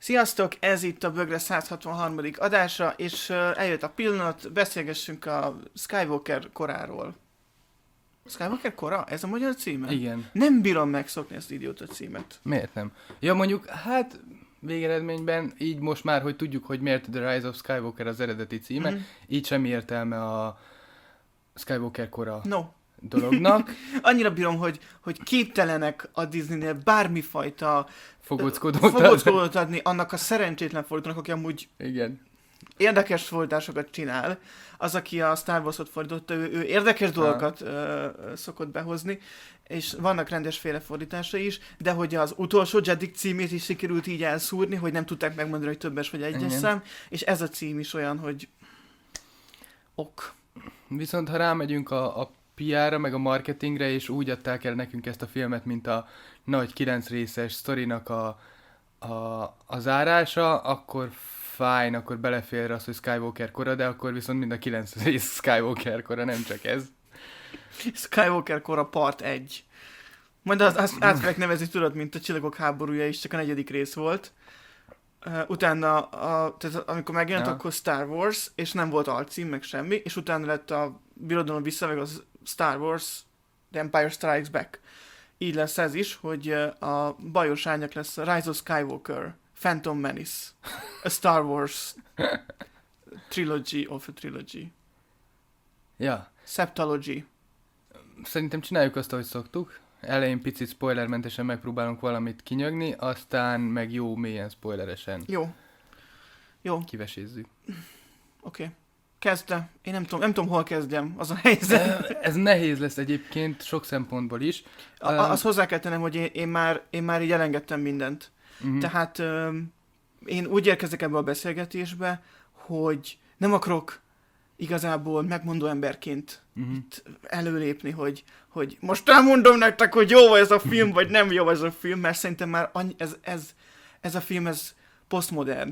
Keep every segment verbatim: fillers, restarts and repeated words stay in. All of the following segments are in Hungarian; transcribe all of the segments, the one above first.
Sziasztok, ez itt a Bögre száz hatvanharmadik adása, és uh, eljött a pillanat, beszélgessünk a Skywalker koráról. Skywalker kora? Ez a magyar címe? Igen. Nem bírom megszokni ezt idióta címet. Miért nem? Ja, mondjuk, hát végeredményben így most már, hogy tudjuk, hogy miért The Rise of Skywalker az eredeti címe, mm-hmm. így semmi értelme a Skywalker kora no. dolognak. Annyira bírom, hogy, hogy képtelenek a Disneynél bármifajta fogockodót, fogockodót adni annak a szerencsétlen fordítónak, aki amúgy igen. érdekes fordításokat csinál. Az, aki a Star Wars-ot fordította, ő, ő érdekes dolgokat ö, szokott behozni, és vannak rendes félrefordításai is, de hogy az utolsó Jedi címét is sikerült így elszúrni, hogy nem tudták megmondani, hogy többes vagy egyes igen. szám, és ez a cím is olyan, hogy ok. Viszont ha rámegyünk a, a pé er-ra, meg a marketingre, és úgy adták el nekünk ezt a filmet, mint a nagy kilenc részes sztorinak a, a, a zárása, akkor fine, akkor belefér az, hogy Skywalker kora, de akkor viszont mind a kilenc rész Skywalker kora, nem csak ez. Skywalker kora part egy. Majd azt, azt át fogják nevezni, tudod, mint a Csillagok háborúja is, csak a negyedik rész volt. Uh, utána, a, tehát amikor megjelent, ja. akkor Star Wars, és nem volt alcím, meg semmi, és utána lett a Birodalom vissza, meg az Star Wars, The Empire Strikes Back. Így lesz ez is, hogy a bajos árnyak lesz a Rise of Skywalker, Phantom Menace, a Star Wars trilogy of a trilogy. Ja. Septology. Szerintem csináljuk azt, ahogy szoktuk. Elején picit spoilermentesen megpróbálunk valamit kinyögni, aztán meg jó mélyen spoileresen. Jó. Jó. Kivesézzük. Oké. Okay. Kezdte. Én nem tudom, nem tudom, hol kezdjem, az a helyzet. Ez nehéz lesz egyébként sok szempontból is. A, a, azt hozzá kell tennem, hogy én, én, már, én már így elengedtem mindent. Uh-huh. Tehát um, én úgy érkezek ebbe a beszélgetésbe, hogy nem akarok igazából megmondó emberként uh-huh. itt előlépni, hogy, hogy most elmondom nektek, hogy jó ez a film, vagy nem jó ez a film, mert szerintem már annyi, ez, ez, ez a film, ez posztmodern.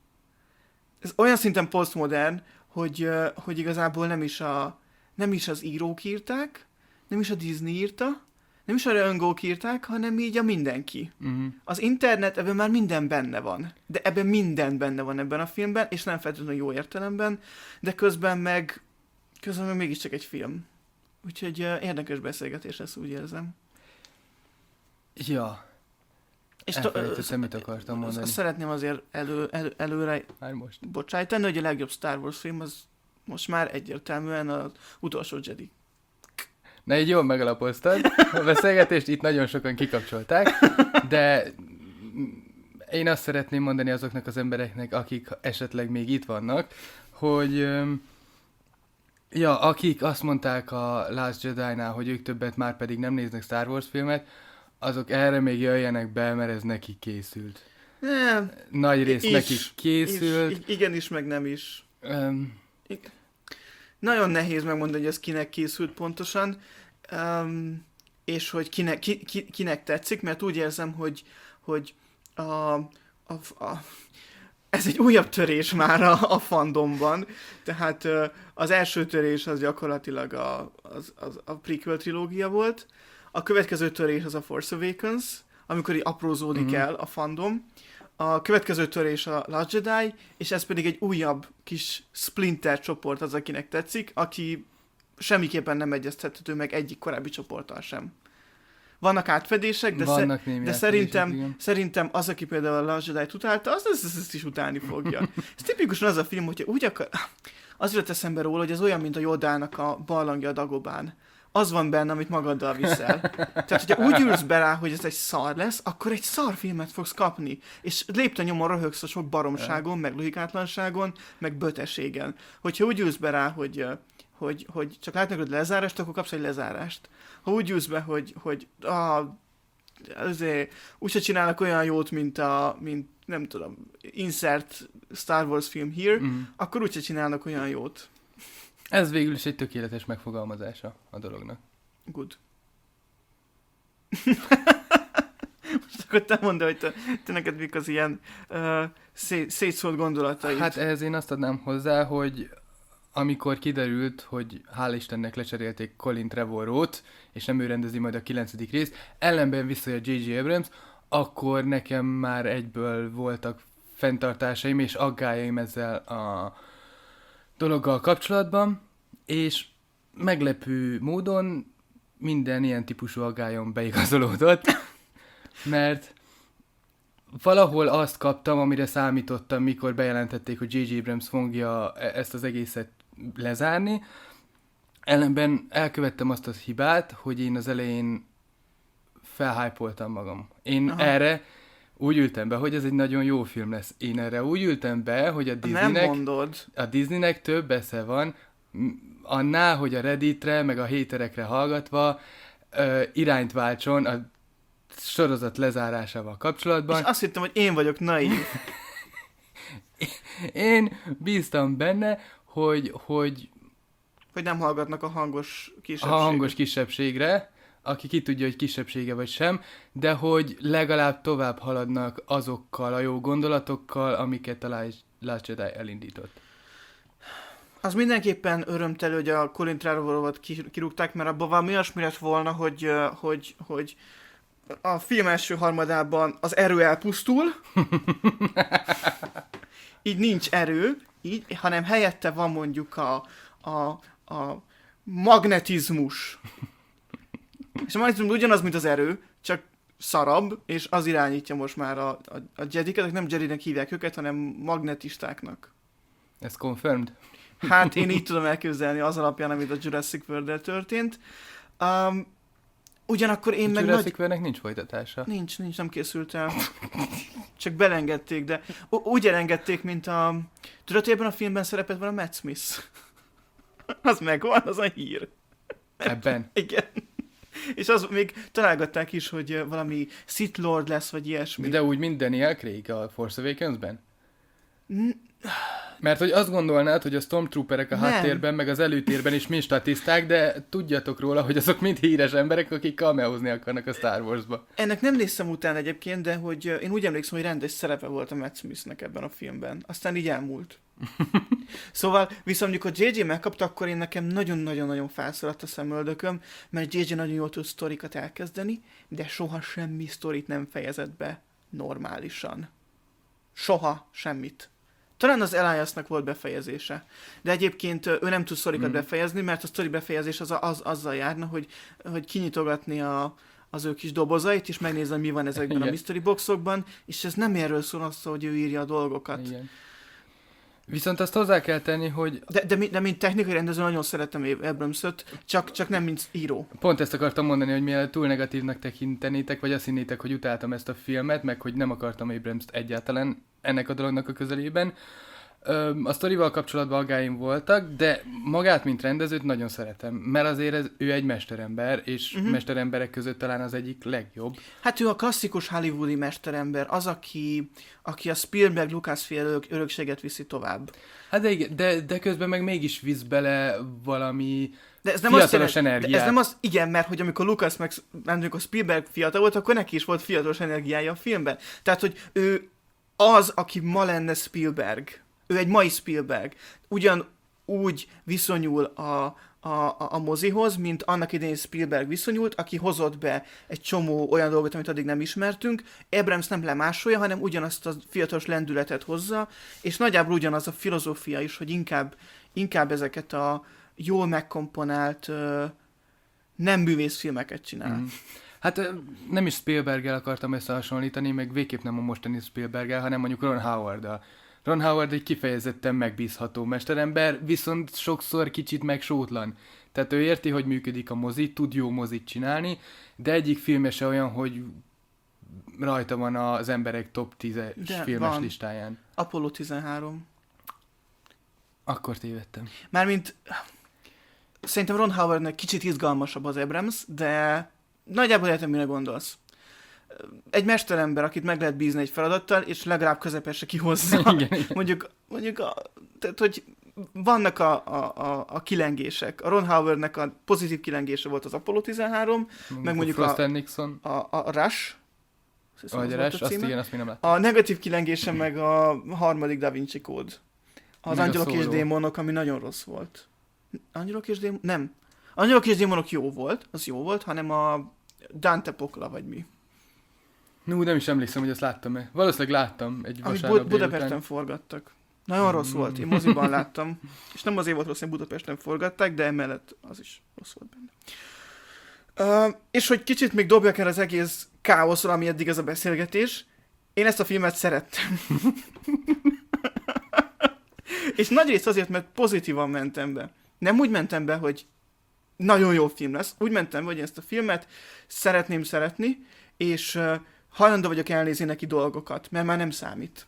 Ez olyan szinten posztmodern, hogy, hogy igazából nem is, a, nem is az írók írták, nem is a Disney írta, nem is a rajongók írták, hanem így a mindenki. Uh-huh. Az internet, ebben már minden benne van. De ebben minden benne van ebben a filmben, és nem feltétlenül jó értelemben, de közben meg, közben meg mégiscsak egy film. Úgyhogy uh, érdekes beszélgetés lesz, úgy érzem. Ja. És elfelejtettem, mit akartam mondani. Azt szeretném azért elő, elő, előre már most bocsájtani, hogy a legjobb Star Wars film az most már egyértelműen az utolsó Jedi. Na, így jól megalapoztad a beszélgetést, itt nagyon sokan kikapcsolták, de én azt szeretném mondani azoknak az embereknek, akik esetleg még itt vannak, hogy ja, akik azt mondták a Last Jedi-nál, hogy ők többet már pedig nem néznek Star Wars filmet, azok erre még jöjjenek be, mert ez neki készült. Nem. Nagy rész is, neki készült. Is, igenis, meg nem is. Um, Igen. Nagyon nehéz megmondani, hogy ez kinek készült pontosan, um, és hogy kinek, ki, ki, kinek tetszik, mert úgy érzem, hogy, hogy a, a, a, ez egy újabb törés már a, a fandomban. Tehát uh, az első törés az gyakorlatilag a, az, az, a prequel trilógia volt, a következő törés az a Force Awakens, amikor így aprózódik mm-hmm. el a fandom. A következő törés a Last Jedi, és ez pedig egy újabb kis splinter csoport az, akinek tetszik, aki semmiképpen nem egyeztethető meg egyik korábbi csoporttal sem. Vannak átfedések, de, Vannak sze- némi de szerintem, szerintem az, aki például a Last Jedi-t utálta, az ezt, ezt is utálni fogja. Ez tipikusan az a film, hogyha úgy akar... Az jött eszembe róla, hogy ez olyan, mint a Yodának a barlangja a Dagobán. Az van benne, amit magaddal viszel. Tehát, hogyha úgy ülsz be rá, hogy ez egy szar lesz, akkor egy szar filmet fogsz kapni. És lépte nyomon röhögsz a sok baromságon, meg logikátlanságon, meg böteségen. Hogyha úgy ülsz be rá, hogy, hogy, hogy csak látnak, hogy lezárást, akkor kapsz egy lezárást. Ha úgy ülsz be, hogy, hogy ah, azért úgyse csinálnak olyan jót, mint a, mint, nem tudom, insert Star Wars film here, mm. akkor úgyse csinálnak olyan jót. Ez végül is egy tökéletes megfogalmazása a dolognak. Good. Most akkor te mondd, hogy te, te neked mik az ilyen uh, szét, szétszólt gondolataid. Hát ehhez én azt adnám hozzá, hogy amikor kiderült, hogy hál' Istennek lecserélték Colin Trevorrowt, és nem ő rendezi majd a kilencedik részt, ellenben visszajött J J Abrams, akkor nekem már egyből voltak fenntartásaim és aggájaim ezzel a dologgal kapcsolatban, és meglepő módon minden ilyen típusú aggályom beigazolódott, mert valahol azt kaptam, amire számítottam, mikor bejelentették, hogy jé jé Abrams fogja ezt az egészet lezárni. Ellenben elkövettem azt a hibát, hogy én az elején felhypoltam magam. Én Aha. erre úgy ültem be, hogy ez egy nagyon jó film lesz. Én erre úgy ültem be, hogy a Disneynek, a Disneynek több esze van, annál, hogy a Redditre, meg a haterekre hallgatva ö, irányt váltson a sorozat lezárásával kapcsolatban. És azt hittem, hogy én vagyok naív. Én bíztam benne, hogy, hogy... Hogy nem hallgatnak a hangos kisebbségre. A hangos kisebbségre, aki ki tudja, hogy kisebbsége vagy sem, de hogy legalább tovább haladnak azokkal a jó gondolatokkal, amiket a Last Jedi elindított. Az mindenképpen örömtelő, hogy a Colin Trevorrot kirúgták, mert abban valami olyasmi lett volna, hogy, hogy, hogy a film első harmadában az erő elpusztul, így nincs erő, így, hanem helyette van mondjuk a, a, a magnetizmus. És a magnetizmus ugyanaz, mint az erő, csak szarabb, és az irányítja most már a, a, a Jediket, nem Jedinek hívják őket, hanem magnetistáknak. Ez confirmed? Hát én így tudom elképzelni az alapján, amit a Jurassic World-del történt. Um, ugyanakkor én a meg Jurassic nagy... World-nek nincs folytatása. Nincs, nincs, nem készült el. Csak belengedték, de úgy elengedték, mint a... Tudod, hogy ebben a filmben szerepelt van a Matt Smith. Az megvan, az a hír. Ebben? Igen. És az még találgatták is, hogy valami Sith Lord lesz, vagy ilyesmi. De úgy, mint Daniel Craig a Force Awakens-ben? Mert hogy azt gondolnád, hogy a Stormtrooperek a nem. háttérben, meg az előtérben is mind statiszták, de tudjatok róla, hogy azok mind híres emberek, akik cameózni akarnak a Star Wars-ba. Ennek nem néztem utána egyébként, de hogy én úgy emlékszem, hogy rendes szerepe volt a Matt Smithnek ebben a filmben. Aztán így elmúlt. Szóval, viszont amikor jé jé megkapta, akkor én nekem nagyon-nagyon-nagyon felszaladt a szemöldököm, mert jé jé nagyon jól tud sztorikat elkezdeni, de soha semmi sztorit nem fejezett be normálisan. Soha semmit. Talán az Eliasnak volt befejezése. De egyébként ő nem tud sztorikat mm. befejezni, mert a sztori befejezés az, az, azzal járna, hogy, hogy kinyitogatni a, az ő kis dobozait, és megnézni, mi van ezekben Igen. a mystery boxokban, és ez nem erről szól azt, hogy ő írja a dolgokat. Igen. Viszont azt hozzá kell tenni, hogy... De, de, de mint technikai rendező nagyon szeretem Abramsot, csak, csak nem mint író. Pont ezt akartam mondani, hogy mielőtt túl negatívnak tekintenétek, vagy azt hinnétek, hogy utáltam ezt a filmet, meg hogy nem akartam Abramst egyáltalán ennek a dolognak a közelében. A sztorival kapcsolatban aggályim voltak, de magát, mint rendezőt nagyon szeretem, mert azért ez, ő egy mesterember, és uh-huh. mesteremberek között talán az egyik legjobb. Hát ő a klasszikus hollywoodi mesterember, az, aki, aki a Spielberg Lucasfilm örökséget viszi tovább. Hát de, igen, de, de közben meg mégis visz bele valami de ez nem fiatalos azt energiát. De ez nem az, igen, mert hogy amikor Lucas meg amikor Spielberg fiatal volt, akkor neki is volt fiatalos energiája a filmben. Tehát, hogy ő az, aki ma lenne Spielberg. Ő egy mai Spielberg. Ugyan úgy viszonyul a, a, a, a mozihoz, mint annak idején Spielberg viszonyult, aki hozott be egy csomó olyan dolgot, amit addig nem ismertünk. Abrams nem lemásolja, hanem ugyanazt a fiatalos lendületet hozza, és nagyjából ugyanaz a filozófia is, hogy inkább, inkább ezeket a jól megkomponált nem művészfilmeket csinál. Mm. Hát nem is Spielberggel akartam összehasonlítani, meg végképp nem a mostani Spielberggel, hanem mondjuk Ron Howarddal. Ron Howard egy kifejezetten megbízható mesterember, viszont sokszor kicsit megsótlan. Tehát ő érti, hogy működik a mozi, tud jó mozit csinálni, de egyik filmje se olyan, hogy rajta van az emberek top tízes filmes van. listáján. Apollo tizenhárom. Akkor tévedtem. Mármint szerintem Ron Howardnak kicsit izgalmasabb az Abrams, de nagyjából értem, mire gondolsz. Egy mesterember, akit meg lehet bízni egy feladattal, és legalább közepesre kihozza. Igen, igen. Mondjuk, mondjuk a, tehát, hogy vannak a, a, a, a kilengések. A Ron Howardnek a pozitív kilengése volt az Apollo tizenhárom, mondjuk meg mondjuk a, a, a, a Rush. Vagy a Rush, azt igen, azt mi nem láttam. A negatív kilengése meg a harmadik Da Vinci Code. Az meg Angyalok és Démonok, ami nagyon rossz volt. Angyalok és Démonok? Nem. Angyalok és Démonok jó volt, az jó volt, hanem a Dante Pokla, vagy mi. Nú, nem is emlékszem, hogy azt láttam-e. Valószínűleg láttam egy Amit vasárnap Bud- Budapesten délután. forgattak. Nagyon rossz volt, én moziban láttam. És nem azért volt rossz, hogy Budapesten forgatták, de emellett az is rossz volt benne. Uh, és hogy kicsit még dobjak el az egész káoszról, ami eddig ez a beszélgetés, én ezt a filmet szerettem. És nagyrészt azért, mert pozitívan mentem be. Nem úgy mentem be, hogy nagyon jó film lesz. Úgy mentem be, hogy ezt a filmet szeretném szeretni, és uh, hajlandó vagyok elnézni neki dolgokat, mert már nem számít.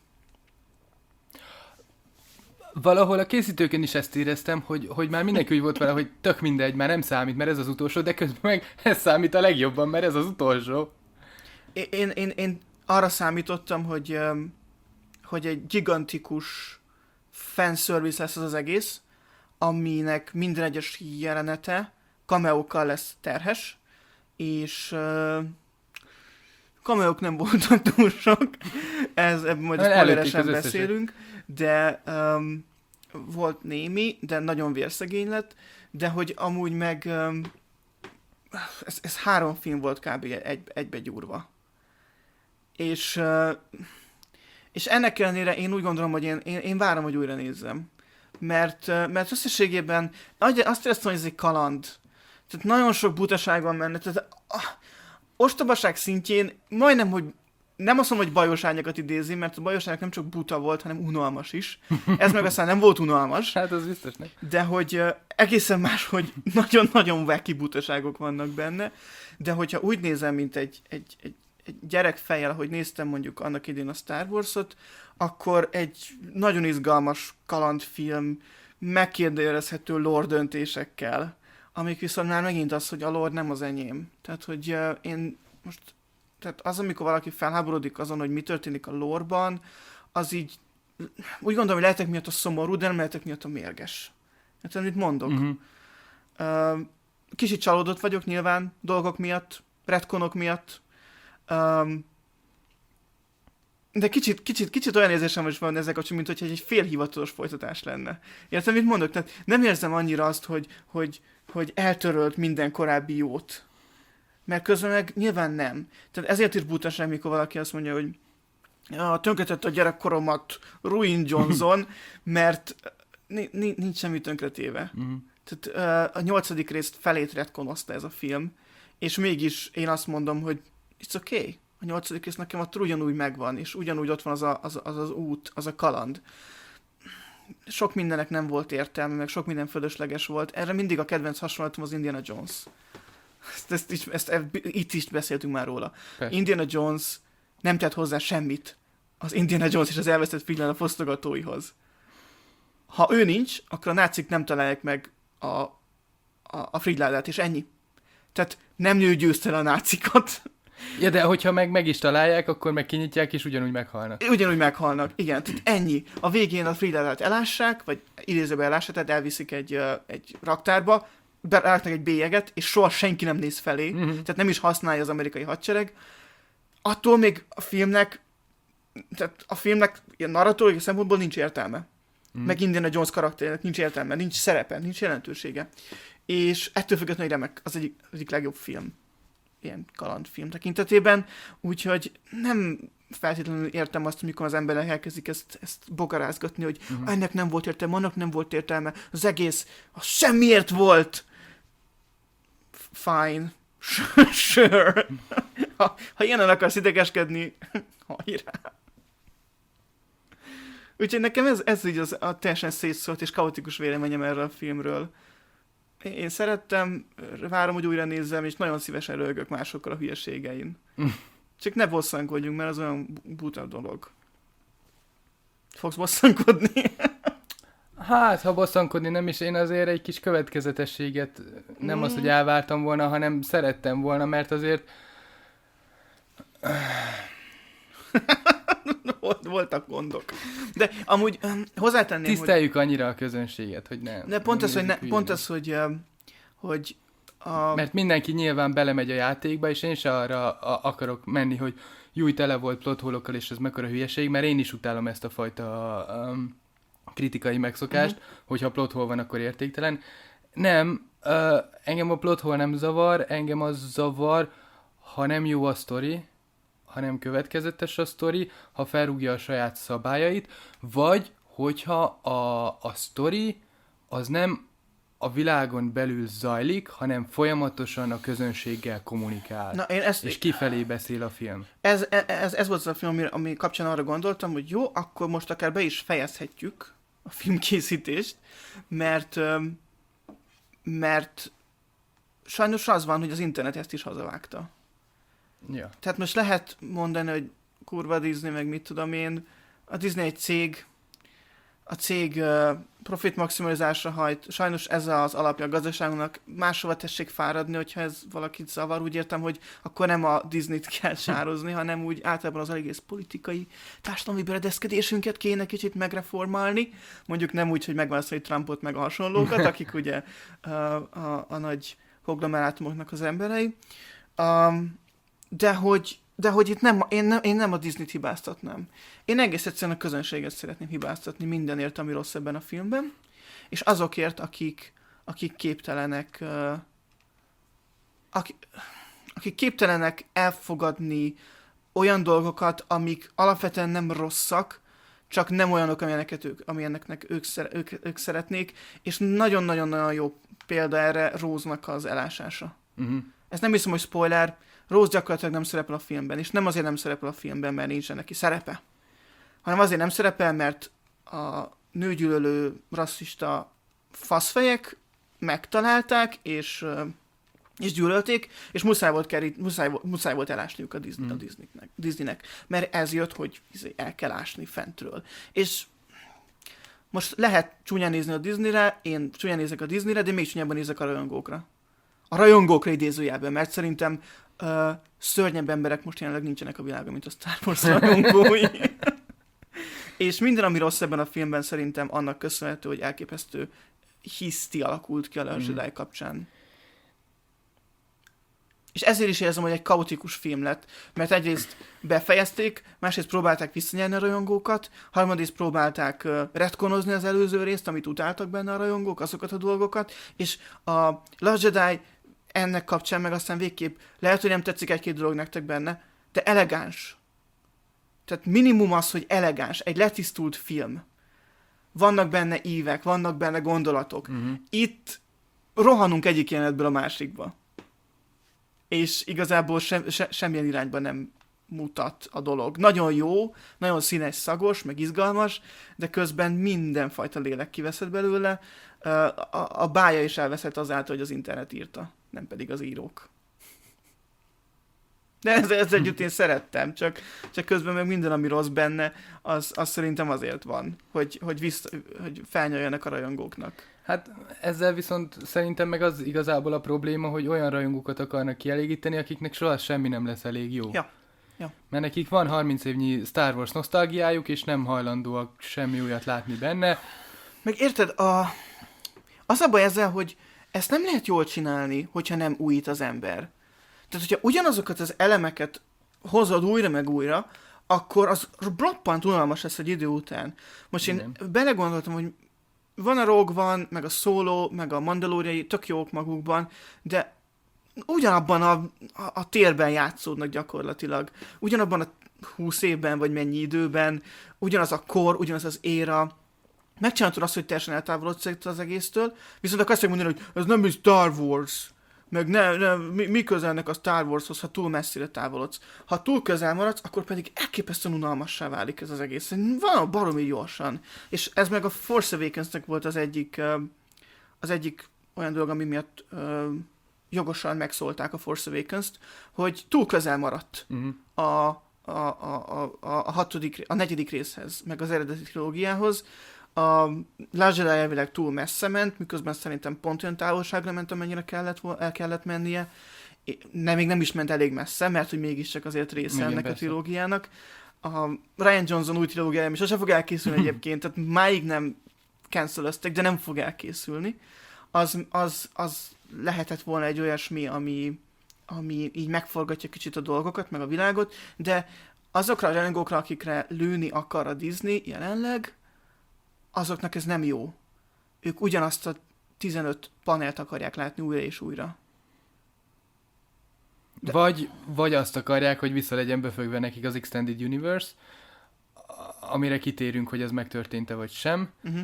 Valahol a készítőkön is ezt éreztem, hogy, hogy már mindenki úgy volt vele, hogy tök mindegy, már nem számít, mert ez az utolsó, de közben meg ez számít a legjobban, mert ez az utolsó. Én, én, én arra számítottam, hogy, um, hogy egy gigantikus fanservice lesz az az egész, aminek minden egyes jelenete cameókkal lesz terhes, és uh, cameók nem voltak túl sok, ez, ebben majd spoileresen beszélünk, de um, volt némi, de nagyon vérszegény lett, de hogy amúgy meg um, ez, ez három film volt kb. Egy, egybe gyúrva. És, uh, és ennek ellenére én úgy gondolom, hogy én, én, én várom, hogy újra nézzem. Mert, uh, mert összességében azt éreztem, hogy ez egy kaland. Tehát nagyon sok butaság van benne. Tehát a ostobaság szintjén majdnem, hogy nem azt mondom, hogy bajos árnyakat idézi, mert a bajos árnyak nem csak buta volt, hanem unalmas is. Ez meg aztán nem volt unalmas. Hát az biztos nem. De hogy uh, egészen más, hogy nagyon-nagyon wacky butaságok vannak benne. De hogyha úgy nézem, mint egy, egy, egy, egy gyerek fejjel, ahogy néztem mondjuk annak idén a Star Wars-ot, akkor egy nagyon izgalmas kalandfilm, megkérdőjelezhető lore döntésekkel, amik viszont már megint az, hogy a lore nem az enyém. Tehát, hogy uh, én most Tehát az, amikor valaki felháborodik azon, hogy mi történik a lore-ban, az így, úgy gondolom, hogy lehetek miatt a szomorú, de nem lehetek miatt a mérges. Hát, amit mondok. Uh-huh. Uh, kicsit csalódott vagyok nyilván dolgok miatt, retkonok miatt, um, de kicsit, kicsit, kicsit olyan érzésem is van ezzel kapcsolatban, mint hogyha egy félhivatalos folytatás lenne. Érted, mit mondok? Tehát nem érzem annyira azt, hogy, hogy, hogy eltörölt minden korábbi jót. Mert közben meg nyilván nem. Tehát ezért is butaság, mikor valaki azt mondja, hogy ja, tönkretett a gyerekkoromat Ruin Johnson, mert nincs semmi tönkretéve. Uh-huh. Tehát uh, a nyolcadik részt felét retkonozta ez a film, és mégis én azt mondom, hogy it's okay. A nyolcadik rész nekem ott ugyanúgy megvan, és ugyanúgy ott van az a, az, az, az út, az a kaland. Sok mindennek nem volt értelme, meg sok minden fölösleges volt. Erre mindig a kedvenc hasonlatom az Indiana Jones. Ezt, ezt, ezt, ezt, ezt, itt is beszéltünk már róla. Persze. Indiana Jones nem tett hozzá semmit az Indiana Jones és az elvesztett figylán a fosztogatóihoz. Ha ő nincs, akkor a nácik nem találják meg a, a, a frigyládát, és ennyi. Tehát nem ő győzte el a nácikat. Ja, de hogyha meg, meg is találják, akkor meg kinyitják, és ugyanúgy meghalnak. Ugyanúgy meghalnak, igen. Tehát ennyi. A végén a frigyládát elássák, vagy idézőbe elássák, tehát elviszik egy, egy raktárba, berágnak egy bélyeget, és soha senki nem néz felé, uh-huh. tehát nem is használja az amerikai hadsereg. Attól még a filmnek, tehát a filmnek ilyen narratívai szempontból nincs értelme. Uh-huh. Meg Indiana Jones karakterének nincs értelme, nincs szerepe, nincs jelentősége. És ettől függetlenül remek, az egyik, egyik legjobb film, ilyen kalandfilm tekintetében, úgyhogy nem feltétlenül értem azt, amikor az emberek elkezdik ezt, ezt bogarázgatni, hogy uh-huh. ennek nem volt értelme, annak nem volt értelme, az egész, az semmiért volt. Fine. Sure. Ha, ha ilyenen akarsz idegeskedni, hajrá. Úgyhogy nekem ez, ez így az, a teljesen szétszólt és kaotikus véleményem erről a filmről. Én szerettem, várom, hogy újra nézzem, és nagyon szívesen röhögök másokkal a hülyeségein. Csak ne bosszankodjunk, mert az olyan buta dolog. Fogsz bosszankodni? Hát, ha bosszankodni nem is, én azért egy kis következetességet, nem mm. az, hogy elvártam volna, hanem szerettem volna, mert azért... Voltak gondok. De amúgy um, hozzátenném, tiszteljük hogy... annyira a közönséget, hogy nem. De pont, nem az, hogy ne, pont az, hogy, hogy a... Mert mindenki nyilván belemegy a játékba, és én se arra a, akarok menni, hogy júj, tele volt plotholokkal, és ez mekkora hülyeség, mert én is utálom ezt a fajta um, kritikai megszokást, uh-huh. hogyha plothol van, akkor értéktelen. Nem, uh, engem a plothol nem zavar, engem az zavar, ha nem jó a sztori, hanem következetes a sztori, ha felrúgja a saját szabályait, vagy hogyha a, a sztori az nem a világon belül zajlik, hanem folyamatosan a közönséggel kommunikál. Na, én ezt, és kifelé beszél a film. Ez, ez, ez volt az a film, ami, ami kapcsán arra gondoltam, hogy jó, akkor most akár be is fejezhetjük a filmkészítést, mert, mert sajnos az van, hogy az internet ezt is hazavágta. Ja. Tehát most lehet mondani, hogy kurva Disney, meg mit tudom én, a Disney egy cég, a cég uh, profit maximalizásra hajt, sajnos ez az alapja a gazdaságunknak, máshova tessék fáradni, hogyha ez valakit zavar, úgy értem, hogy akkor nem a Disneyt kell sározni, hanem úgy általában az egész politikai társadalmi berendezkedésünket kéne kicsit megreformálni, mondjuk nem úgy, hogy megválaszolni Trumpot meg a hasonlókat, akik ugye uh, a, a nagy konglomerátumoknak az emberei, um, de hogy De hogy itt nem, én nem, én nem a Disney-t hibáztatnám. Én egész egyszerűen a közönséget szeretném hibáztatni mindenért, ami rossz ebben a filmben, és azokért, akik, akik képtelenek uh, akik, akik képtelenek elfogadni olyan dolgokat, amik alapvetően nem rosszak, csak nem olyanok, amilyeneket ők, amilyeneknek ők, ők, ők szeretnék, és nagyon-nagyon-nagyon jó példa erre Rose-nak az elásása. Uh-huh. Ez nem hiszem, hogy spoiler, Rose gyakorlatilag nem szerepel a filmben, és nem azért nem szerepel a filmben, mert nincsen neki szerepe, hanem azért nem szerepel, mert a nőgyűlölő, rasszista faszfejek megtalálták, és, és gyűlölték, és muszáj volt, kerít, muszáj, muszáj volt elásniuk a, Disney, mm. a Disneynek, Disneynek, mert ez jött, hogy el kell ásni fentről. És most lehet csúnyán nézni a Disneyre, én csúnyán nézek a Disneyre, de még csúnyában nézek a rajongókra. A rajongókra idézőjelben, mert szerintem uh, szörnyebb emberek most jelenleg nincsenek a világon, mint a Star Wars rajongói. És minden, ami rossz ebben a filmben, szerintem annak köszönhető, hogy elképesztő hiszti alakult ki a Last Jedi kapcsán. És ezért is érzem, hogy egy kaotikus film lett, mert egyrészt befejezték, másrészt próbálták visszanyerni a rajongókat, harmadrészt próbálták uh, retkonozni az előző részt, amit utáltak benne a rajongók, azokat a dolgokat, és a Last Jedi ennek kapcsán meg aztán végképp lehet, hogy nem tetszik egy-két dolog nektek benne, de elegáns. Tehát minimum az, hogy elegáns, egy letisztult film. Vannak benne ívek, vannak benne gondolatok. Uh-huh. Itt rohanunk egyik jelenetből a másikba. És igazából sem, se, semmilyen irányba nem mutat a dolog. Nagyon jó, nagyon színes, szagos, meg izgalmas, de közben mindenfajta lélek kiveszett belőle. A, a bája is elveszett azáltal, hogy az internet írta, nem pedig az írók. De ezzel, ezzel együtt én szerettem, csak, csak közben meg minden, ami rossz benne, az, az szerintem azért van, hogy, hogy, vissza, hogy felnyoljanak a rajongóknak. Hát ezzel viszont szerintem meg az igazából a probléma, hogy olyan rajongókat akarnak kielégíteni, akiknek soha semmi nem lesz elég jó. Ja. Ja. Mert nekik van harminc évnyi Star Wars nosztalgiájuk, és nem hajlandóak semmi újat látni benne. Meg érted, a... az a baj ezzel, hogy ezt nem lehet jól csinálni, hogyha nem újít az ember. Tehát, hogyha ugyanazokat az elemeket hozod újra meg újra, akkor az roppant unalmas lesz egy idő után. Most én Igen. belegondoltam, hogy van a Rogue One, meg a Solo, meg a Mandaloriai, tök jók magukban, de ugyanabban a, a, a térben játszódnak gyakorlatilag. Ugyanabban a húsz évben, vagy mennyi időben, ugyanaz a kor, ugyanaz az éra. Megcsináltad azt, hogy teljesen eltávolodsz az egésztől, viszont akkor azt fogja mondani, hogy ez nem is Star Wars. Meg ne, ne, mi, mi közelnek a Star Warshoz, ha túl messzire távolodsz. Ha túl közel maradsz, akkor pedig elképesztően unalmassá válik ez az egész. Van a baromi gyorsan. És ez meg a Force Awakens-nek volt az egyik, az egyik olyan dolog, ami miatt jogosan megszólták a Force Awakens-t, hogy túl közel maradt uh-huh. a, a, a, a, a, hatodik, a negyedik részhez, meg az eredeti trilógiához. A Last Jedi elvileg túl messze ment, miközben szerintem pont olyan távolságra ment, amennyire kellett, el kellett mennie. Nem, még nem is ment elég messze, mert hogy mégiscsak azért része Igen, ennek persze. a trilógiának. A Rian Johnson új trilógiája is sose fog elkészülni egyébként, tehát máig nem cancelöztek, de nem fog elkészülni. Az, az, az lehetett volna egy olyasmi, ami, ami így megforgatja kicsit a dolgokat, meg a világot, de azokra a rajongókra, akikre lőni akar a Disney jelenleg, azoknak ez nem jó. Ők ugyanazt a tizenöt panelt akarják látni újra és újra. De... Vagy, vagy azt akarják, hogy vissza legyen befögve nekik az Extended Universe, amire kitérünk, hogy ez megtörtént-e vagy sem. Uh-huh.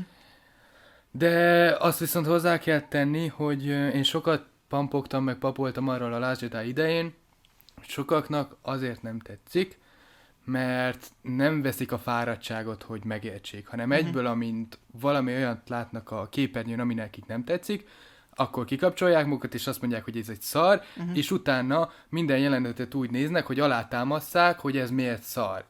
De azt viszont hozzá kell tenni, hogy én sokat pampogtam, meg papoltam arról a Last Jedi idején, hogy sokaknak azért nem tetszik, mert nem veszik a fáradtságot, hogy megértsék, hanem uh-huh. egyből, amint valami olyat látnak a képernyőn, ami nekik nem tetszik, akkor kikapcsolják magukat, és azt mondják, hogy ez egy szar, uh-huh. és utána minden jelenetet úgy néznek, hogy alátámasszák, hogy ez miért szar.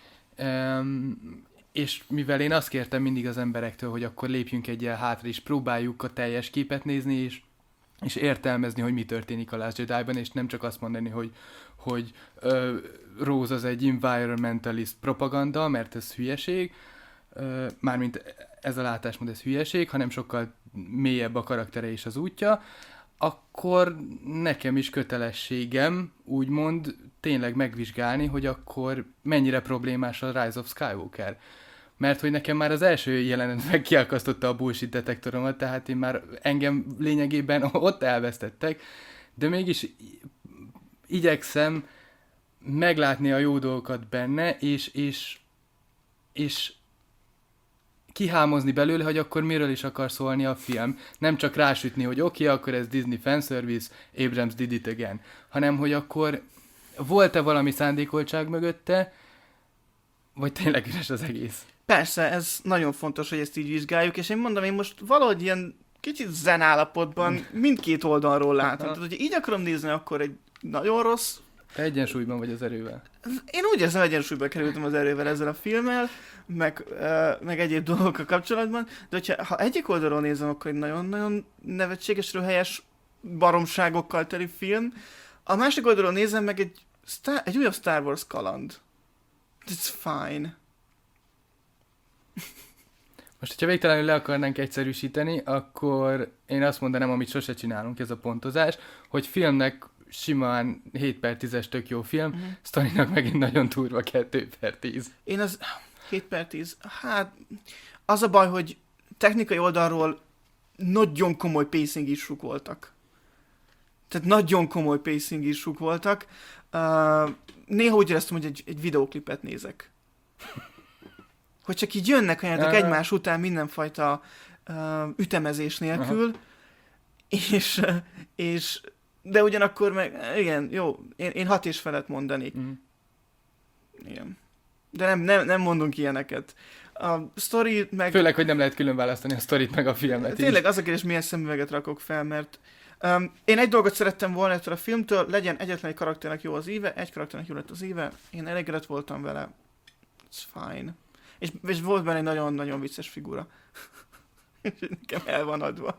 Um, és mivel én azt kértem mindig az emberektől, hogy akkor lépjünk egyel hátra, és próbáljuk a teljes képet nézni, és, és értelmezni, hogy mi történik a Last Jedi-ban, és nem csak azt mondani, hogy, hogy uh, Rose az egy environmentalist propaganda, mert ez hülyeség, uh, mármint ez a látásmód, ez hülyeség, hanem sokkal mélyebb a karaktere és az útja, akkor nekem is kötelességem, úgymond, tényleg megvizsgálni, hogy akkor mennyire problémás a Rise of Skywalker. Mert hogy nekem már az első jelenet kiakasztotta a bullshit detektoromat, tehát én már engem lényegében ott elvesztettek, de mégis igyekszem meglátni a jó dolgokat benne, és, és, és kihámozni belőle, hogy akkor miről is akar szólni a film. Nem csak rásütni, hogy oké, okay, akkor ez Disney fanservice, Abrams did it again, hanem hogy akkor volt-e valami szándékoltság mögötte, vagy tényleg üres az egész? Persze, ez nagyon fontos, hogy ezt így vizsgáljuk, és én mondom, én most valahogy ilyen kicsit zen állapotban mindkét oldalról látom. Tehát, hogyha így akarom nézni, akkor egy nagyon rossz... Te egyensúlyban vagy az erővel. Én úgy érzem, egyensúlyba kerültem az erővel ezzel a filmmel, meg, uh, meg egyéb dolgokkal kapcsolatban, de hogyha, ha egyik oldalról nézem, akkor egy nagyon-nagyon nevetséges, röhelyes baromságokkal teli film, a másik oldalról nézem meg egy, Star, egy újabb Star Wars kaland. It's fine. Most, hogyha végtelenül le akarnánk egyszerűsíteni, akkor én azt mondanám, amit sose csinálunk, ez a pontozás, hogy filmnek simán hét per tízes tök jó film, uh-huh. sztorinak megint nagyon durva kettő per tíz. Én az hét per tíz, hát az a baj, hogy technikai oldalról nagyon komoly pacing isuk voltak. Tehát nagyon komoly pacing isuk voltak. Uh, néha úgy éreztem, hogy egy, egy videóklipet nézek. Hogy csak így jönnek olyanok egymás után mindenfajta uh, ütemezés nélkül, uh-huh. és, és de ugyanakkor meg, igen, jó, én, én hat és felet mondanék. Uh-huh. Igen. De nem, nem, nem mondunk ilyeneket. A sztori meg... Főleg, hogy nem lehet külön választani a sztorit meg a filmet. Tényleg az a kérdés, milyen szemüveget rakok fel, mert um, én egy dolgot szerettem volna ettől a filmtől, legyen egyetlen egy karakternek jó az íve, egy karakternek jó lett az íve, én elégedett voltam vele. It's fine. És, és volt benne egy nagyon-nagyon vicces figura. Nekem el van adva.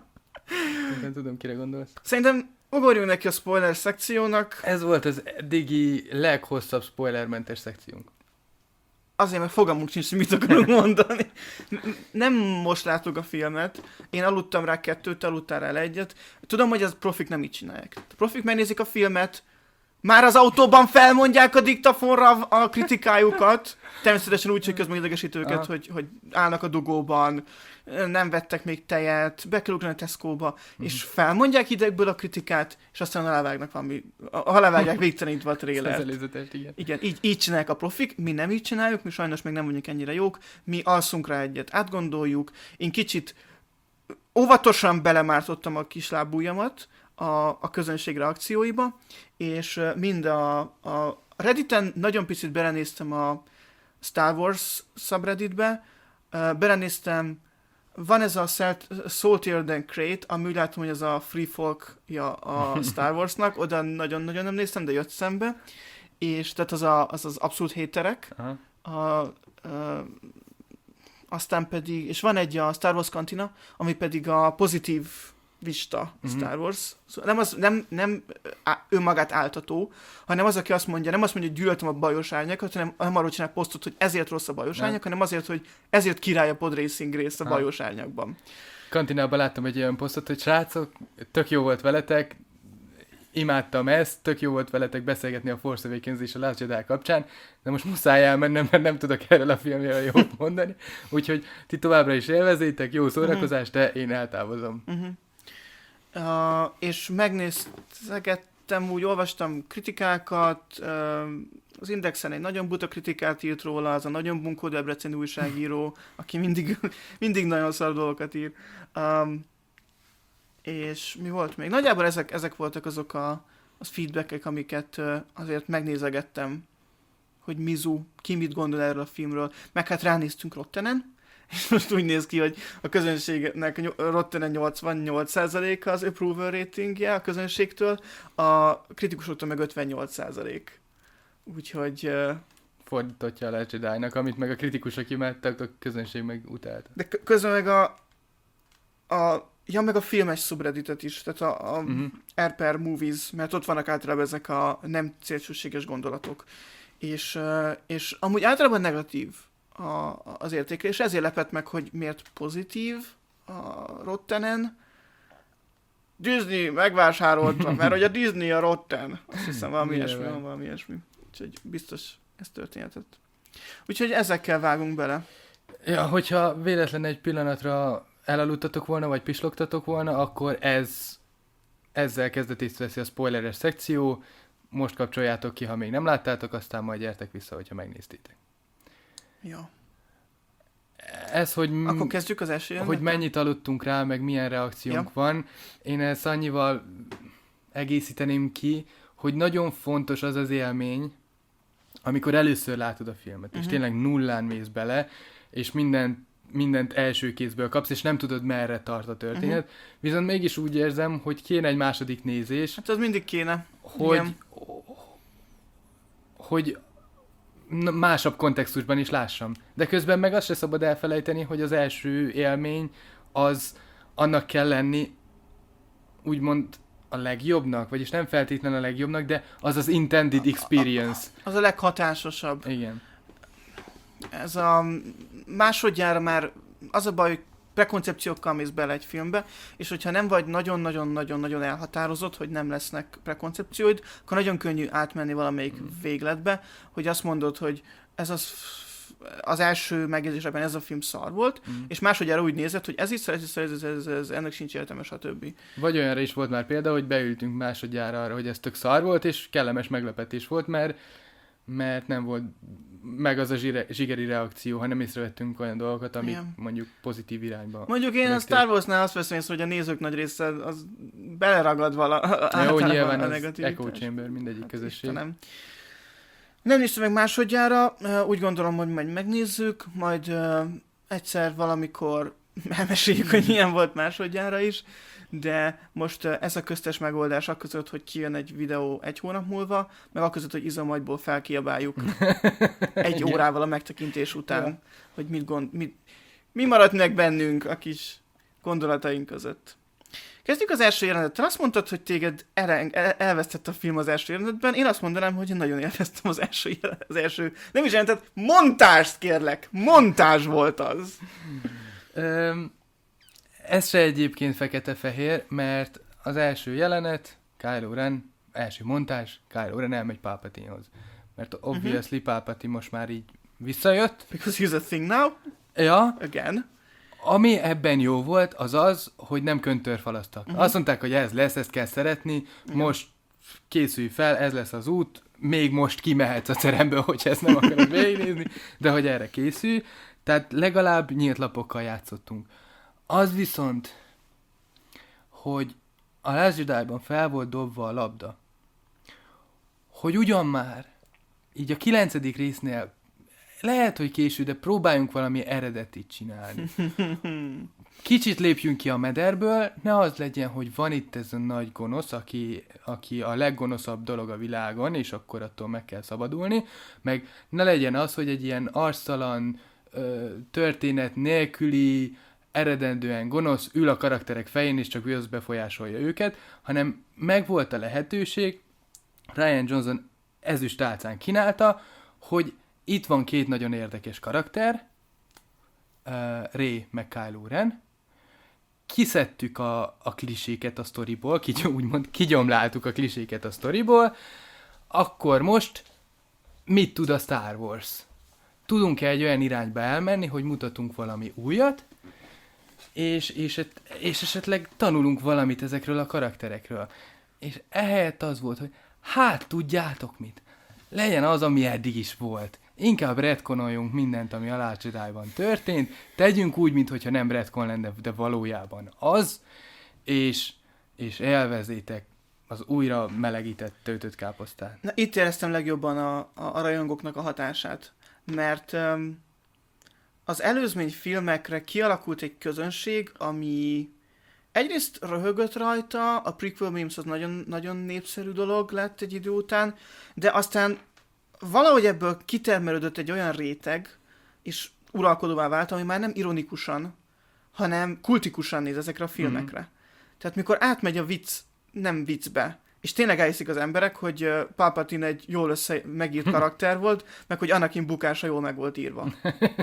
Nem tudom, kire gondolsz. Szerintem ugorjunk neki a spoiler szekciónak. Ez volt az eddigi leghosszabb spoilermentes szekciónk. Azért, mert fogalmunk sincs, hogy mit akarunk mondani. Nem most látok a filmet. Én aludtam rá kettőt, te aludtál rá egyet. Tudom, hogy az profik nem így csinálják. A profik megnézik a filmet, már az autóban felmondják a diktafonra a kritikájukat. Természetesen úgy, hogy közben idegesít őket, hogy, hogy állnak a dugóban, nem vettek még tejet, be kell ugrani a Tesco-ba, uh-huh. és felmondják idegből a kritikát, és aztán alávágnak valami, alávágják végtelenítve a trélert. igen. Igen, így, így csinálják a profik, mi nem így csináljuk, mi sajnos még nem vagyunk ennyire jók, mi alszunk rá egyet, átgondoljuk, én kicsit óvatosan belemártottam a kislábújamat a, a közönség reakcióiba, és mind a, a Redditen nagyon picit belenéztem a Star Wars subredditbe, belenéztem, van ez a Saltier Than Crate, ami úgy látom, hogy ez a Free Folk-ja a Star Warsnak, oda nagyon-nagyon nem néztem, de jött szembe, és tehát az a, az, az abszolút héterek, a, a, aztán pedig, és van egy a Star Wars Cantina, ami pedig a pozitív vista uh-huh. Star Wars. Szóval nem, az, nem, nem á, önmagát áltató, hanem az, aki azt mondja, nem azt mondja, hogy gyűlöltem a bajos árnyakat, hanem, hanem arról csinál posztot, hogy ezért rossz a bajos árnyak, hanem azért, hogy ezért király a podracing rész a bajos árnyakban. Kantinában láttam egy olyan posztot, hogy srácok, tök jó volt veletek, imádtam ezt, tök jó volt veletek beszélgetni a Force Awakens és a Last Jedi kapcsán, de most muszáj elmennem, mert nem tudok erről a filmről jót mondani. Úgyhogy ti továbbra is élvezétek, jó szórakozás, de én eltávozom. Uh-huh. Uh, és megnéztem nézegettem, úgy olvastam kritikákat, az Indexen egy nagyon buta kritikát írt róla, az a nagyon bunkó debreceni újságíró, aki mindig, mindig nagyon szar dolgokat ír. Um, és mi volt még? Nagyjából ezek, ezek voltak azok a az feedbackek, amiket azért megnézegettem, hogy Mizu, ki mit gondol erről a filmről, meg hát ránéztünk Rottenen, és most úgy néz ki, hogy a közönségnek Rottenen nyolcvannyolc százaléka az approval ratingje a közönségtől, a kritikusoktól meg ötvennyolc százalék. Úgyhogy... Uh... fordítottja a Last Jedi-nak, amit meg a kritikusok imádtak, a közönség meg utálta. De közben meg a... a ja, meg a filmes subredditet is, tehát a, a uh-huh. R per Movies, mert ott vannak általában ezek a nem célsúlységes gondolatok. És, és amúgy általában negatív a, az értékelés, ezért lepett meg, hogy miért pozitív a Rottenen. Disney megvásárolta, mert hogy a Disney a Rotten. Azt hiszem, valami ilyesmi, valami ilyesmi. Úgyhogy biztos ez történhetett. Úgyhogy ezekkel vágunk bele. Ja, hogyha véletlen egy pillanatra elaludtatok volna, vagy pislogtatok volna, akkor ez ezzel kezdetést veszi a spoileres szekció. Most kapcsoljátok ki, ha még nem láttátok, aztán majd gyertek vissza, hogyha megnéztétek. Ja. Ez, hogy, m- akkor kezdjük az első hogy mennyit aludtunk rá, meg milyen reakciónk ja. van. Én ezt annyival egészíteném ki, hogy nagyon fontos az az élmény, amikor először látod a filmet, uh-huh. és tényleg nullán mész bele, és minden mindent első kézből kapsz, és nem tudod, merre tart a történet. Uh-huh. Viszont mégis úgy érzem, hogy kéne egy második nézés. Hát az mindig kéne. Hogy, igen. hogy másabb kontextusban is lássam. De közben meg azt se szabad elfelejteni, hogy az első élmény az annak kell lenni, úgymond a legjobbnak, vagyis nem feltétlenül a legjobbnak, de az az intended experience. Az a leghatásosabb. Igen. Ez a másodjára már az a baj, hogy prekoncepciókkal mész bele egy filmbe, és hogyha nem vagy nagyon-nagyon-nagyon-nagyon elhatározott, hogy nem lesznek prekoncepcióid, akkor nagyon könnyű átmenni valamelyik mm. végletbe, hogy azt mondod, hogy ez az, az első megjegyzésben ez a film szar volt, mm. és másodjára úgy nézed, hogy ez is szar, ez is szar, ez, ez, ez, ez, ennek sincs értelme, stb. Vagy olyanra is volt már példa, hogy beültünk másodjára arra, hogy ez tök szar volt, és kellemes meglepetés volt, mert mert nem volt meg az a zsire, zsigeri reakció, hanem észrevettünk olyan dolgokat, amik igen. mondjuk pozitív irányba. Mondjuk én a Star Warsnál azt veszem észre, hogy a nézők nagy része az beleragad vala jó, nyilván a az Echo Chamber mindegyik hát közösség. Istenem. Nem néztem meg másodjára, úgy gondolom, hogy majd megnézzük, majd uh, egyszer valamikor elmeséljük, hogy milyen volt másodjára is, de most uh, ez a köztes megoldás akközött, hogy kijön egy videó egy hónap múlva, meg akközött, hogy izomagyból felkiabáljuk egy órával a megtekintés után, ja. hogy mit gond, mit, mi maradt meg bennünk a kis gondolataink között. Kezdjük az első jelenettel. Azt mondtad, hogy téged el- elvesztett a film az első jelenetben. Én azt mondanám, hogy én nagyon élveztem az első, jelenet, az első nem is jelentet, montást kérlek! Montázs volt az! Um, ez se egyébként fekete-fehér, mert az első jelenet, Kylo Ren, első montázs, Kylo Ren elmegy Palpatinehoz. Mert obviously uh-huh. Palpatine most már így visszajött. Because he's a thing now. Ja. Again. Ami ebben jó volt, az az, hogy nem köntörfalasztak. Uh-huh. Azt mondták, hogy ez lesz, ezt kell szeretni, uh-huh. most készülj fel, ez lesz az út, még most kimehetsz a teremből, hogyha ezt nem akarod végignézni, de hogy erre készülj. Tehát legalább nyílt lapokkal játszottunk. Az viszont, hogy a Last Jedi-ban fel volt dobva a labda, hogy ugyan már, így a kilencedik résznél lehet, hogy késő, de próbáljunk valami eredetit csinálni. Kicsit lépjünk ki a mederből, ne az legyen, hogy van itt ez a nagy gonosz, aki, aki a leggonoszabb dolog a világon, és akkor attól meg kell szabadulni, meg ne legyen az, hogy egy ilyen arctalan, történet nélküli, eredendően gonosz ül a karakterek fején, és csak az befolyásolja őket, hanem megvolt a lehetőség, Rian Johnson ezüst álcán kínálta, hogy itt van két nagyon érdekes karakter, uh, Rey meg Kylo Ren, kiszedtük a, a kliséket a sztoriból, kigy- úgymond kigyomláltuk a kliséket a sztoriból, akkor most mit tud a Star Wars? Tudunk-e egy olyan irányba elmenni, hogy mutatunk valami újat, és, és, és esetleg tanulunk valamit ezekről a karakterekről. és ehelyett az volt, hogy hát tudjátok mit, legyen az, ami eddig is volt. Inkább retconoljunk mindent, ami a Last Jediban történt, tegyünk úgy, mintha nem retcon lenne, de valójában az, és, és elvezétek az újra melegített töltött káposztát. Na, itt éreztem legjobban a, a, a rajongóknak a hatását, mert um, az előzmény filmekre kialakult egy közönség, ami egyrészt röhögött rajta, a prequel memes az nagyon, nagyon népszerű dolog lett egy idő után, de aztán valahogy ebből kitermelődött egy olyan réteg, és uralkodóvá vált, ami már nem ironikusan, hanem kultikusan néz ezekre a filmekre. Mm-hmm. Tehát mikor átmegy a vicc, nem viccbe, és tényleg elhiszik az emberek, hogy uh, Palpatine egy jól össze megírt karakter volt, meg hogy Anakin bukása jól meg volt írva.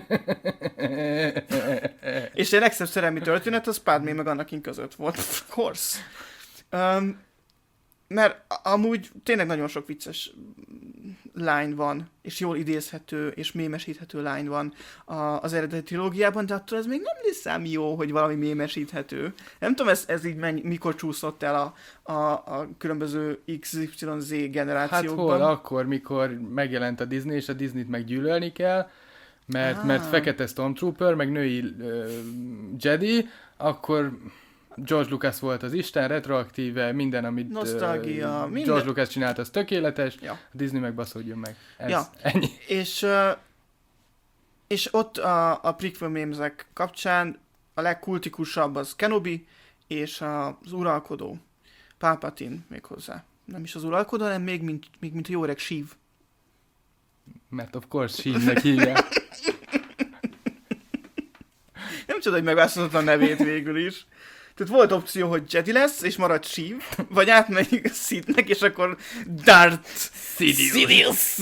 És a legszebb szerelmi történet az Padmé meg Anakin között volt. Of course. Um, mert amúgy tényleg nagyon sok vicces line van, és jól idézhető, és mémesíthető line van a, az eredeti trilógiában, de attól ez még nem lesz ám jó, hogy valami mémesíthető. Nem tudom, ez, ez így menny, mikor csúszott el a, a, a különböző iksz ipszilon zé generációkban. Hát hol? Akkor, mikor megjelent a Disney, és a Disneyt meg gyűlölni kell, mert, ah. mert fekete Stormtrooper, meg női uh, Jedi, akkor George Lucas volt az isten, retroaktíve, minden, amit Nostalgia, uh, minden. George Lucas csinált, az tökéletes, ja. A Disney meg baszódjon meg. Ez ja. ennyi. És, uh, és ott a, a prequel memesek kapcsán a legkultikusabb az Kenobi, és az uralkodó, Palpatine méghozzá. Nem is az uralkodó, hanem még mint, még mint a jó öreg Sheev. Mert of course Sheevnek hívják. Nem csoda, hogy megváltozott a nevét végül is. Tehát volt opció, hogy Jedi lesz, és marad Sheev, vagy átmegy a Sithnek, és akkor Darth Sidious.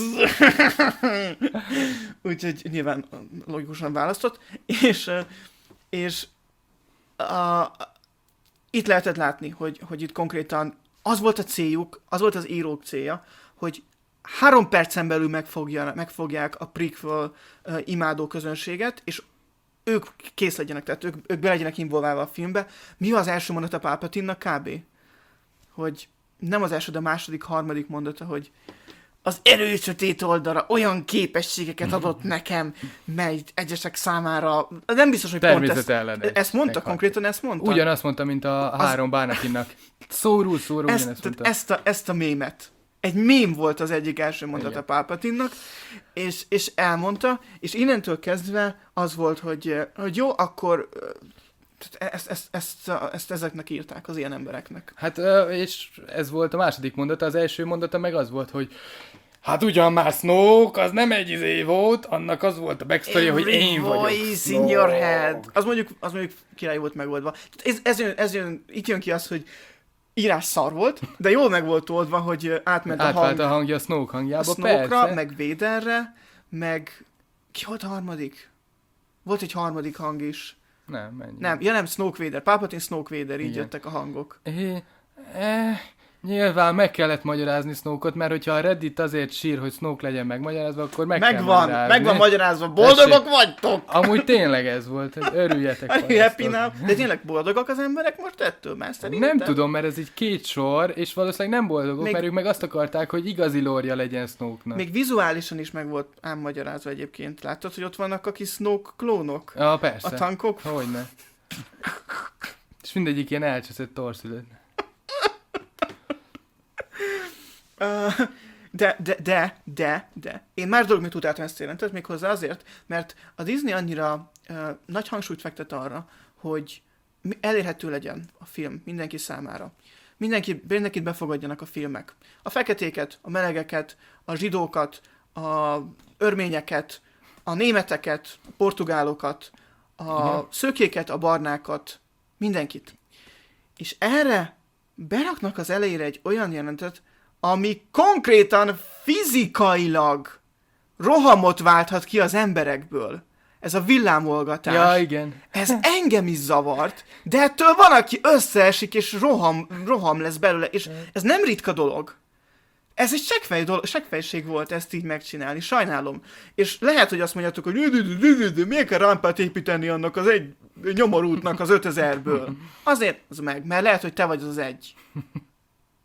Úgyhogy nyilván logikusan választott. És, és a, itt lehetett látni, hogy, hogy itt konkrétan az volt a céljuk, az volt az írók célja, hogy három percen belül megfogja, megfogják a prequel uh, imádó közönséget, és ők kész legyenek, tehát ők, ők be legyenek involválva a filmbe. Mi az első mondata Palpatine-nak kb? Hogy nem az első, de a második, harmadik mondata, hogy az erő sötét oldalra olyan képességeket adott nekem, mely egyesek számára, nem biztos, hogy pont ezt, ezt mondta, konkrétan ezt mondta? Ugyanazt mondta, mint a az... három Bárnakinnak. Szóról szóra ugyanezt mondta. Ezt a, ezt a mémet. Egy mém volt az egyik első mondata Palpatine-nak, és, és elmondta, és innentől kezdve az volt, hogy, hogy jó, akkor ezt, ezt, ezt, ezt ezeknek írták, az ilyen embereknek. Hát, és ez volt a második mondata, az első mondata meg az volt, hogy hát ugyan már Snoke, az nem egy izé volt, annak az volt a backstory, hogy én vagyok Snoke. In your head. Az mondjuk, az mondjuk király volt megoldva. Ez, ez, jön, ez jön, itt jön ki az, hogy írás szar volt, de jól meg volt oldva, hogy átment a hang. a hangja a Snoke hangjába, a Snoke-ra, persze. meg Vaderre, meg ki volt a harmadik? Volt egy harmadik hang is. Nem, menj. Nem, ja nem, Snoke Vader. Palpatine Snoke Vader, így igen. Jöttek a hangok. É, eh, nyilván meg kellett magyarázni Snoke-ot, mert hogyha a Reddit azért sír, hogy Snoke legyen megmagyarázva, akkor meg megvan, kell magyarázni. Megvan magyarázva, boldogok Tessék. Vagytok! Amúgy tényleg ez volt, örüljetek. Happy now. De tényleg boldogok az emberek most ettől már szerintem? Nem tudom, mert ez így két sor, és valószínűleg nem boldogok, még, mert ők meg azt akarták, hogy igazi lórja legyen Snoke-nak. Még vizuálisan is meg volt ám magyarázva egyébként. Láttad, hogy ott vannak a kis Snoke klónok? Ja, persze. A tankok? Hogyne. És mindegyik ilyen elcseszett torszülött. Uh, de, de, de, de, de. Én már dolog, mit utáltam ezt jelentett, méghozzá azért, mert a Disney annyira uh, nagy hangsúlyt fektet arra, hogy elérhető legyen a film mindenki számára. Mindenki, mindenkit befogadjanak a filmek. A feketéket, a melegeket, a zsidókat, a örményeket, a németeket, a portugálokat, a uh-huh. szökéket, a barnákat, mindenkit. És erre beraknak az elejére egy olyan jelentet, ami konkrétan fizikailag rohamot válthat ki az emberekből. Ez a villámolgatás. Ja, igen. Ez engem is zavart, de ettől van, aki összeesik, és roham, roham lesz belőle, és ez nem ritka dolog. Ez egy seggfej dolog, seggfejség volt ezt így megcsinálni, sajnálom. És lehet, hogy azt mondjátok, hogy miért kell rámpát építeni annak az egy nyomorútnak az ötezerből. Azért az meg, mert lehet, hogy te vagy az egy.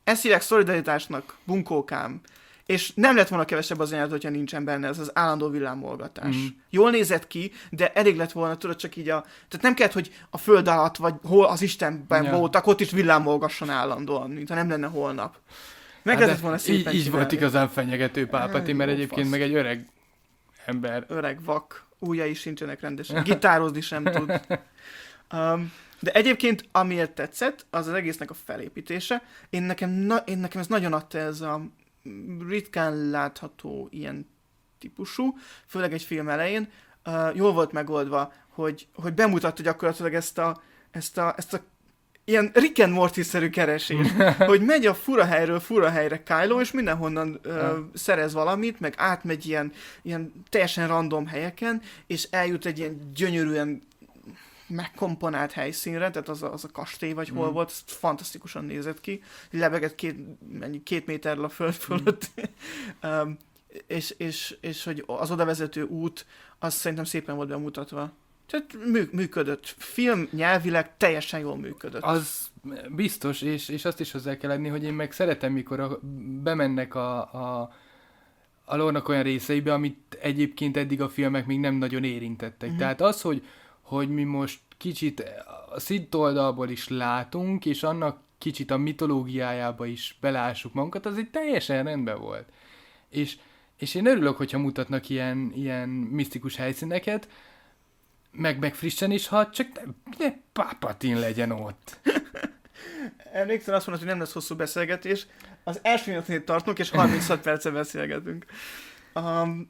ezt hívják szolidaritásnak, bunkókám. És nem lett volna kevesebb az anyát, hogyha nincsen benne ez az állandó villámolgatás. Mm. Jól nézett ki, de elég lett volna, tudod, csak így a... Tehát nem kellett, hogy a föld alatt, vagy hol az Istenben ja. voltak, ott is villámolgasson állandóan, mintha nem lenne holnap. Meg hát lehetett volna szépen így, így volt igazán fenyegető Palpatine, mert egyébként fasz. Meg egy öreg ember. Öreg vak. Ujjai sincsenek rendesen. Gitározni sem tud. Um, de egyébként, amiért tetszett, az az egésznek a felépítése. Én nekem, na, én nekem ez nagyon adta ez a ritkán látható ilyen típusú, főleg egy film elején. Uh, jól volt megoldva, hogy, hogy bemutatta gyakorlatilag ezt a, ezt a, ezt a ilyen Rick and Morty-szerű keresés, hogy megy a fura helyről fura helyre Kylo, és mindenhonnan uh, szerez valamit, meg átmegy ilyen, ilyen teljesen random helyeken, és eljut egy ilyen gyönyörűen megkomponált helyszínre, tehát az a, az a kastély, vagy hol mm. volt, ez fantasztikusan nézett ki, lebegett két, mennyi, két méterrel a föld fölött, mm. um, és, és, és hogy az oda vezető út, az szerintem szépen volt bemutatva. Tehát mű, működött. Film nyelvileg teljesen jól működött. Az biztos, és, és azt is hozzá kell adni, hogy én meg szeretem, mikor a, bemennek a, a, a lore-nak olyan részeibe, amit egyébként eddig a filmek még nem nagyon érintettek. Mm-hmm. Tehát az, hogy, hogy mi most kicsit a Sith oldalból is látunk, és annak kicsit a mitológiájába is belássuk magunkat, az egy teljesen rendben volt. És, és én örülök, hogyha mutatnak ilyen, ilyen misztikus helyszíneket, meg, meg frissen is, ha csak ne Palpatine legyen ott. Emlékszel, azt mondod, hogy nem lesz hosszú beszélgetés. Az első minutnél tartunk, és harminchat perce beszélgetünk. Um,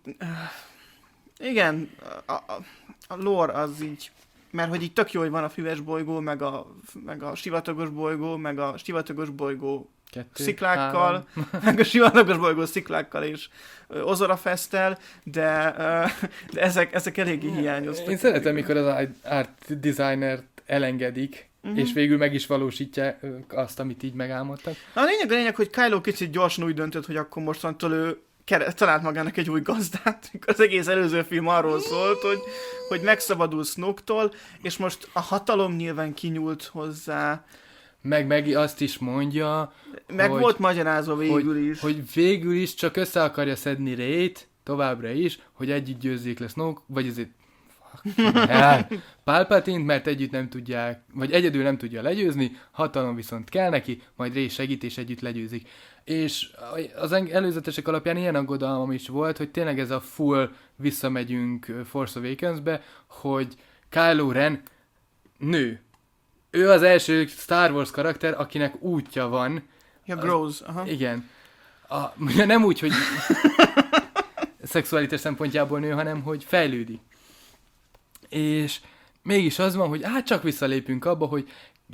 igen, a, a, a lore az így, mert hogy így tök jó, hogy van a füves bolygó, meg a, meg a sivatagos bolygó, meg a sivatagos bolygó Kettő, sziklákkal, három. meg a sivatagos bolygó sziklákkal és Ozora Festtel, de, de ezek, ezek eléggé hiányoztak. Én szeretem, mikor az art designert elengedik, uh-huh. és végül meg is valósítja azt, amit így megálmodtak. Na, a lényeg a lényeg, hogy Kylo kicsit gyorsan úgy döntött, hogy akkor mostantól ő talált magának egy új gazdát, mikor az egész előző film arról szólt, hogy, hogy megszabadul Snoke-tól, és most a hatalom nyilván kinyúlt hozzá. Meg, meg azt is mondja, meg hogy, volt magyarázva végül hogy, is. Hogy végül is csak össze akarja szedni Rey-t, továbbra is, hogy együtt győzzék le Snoke, vagy azért Palpatine, mert együtt nem tudják, vagy egyedül nem tudja legyőzni, hatalom viszont kell neki, majd Rey segít, és együtt legyőzik. És az előzetesek alapján ilyen aggodalmam is volt, hogy tényleg ez a full visszamegyünk Force Awakens-be, hogy Kylo Ren nő. Ő az első Star Wars karakter, akinek útja van. Ja, grows, aha. Igen. A, nem úgy, hogy szexualitás szempontjából nő, hanem hogy fejlődik. És mégis az van, hogy hát csak visszalépünk abba, hogy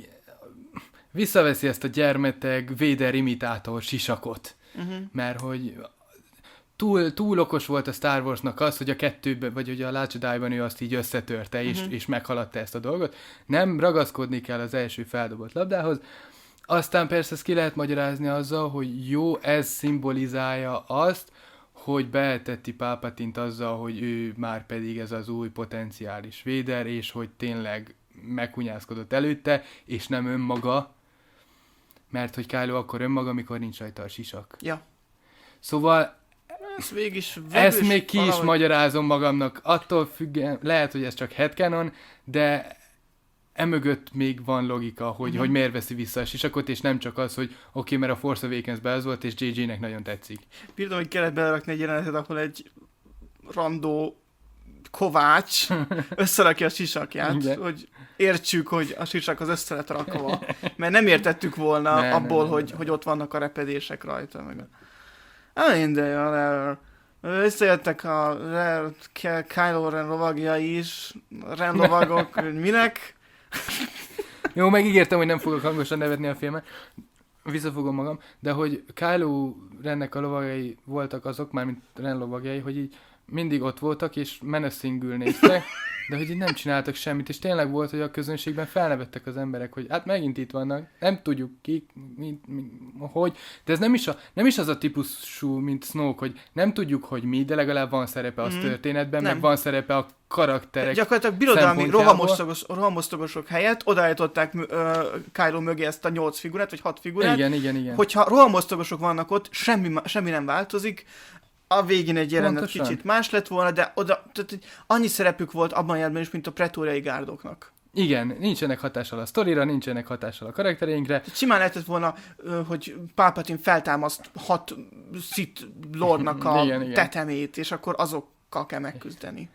visszaveszi ezt a gyermeteg Vader imitátor sisakot. Uh-huh. Mert hogy túl, túl okos volt a Star Warsnak az, hogy a kettőben, vagy hogy a Last Jedi-ban ő azt így összetörte, uh-huh. és, és meghaladta ezt a dolgot. Nem ragaszkodni kell az első feldobott labdához. Aztán persze ezt ki lehet magyarázni azzal, hogy jó, ez szimbolizálja azt, hogy beeltetti Palpatint azzal, hogy ő már pedig ez az új potenciális Vader, és hogy tényleg meghunyászkodott előtte, és nem önmaga, mert hogy Kylo akkor önmaga, amikor nincs rajta a sisak. Ja. Szóval ez végig ezt még ki valahogy is magyarázom magamnak, attól függően, lehet, hogy ez csak headcanon, de emögött még van logika, hogy, uh-huh. hogy miért veszi vissza a sisakot, és nem csak az, hogy oké, okay, mert a Force Awakens-ben az volt, és jé jének nagyon tetszik. Bírtam, hogy kellett belerakni egy jelenetet, ahol egy randó kovács összerakja a sisakját, igen. hogy értsük, hogy a sisak az össze lett rakva. Mert nem értettük volna ne, abból, ne, ne, hogy, ne. hogy ott vannak a repedések rajta. Meg a... Ah, minden, összejöttek a Kylo Ren lovagjai is, Ren lovagok, hogy minek. Jó, megígértem, hogy nem fogok hangosan nevetni a filmet. Visszafogom magam, de hogy Kylo Rennek a lovagjai voltak azok, mármint Ren lovagjai, hogy így mindig ott voltak, és meneszingül néztek, de hogy így nem csináltak semmit, és tényleg volt, hogy a közönségben felnevettek az emberek, hogy hát megint itt vannak, nem tudjuk kik, mi, mi, hogy, de ez nem is, a, nem is az a típusú, mint Snoke, hogy nem tudjuk, hogy mi, de legalább van szerepe az mm. történetben, nem. meg van szerepe a karakterek gyakorlatilag birodalmi rohamosztagos, rohamosztagosok helyett odaállították uh, Kylo mögé ezt a nyolc figurát, vagy hat figurát. Igen, igen, igen. Hogyha rohamosztagosok vannak ott, semmi, semmi nem változik, a végén egy jelenet Pontosan. Kicsit más lett volna, de oda, tehát annyi szerepük volt abban a jelenetben is, mint a pretóriai gárdoknak. Igen, nincsenek hatással a sztorira, nincsenek hatással a karaktereinkre. Tehát simán lehetett volna, hogy Palpatine feltámaszt hat Sith Lordnak a igen, igen. tetemét, és akkor azokkal kell megküzdeni.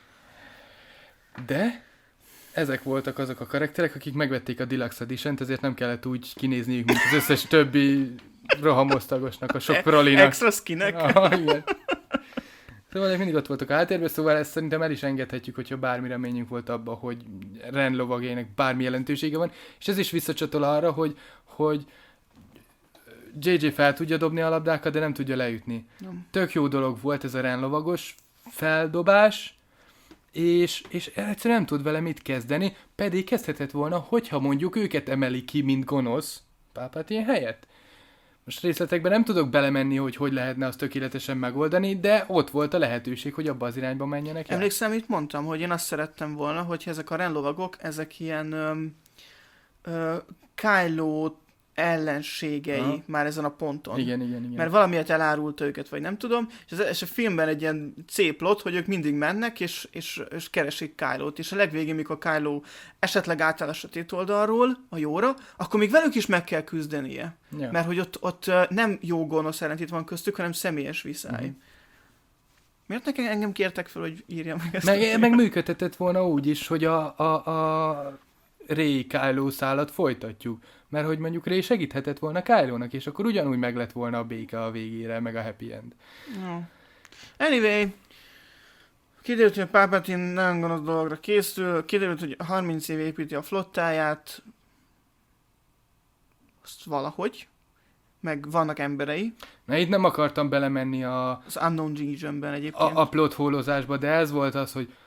De ezek voltak azok a karakterek, akik megvették a Deluxe Edition-t, ezért nem kellett úgy kinézniük, mint az összes többi rohamosztagosnak, a sok prolinak. Extra skinek. Ah, igen. Szóval mindig ott voltak a háttérben, szóval ezt szerintem el is engedhetjük, hogyha bármi reményünk volt abba, hogy Ren lovagjainak bármi jelentősége van, és ez is visszacsatol arra, hogy, hogy jé jé fel tudja dobni a labdákat, de nem tudja leütni. Nem. Tök jó dolog volt ez a Ren lovagos feldobás, és, és egyszerűen nem tud vele mit kezdeni, pedig kezdhetett volna, hogyha mondjuk őket emeli ki, mint gonosz Palpatine helyett. Most részletekben nem tudok belemenni, hogy hogy lehetne azt tökéletesen megoldani, de ott volt a lehetőség, hogy abba az irányba menjenek el. Emlékszem, itt mondtam, hogy én azt szerettem volna, hogy ezek a Ren lovagok, ezek ilyen öm, ö, Kylo ellenségei ha. már ezen a ponton. Igen, igen, igen. Mert valamiért elárulta őket, vagy nem tudom, és, ez, és a filmben egy ilyen C-plot, hogy ők mindig mennek, és, és, és keresik Kylo-t, és a legvégén, mikor Kylo esetleg átáll a sötét oldalról, a jóra, akkor még velük is meg kell küzdenie. Ja. Mert hogy ott, ott nem jó-gonosz ellentét van köztük, hanem személyes viszály. Uh-huh. Miért nekem engem kértek fel, hogy írjam meg ezt? Meg, meg működtetett volna úgy is, hogy a, a, a Rey-Kylo szálat folytatjuk. Mert hogy mondjuk Rey segíthetett volna Kylo-nak, és akkor ugyanúgy meg lett volna a béke a végére, meg a happy end. No. Anyway, kiderült, hogy a Palpatine nagyon gonosz dologra készül, kiderült, hogy harminc év építi a flottáját, azt valahogy, meg vannak emberei. Na itt nem akartam belemenni a... Az Unknown Regionben egyébként. A, a plot hólozásba, de ez volt az, hogy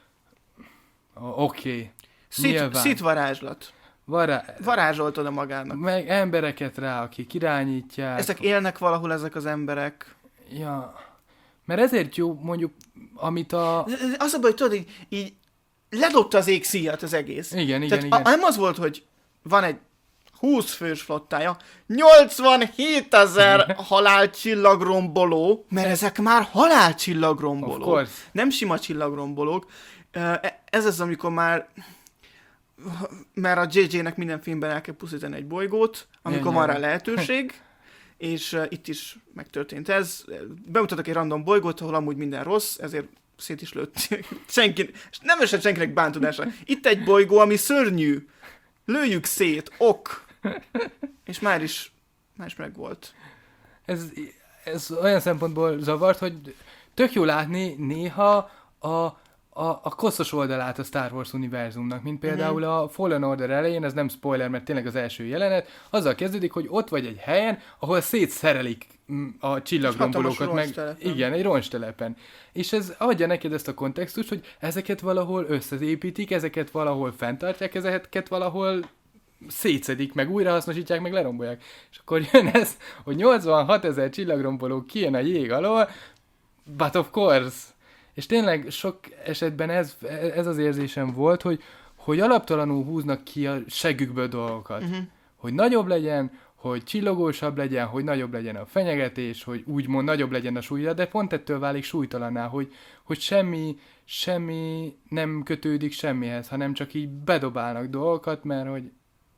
oké, okay, Szit, szitvarázslat. Vará... Varázsolt oda magának. Meg embereket rá, akik irányítják. Ezek élnek valahol, ezek az emberek. Ja. Mert ezért jó, mondjuk, amit a... Az a baj, tudod, így, így ledobta az ég szíjat az egész. Igen, igen, Tehát igen. A, nem az volt, hogy van egy húsz fős flottája, nyolcvanhétezer halálcsillagromboló, mert ezek már halálcsillagrombolók. Nem sima csillagrombolók. Ez az, amikor már... mert a jé jének minden filmben el kell pusztítani egy bolygót, amikor van rá lehetőség, és uh, itt is megtörtént ez. Bemutattak egy random bolygót, ahol amúgy minden rossz, ezért szét is lőtt. Senki, nem esett senkinek bántudása. Itt egy bolygó, ami szörnyű. Lőjük szét, ok. És már is, már is megvolt. Ez, ez olyan szempontból zavart, hogy tök jó látni néha a A, a koszos oldalát a Star Wars univerzumnak, mint például mm-hmm. a Fallen Order elején, ez nem spoiler, mert tényleg az első jelenet, azzal kezdődik, hogy ott vagy egy helyen, ahol szétszerelik a csillagrombolókat, meg igen, egy roncstelepen. És ez adja neked ezt a kontextust, hogy ezeket valahol összeépítik, ezeket valahol fenntartják, ezeket valahol szétszedik, meg újrahasznosítják, meg lerombolják. És akkor jön ez, hogy nyolcvanhat ezer csillagromboló kijön a jég alól, but of course. És tényleg sok esetben ez, ez az érzésem volt, hogy, hogy alaptalanul húznak ki a segükből dolgokat. Uh-huh. Hogy nagyobb legyen, hogy csillogósabb legyen, hogy nagyobb legyen a fenyegetés, hogy úgymond nagyobb legyen a súlya, de pont ettől válik súlytalanná, hogy, hogy semmi, semmi nem kötődik semmihez, hanem csak így bedobálnak dolgokat, mert hogy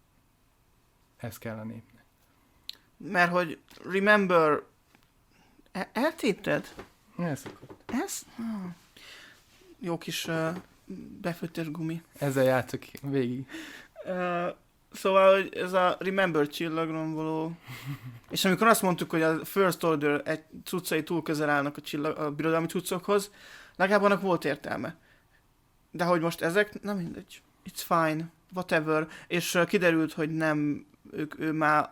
ez kell a népnek. Mert hogy remember, el- eltépted? Elszokott. Ez? Ah. Jó kis uh, befőttes gumi. Ezzel játszok végig. Uh, szóval, hogy ez a Remember csillagromboló. És amikor azt mondtuk, hogy a First Order egy cuccai túl közel állnak a, csillag, a birodalmi cuccokhoz, legalább annak volt értelme. De hogy most ezek, nem mindegy. It's fine. Whatever. És uh, kiderült, hogy nem, ők, ő már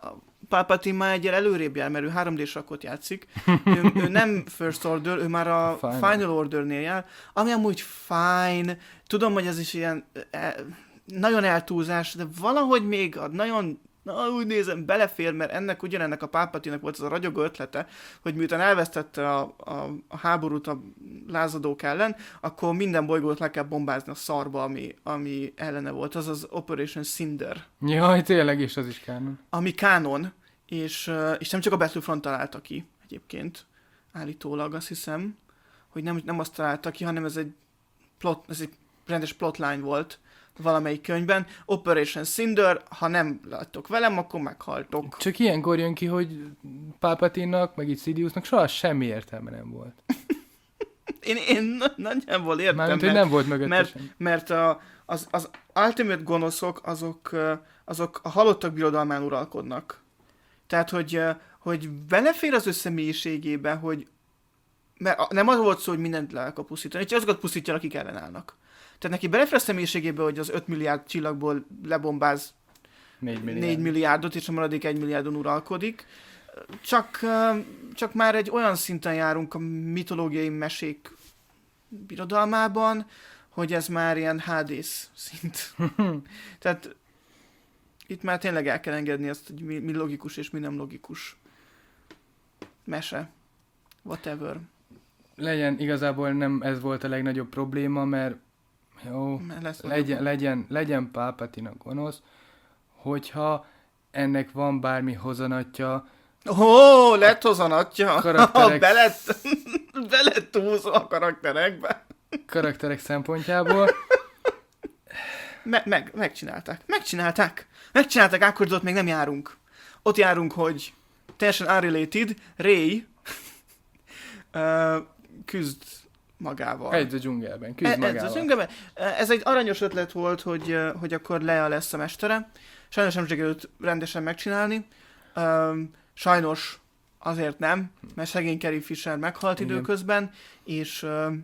Palpatine már egyel előrébb jár, mert ő három dé sakkot játszik. ő, ő nem First Order, ő már a Final, Final Order-nél jár, ami amúgy fine. Tudom, hogy ez is ilyen e, nagyon eltúlzás, de valahogy még a nagyon, na, úgy nézem, belefér, mert ennek ugyanennek a Palpatine-nek volt az a ragyogó ötlete, hogy miután elvesztette a, a, a háborút a lázadók ellen, akkor minden bolygót le kell bombázni a szarba, ami, ami ellene volt. Az az Operation Cinder. Jaj, tényleg is, az is kánon. Ami kánon, és, és nem csak a Battlefront találta ki egyébként, állítólag azt hiszem, hogy nem, nem azt találta ki, hanem ez egy, plot, ez egy rendes plotline volt valamelyik könyvben. Operation Cinder, ha nem láttok velem, akkor meghaltok. Csak ilyenkor jön ki, hogy Palpatine-nak, meg itt Sidiousnak soha semmi értelme nem volt. én, én nagyjából értem. Mármint, hogy nem volt mögötte mert, sem. mert a, az, az Ultimate gonoszok, azok, azok a halottak birodalmán uralkodnak. Tehát, hogy, hogy belefér az ő személyiségébe, hogy mert nem az volt szó, hogy mindent le akar pusztítani, csak azokat pusztítja, akik ellenállnak. Tehát neki belefér a személyiségébe, hogy az öt milliárd csillagból lebombáz négy milliárd. négy milliárdot, és a maradék egy milliárdon uralkodik. Csak, csak már egy olyan szinten járunk a mitológiai mesék birodalmában, hogy ez már ilyen Hades szint. Tehát itt már tényleg el kell engedni azt, hogy mi, mi logikus és mi nem logikus mese. Whatever. Legyen, igazából nem ez volt a legnagyobb probléma, mert jó, Lesz legyen, legyen, legyen Palpatine a gonosz, hogyha ennek van bármi hozanatja. Ó, oh, lett hozanatja! Karakterek... Belett, belett húzva a karakterekbe. Karakterek szempontjából. Me- meg, megcsinálták. Megcsinálták. Megcsinálták, akkor ott még nem járunk. Ott járunk, hogy teljesen unrelated, Rey uh, küzd magával. Egy a dzsungelben, küzd e- magával. Ez, a dzsungelben. Ez egy aranyos ötlet volt, hogy, hogy akkor Leia lesz a mestere. Sajnos nem sikerült rendesen megcsinálni. Um, sajnos azért nem, mert szegény Carrie Fisher meghalt Igen. időközben, és, um,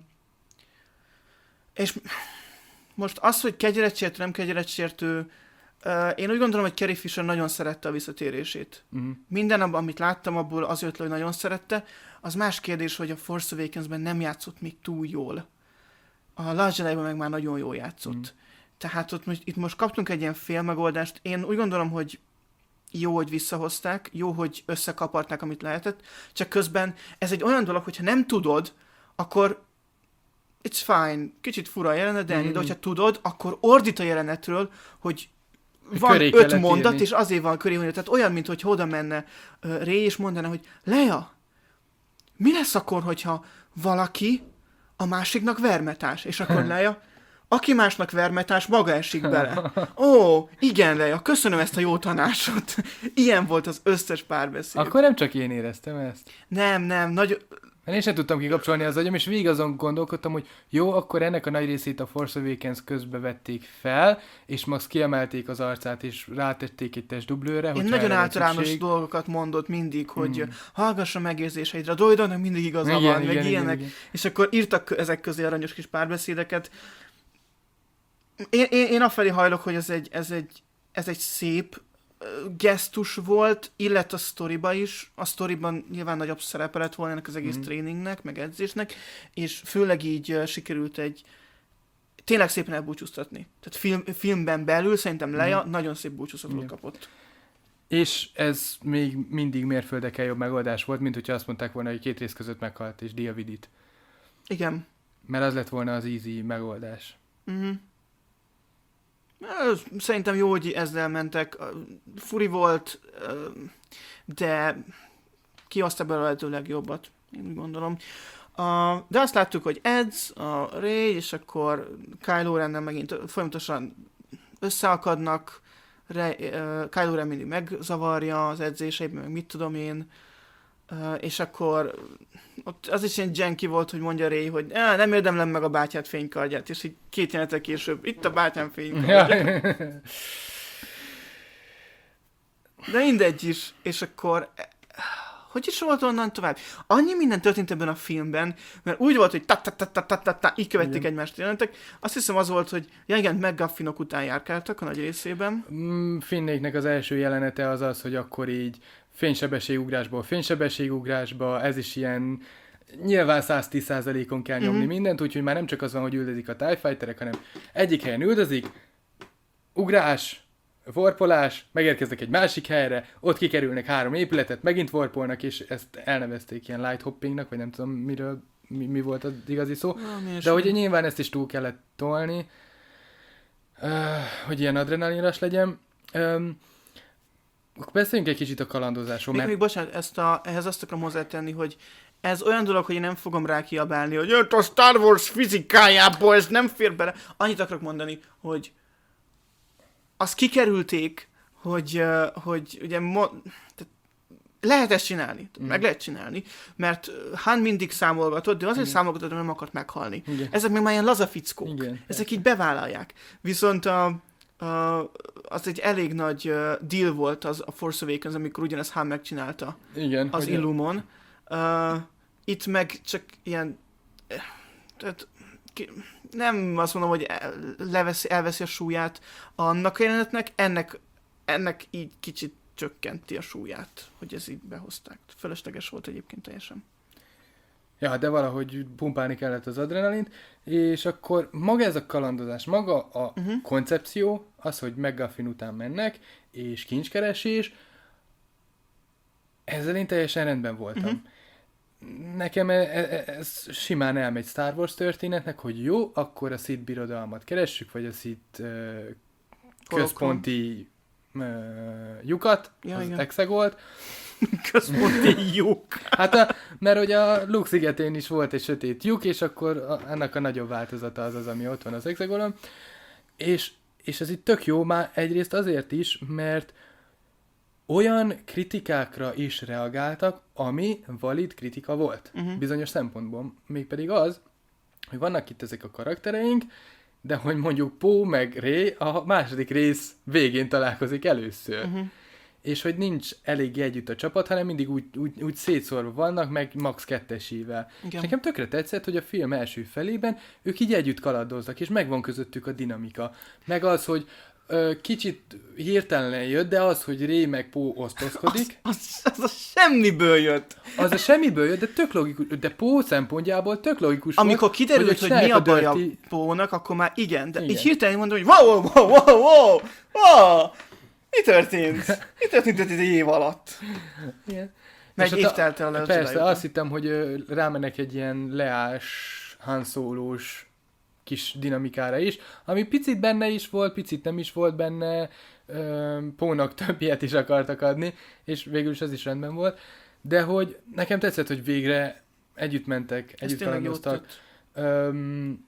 és most az, hogy kegyerecsértő, nem kegyerecsértő, uh, én úgy gondolom, hogy Carrie Fisher nagyon szerette a visszatérését. Uh-huh. Minden, amit láttam abból, az jött le, hogy nagyon szerette. Az más kérdés, hogy a Force Awakens-ben nem játszott még túl jól. A Last Jedi-ben meg már nagyon jól játszott. Mm. Tehát ott most, itt most kaptunk egy ilyen félmegoldást. Én úgy gondolom, hogy jó, hogy visszahozták, jó, hogy összekaparták, amit lehetett, csak közben ez egy olyan dolog, hogyha nem tudod, akkor it's fine, kicsit fura a jelenet, de, mm. de hogyha tudod, akkor ordít a jelenetről, hogy van köré öt mondat, írni. És azért van köré mondani. Tehát olyan, mint hogy oda menne uh, Rey, és mondaná, hogy Leia, mi lesz akkor, hogyha valaki a másiknak vermetás, és akkor Leia, aki másnak vermetás, maga esik bele. Ó, igen, Leia, köszönöm ezt a jó tanácsot. Ilyen volt az összes párbeszéd. Akkor nem csak én éreztem ezt. Nem, nem, nagy... Én sem tudtam kikapcsolni az agyam, és végig azon gondolkodtam, hogy jó, akkor ennek a nagy részét a Force Awakens közbe vették fel, és max kiemelték az arcát, és rátették egy testdublőre. Én nagyon általános dolgokat mondott mindig, hogy hmm. hallgassa megérzéseidre, a droidonnak mindig igaza igen, van, igen, meg igen, ilyenek. Igen, igen. És akkor írtak ezek közé aranyos kis párbeszédeket. Én, én, én afelé hajlok, hogy ez egy, ez egy, ez egy szép gesztus volt, illet a sztoriba is. A sztoriban nyilván nagyobb szerepe lett volna ennek az egész mm. tréningnek, meg edzésnek, és főleg így uh, sikerült egy tényleg szépen elbúcsúztatni. Tehát film, filmben belül szerintem Leia mm. nagyon szép búcsúztatót mm. kapott. És ez még mindig mérföldekkel jobb megoldás volt, mint hogyha azt mondták volna, hogy két rész között meghalt, és Dia Vidit. Igen. Mert az lett volna az easy megoldás. Mhm. Szerintem jó, hogy ezzel mentek. Furi volt, de kihozta belőle a lehető legjobbat, én úgy gondolom. De azt láttuk, hogy Edz, a Rey, és akkor Kylo Rennel megint folyamatosan összeakadnak. Rey, Kylo Ren mindig megzavarja az edzéseiben, meg mit tudom én. És akkor ott az is ilyen janky volt, hogy mondja Rey, hogy nem érdemlem meg a bátyát fénykardját, és így két jelenetek később, itt a bátyám fénykardja. De mindegy is, és akkor hogy is volt onnan tovább? Annyi minden történt ebben a filmben, mert úgy volt, hogy ta-ta-ta-ta-ta-ta, így követték igen. egymást jelentek. Azt hiszem az volt, hogy ja igen, McGuffinok után járkáltak a nagy részében. Mm, Finnéknek az első jelenete az az, hogy akkor így fénysebességugrásból fénysebességugrásba, ez is ilyen nyilván száztíz százalékon kell nyomni mm-hmm. mindent, úgyhogy már nem csak az van, hogy üldözik a TIE Fighterek, hanem egyik helyen üldözik, ugrás, warpolás, megérkeznek egy másik helyre, ott kikerülnek három épületet, megint warpolnak, és ezt elnevezték ilyen light hoppingnak, vagy nem tudom miről, mi, mi volt az igazi szó. Na, de hogy nyilván ezt is túl kellett tolni, uh, hogy ilyen adrenalinas legyen. Um, beszéljünk egy kicsit a kalandozásról. Még, mert... még bocsánat, ezt a, ehhez azt akarom hozzátenni, hogy ez olyan dolog, hogy én nem fogom rá kiabálni, hogy jött a Star Wars fizikájából, ez nem fér bele. Annyit akarok mondani, hogy azt kikerülték, hogy, uh, hogy ugye mo- lehet ezt csinálni, mm. meg lehet csinálni, mert Han mindig számolgatott, de azért számolgatott, hogy nem akart meghalni. Igen. Ezek meg már ilyen laza fickók. Igen. Ezek így bevállalják. Viszont a, a, az egy elég nagy uh, deal volt az a Force Awakens, amikor ugyanezt Han megcsinálta igen, az Illumon. Uh, itt meg csak ilyen... Tehát, ki, nem azt mondom, hogy elveszi, elveszi a súlyát annak a jelenetnek, ennek, ennek így kicsit csökkenti a súlyát, hogy ez így behozták. Fölösleges volt egyébként teljesen. Ja, de valahogy pumpálni kellett az adrenalint, és akkor maga ez a kalandozás, maga a uh-huh. koncepció, az, hogy McGuffin után mennek, és kincskeresés, ezzel én teljesen rendben voltam. Uh-huh. Nekem ez simán elmegy Star Wars történetnek, hogy jó, akkor a Sith birodalmat keressük, vagy a Sith uh, központi uh, lyukat, ja, az Exegolt. Központi lyuk. Hát, a, mert hogy a Luke szigetén is volt egy sötét lyuk, és akkor a, ennek a nagyobb változata az az, ami ott van az Exegolon. És, és ez itt tök jó, már egyrészt azért is, mert olyan kritikákra is reagáltak, ami valid kritika volt. Uh-huh. Bizonyos szempontból. Mégpedig az, hogy vannak itt ezek a karaktereink, de hogy mondjuk Poe meg Rey a második rész végén találkozik először. Uh-huh. És hogy nincs eléggé együtt a csapat, hanem mindig úgy, úgy, úgy szétszórva vannak, meg max kettesével. És nekem tökre tetszett, hogy a film első felében ők így együtt kalandoznak, és megvan közöttük a dinamika. Meg az, hogy ö, kicsit hirtelen jött, de az, hogy Rey meg Poe osztozkodik. Az, az, az a semmiből jött. Az a semmiből jött, de tök logikus, de Poe szempontjából tök logikus amikor volt. Kiderült, hogy, hogy mi a baj a dirty... Poe-nak, akkor már igen, de igen. így hirtelen mondom, hogy wow, wow, wow, wow, wow. Mi történt? Mi történt egy év alatt? Igen. Meg év telt el a persze, azt hittem, hogy rámennek egy ilyen leás, Han Solo-s kis dinamikára is, ami picit benne is volt, picit nem is volt benne, Pónak több ilyet is akartak adni, és végül is az is rendben volt, de hogy nekem tetszett, hogy végre együtt mentek, együtt kalandoztak. Um,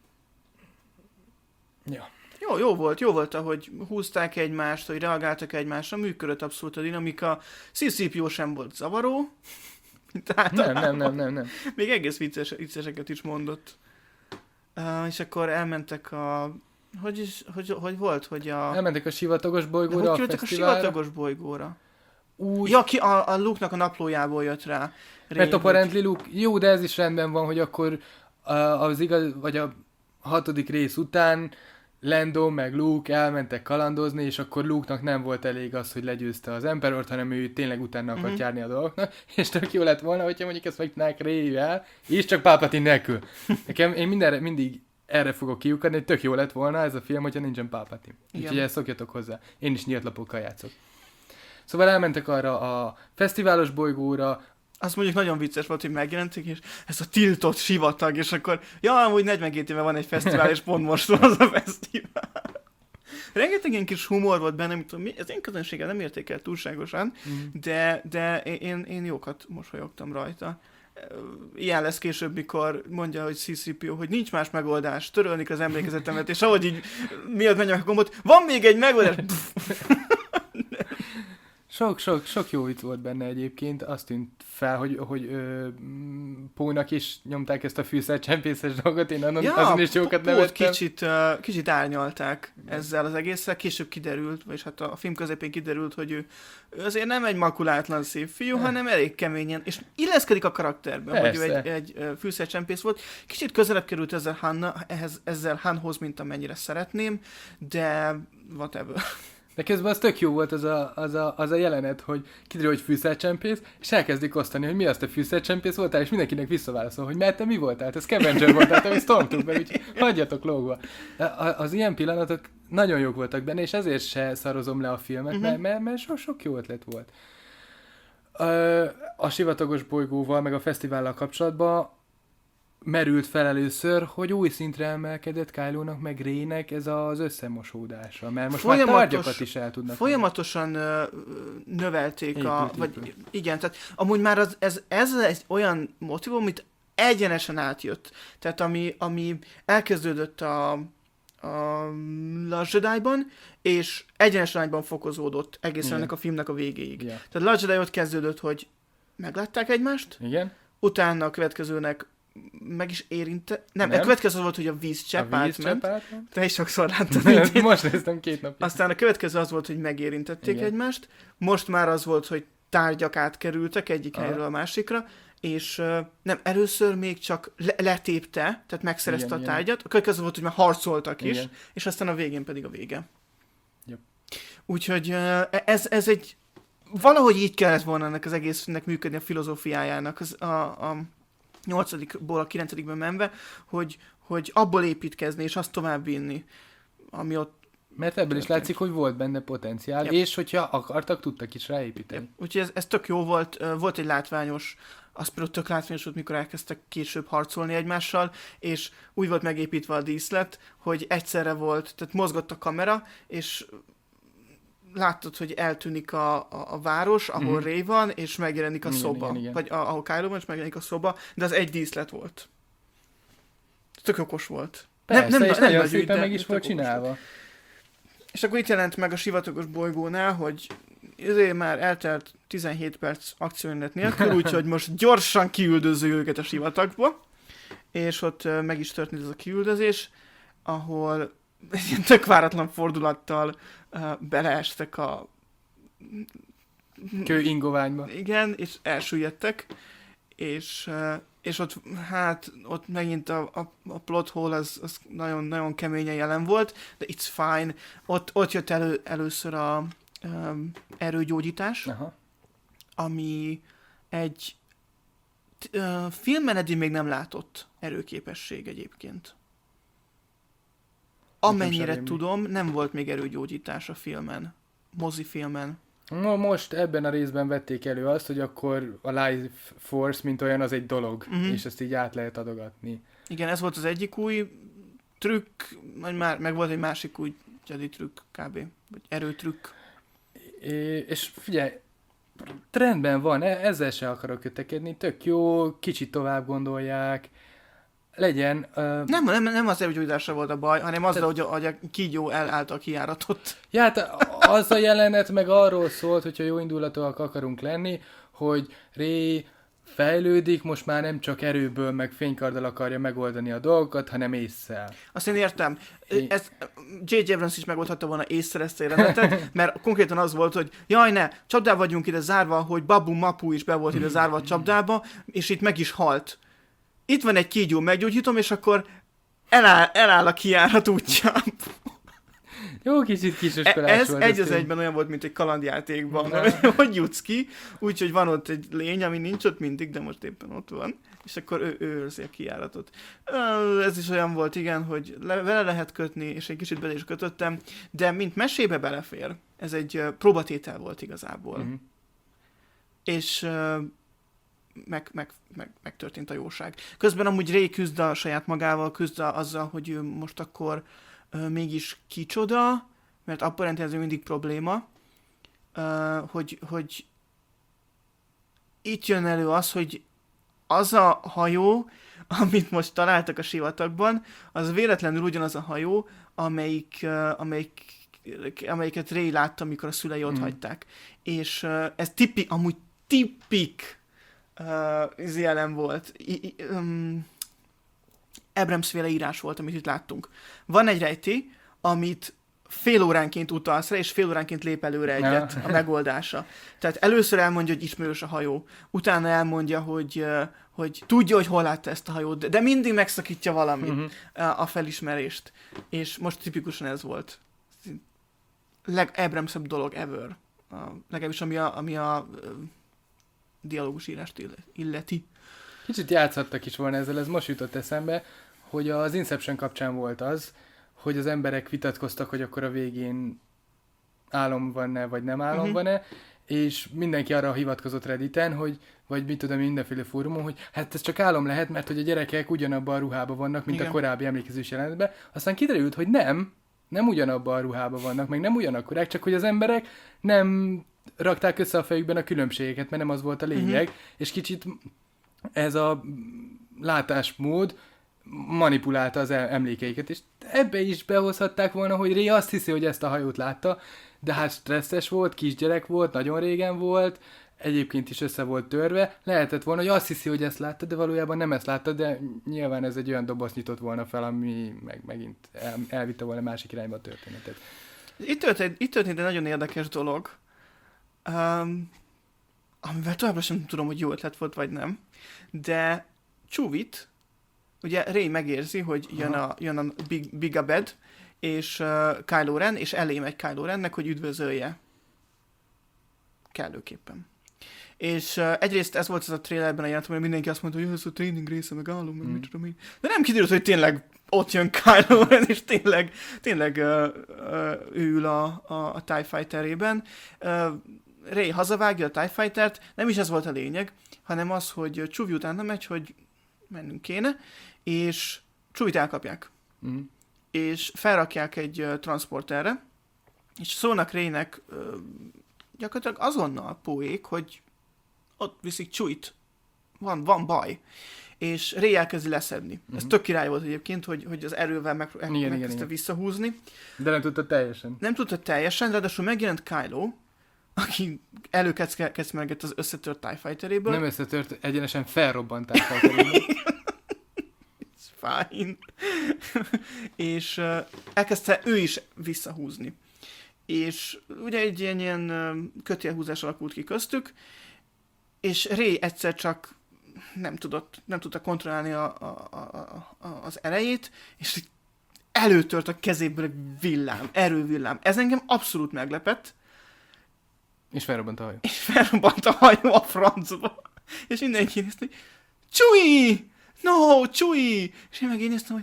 ja. Jó, jó volt, jó volt, ahogy húzták egymást, hogy reagáltak egymásra, működött abszolút a dinamika. cé cé pé o sem volt zavaró. nem, nem, nem, nem, nem. Még egész vicces, vicceseket is mondott. Uh, és akkor elmentek a... Hogy is, hogy, hogy volt, hogy a... Elmentek a sivatagos bolygóra, de a hogy a sivatagos bolygóra? Úgy... Ja, ki a, a Luke-nak a naplójából jött rá. Mert apparently Luke, jó, de ez is rendben van, hogy akkor az igaz, vagy a hatodik rész után Lando meg Luke elmentek kalandozni, és akkor Luke-nak nem volt elég az, hogy legyőzte az Emperort, hanem ő tényleg utána akart uh-huh. járni a dolgoknak, és tök jó lett volna, hogyha mondjuk ezt megcsinálják Rey-vel, és csak Palpatine nélkül. Nekem én mindenre, mindig erre fogok kiukadni, hogy tök jó lett volna ez a film, hogyha nincsen Palpatine. Úgyhogy ezt szokjatok hozzá. Én is nyílt lapokkal játszok. Szóval elmentek arra a fesztiválos bolygóra. Az mondjuk nagyon vicces volt, hogy megjelentek, és ez a tiltott sivatag, és akkor, ja, amúgy negyvenkét éve van egy fesztivál, és pont most van az a fesztivál. Rengeteg ilyen kis humor volt benne, amit tudom, az én közönséggel nem értékelt túlságosan, mm. de, de én, én jókat mosolyogtam rajta. Ilyen lesz később, mikor mondja, hogy cé cé pé o, hogy nincs más megoldás, törölni az emlékezetemet, és ahogy így miatt menjek a gombot, van még egy megoldás! Sok, sok, sok jó vicc volt benne egyébként. Azt tűnt fel, hogy, hogy ö, Pónak is nyomták ezt a fűszercsempészes dolgot, én annon, ja, azon is jókat Pót nevettem. kicsit, uh, kicsit árnyalták ezzel az egésszel, később kiderült, vagyis hát a film közepén kiderült, hogy ő, ő azért nem egy makulátlan szép fiú, hanem elég keményen, és illeszkedik a karakterben, Persze. hogy ő egy, egy uh, fűszercsempész volt. Kicsit közelebb került ezzel, Hanna, ehhez, ezzel Hanhoz, mint amennyire szeretném, de whatever. De közben az tök jó volt az a, az a, az a jelenet, hogy kiderül, hogy fűszercsempész, és elkezdik osztani, hogy mi azt a fűszercsempész voltál, és mindenkinek visszaválaszol, hogy mert te mi voltál, te Scavenger voltál, te vagy Stormtrooper, úgyhogy hagyjatok lógva. Az ilyen pillanatok nagyon jók voltak benne, és ezért se szarozom le a filmet, uh-huh. mert, mert, mert sok, sok jó ötlet volt. A sivatagos bolygóval, meg a fesztivállal kapcsolatban merült fel először, hogy új szintre emelkedett Kylo-nak, meg Rey-nek ez az összemosódása, mert most Folyamatos, már tárgyakat is el tudnak. Folyamatosan ö, növelték épült, a... épült. Vagy, igen, tehát amúgy már az, ez, ez egy olyan motivum, amit egyenesen átjött. Tehát ami, ami elkezdődött a, a Last Jedi-ban, és egyenes irányban fokozódott egészen ennek a filmnek a végéig. Igen. Tehát Last Jedi ott kezdődött, hogy meglátták egymást, Igen. utána a következőnek meg is érinte... Nem, Nem. a következő az volt, hogy a vízcsepp A víz átment. ment. Te is sokszor láttad. Most néztem két napig. Aztán a következő az volt, hogy megérintették Igen. egymást. Most már az volt, hogy tárgyak átkerültek egyik Aha. helyről a másikra, és uh, nem, először még csak le- letépte, tehát megszerezte Igen, a igen. tárgyat. A következő volt, hogy már harcoltak is, Igen. és aztán a végén pedig a vége. Yep. Úgyhogy uh, ez, ez egy... Valahogy így kellett volna ennek az egésznek működni a filozófiájának az, a, a nyolcadikból a kilencedikben menve, hogy, hogy abból építkezni, és azt tovább vinni, ami ott... Mert ebből is történt. látszik, hogy volt benne potenciál, Yep. és hogyha akartak, tudtak is ráépíteni. Yep. Úgyhogy ez, ez tök jó volt, uh, volt egy látványos, az például tök látványos volt, mikor elkezdtek később harcolni egymással, és úgy volt megépítve a díszlet, hogy egyszerre volt, tehát mozgott a kamera, és láttad, hogy eltűnik a, a, a város, ahol Mhm. Rey van, és megjelenik a Igen, szoba. igen, igen. Vagy a, ahol Kylo van, és megjelenik a szoba, de az egy díszlet volt. Tök okos volt. Persze, és nagyon nagy ügy, szépen de meg is tök volt okos csinálva. És akkor itt jelent meg a sivatagos bolygónál, hogy ezért már eltelt tizenhét perc akciójelenet nélkül, úgyhogy most gyorsan kiüldözzük őket a sivatagba, és ott ö, meg is történt ez a kiüldözés, ahol egy ilyen tök váratlan fordulattal uh, beleestek a... Kő ingoványba. Igen, és elsüllyedtek, és, uh, és ott, hát, ott megint a, a, a plot hole az, az nagyon, nagyon keményen jelen volt, de it's fine. Ott, ott jött elő, először a um, erőgyógyítás, Aha. ami egy t- uh, filmen eddig még nem látott erőképesség egyébként. Amennyire semmi. tudom, nem volt még erőgyógyítás a filmen, mozifilmen. No, most ebben a részben vették elő azt, hogy akkor a Life Force, mint olyan, az egy dolog, Mhm. és ezt így át lehet adogatni. Igen, ez volt az egyik új trükk, vagy már meg volt egy másik új Jedi trükk kb. Vagy erőtrükk. É, és figyelj, trendben van, e- ezzel se akarok kötekedni, tök jó, kicsit tovább gondolják, legyen... Uh, Nem, nem, nem az erőgyógyításra volt a baj, hanem azzal, hogy a, hogy a kígyó elállt a kijáratot. ja, hát az a jelenet meg arról szólt, hogyha jó indulatúak akarunk lenni, hogy Rey fejlődik, most már nem csak erőből, meg fénykarddal akarja megoldani a dolgokat, hanem ésszel. Azt én értem. É- Ez jé jé. Abrams is megoldhatta volna észre ezt a jelenetet, mert konkrétan az volt, hogy jaj ne, csapdába vagyunk ide zárva, hogy Babu Mapu is be volt ide zárva a csapdába, és itt meg is halt. Itt van egy kígyó, meggyógyítom, és akkor eláll, eláll a kijárat útján. Jó kicsit kisiskolás Ez volt. egy az ezt én- egyben olyan volt, mint egy kalandjátékban, Na. hogy, hogy jutsz ki, úgyhogy van ott egy lény, ami nincs ott mindig, de most éppen ott van, és akkor ő, ő őrzi a kijáratot. Ö, Ez is olyan volt, igen, hogy le, vele lehet kötni, és egy kicsit bele is kötöttem, de mint mesébe belefér, ez egy ö, próbatétel volt igazából. Mhm. És ö, meg, meg, meg, megtörtént a jóság. Közben amúgy Rey küzd a saját magával, küzd a- azzal, hogy ő most akkor ö, mégis kicsoda, mert apparently ez mindig probléma, ö, hogy, hogy itt jön elő az, hogy az a hajó, amit most találtak a sivatagban, az véletlenül ugyanaz a hajó, amelyik, ö, amelyik amelyiket Ray látta, amikor a szülei ott Mm. hagyták. És uh, ez tipi, amúgy tipik uh, jelen volt. I, I, um, Abrams-féle írás volt, amit itt láttunk. Van egy rejtély, amit fél óránként utalsz rá, és fél óránként lép előre egyet Ja. a megoldása. Tehát először elmondja, hogy ismerős a hajó, utána elmondja, hogy, uh, hogy tudja, hogy hol látta ezt a hajót, de- de mindig megszakítja valamit, Mhm. uh, a felismerést. És most tipikusan ez volt. Leg Abramsebb dolog ever. Uh, legalábbis ami a, ami a uh, dialógus írást ill- illeti. Kicsit játszhattak is volna ezzel, ez most jutott eszembe, hogy az Inception kapcsán volt az, hogy az emberek vitatkoztak, hogy akkor a végén álom van-e, vagy nem álom Mhm. van-e, és mindenki arra hivatkozott Redditen, hogy, vagy mit tudom, mindenféle fórumon, hogy hát ez csak álom lehet, mert hogy a gyerekek ugyanabban a ruhában vannak, mint Igen. a korábbi emlékezős jelenetben. Aztán kiderült, hogy nem, nem ugyanabban a ruhában vannak, meg nem ugyanakkorák, csak hogy az emberek nem rakták össze a fejükben a különbségeket, mert nem az volt a lényeg, Mhm. és kicsit ez a látásmód manipulálta az em- emlékeiket, és ebbe is behozhatták volna, hogy Ray azt hiszi, hogy ezt a hajót látta, de hát stresszes volt, kisgyerek volt, nagyon régen volt, egyébként is össze volt törve, lehetett volna, hogy azt hiszi, hogy ezt látta, de valójában nem ezt látta, de nyilván ez egy olyan doboz nyitott volna fel, ami meg megint el, elvitte volna másik irányba a történetet. Itt történt, itt történt egy nagyon érdekes dolog, um, amivel továbbra sem tudom, hogy jó ötlet volt, vagy nem, de Chewit, ugye Ray megérzi, hogy jön a, jön a Big, Big Abed, és uh, Kylo Ren, és elé megy Kylo Rennek, hogy üdvözölje. Kellőképpen. És uh, egyrészt ez volt az a trailerben a jelenetben, hogy mindenki azt mondta, hogy ez a tréning része, meg állom, meg Mm. mit tudom én. De nem kiderült, hogy tényleg ott jön Kylo Ren, és tényleg, tényleg uh, uh, ő ül a, a, a TIE Fighterében. Uh, Ray hazavágja a TIE Fightert, nem is ez volt a lényeg, hanem az, hogy Chewie utána megy, hogy mennünk kéne, és Chewie-t elkapják. Mm. És felrakják egy uh, transporterre, és szólnak Raynek uh, gyakorlatilag azonnal póék, hogy ott viszik Chewie-t. Van, van baj. És Ray elkezdi leszedni. Uh-huh. Ez Mhm. tök király volt egyébként, hogy, hogy az erővel meg, Igen, igen, megkezdte igen. visszahúzni. De nem tudta teljesen. Nem tudta teljesen, ráadásul megjelent Kylo, aki előkecmergett az összetört TIE Fighteréből. Nem összetört, egyenesen felrobbanták a körülbelül. Fine. és uh, elkezdte ő is visszahúzni. És ugye egy ilyen, ilyen uh, kötélhúzás alakult ki köztük, és Ray egyszer csak nem tudott, nem tudta kontrollálni a, a, a, a, az erejét, és így előtört a kezéből egy villám, erővillám. Ez engem abszolút meglepett, És felrobbant a hajó. és felrobbant a hajó a francba. És mindenki nézte, hogy Chewie! No, Chewie! És én meg én néztem, hogy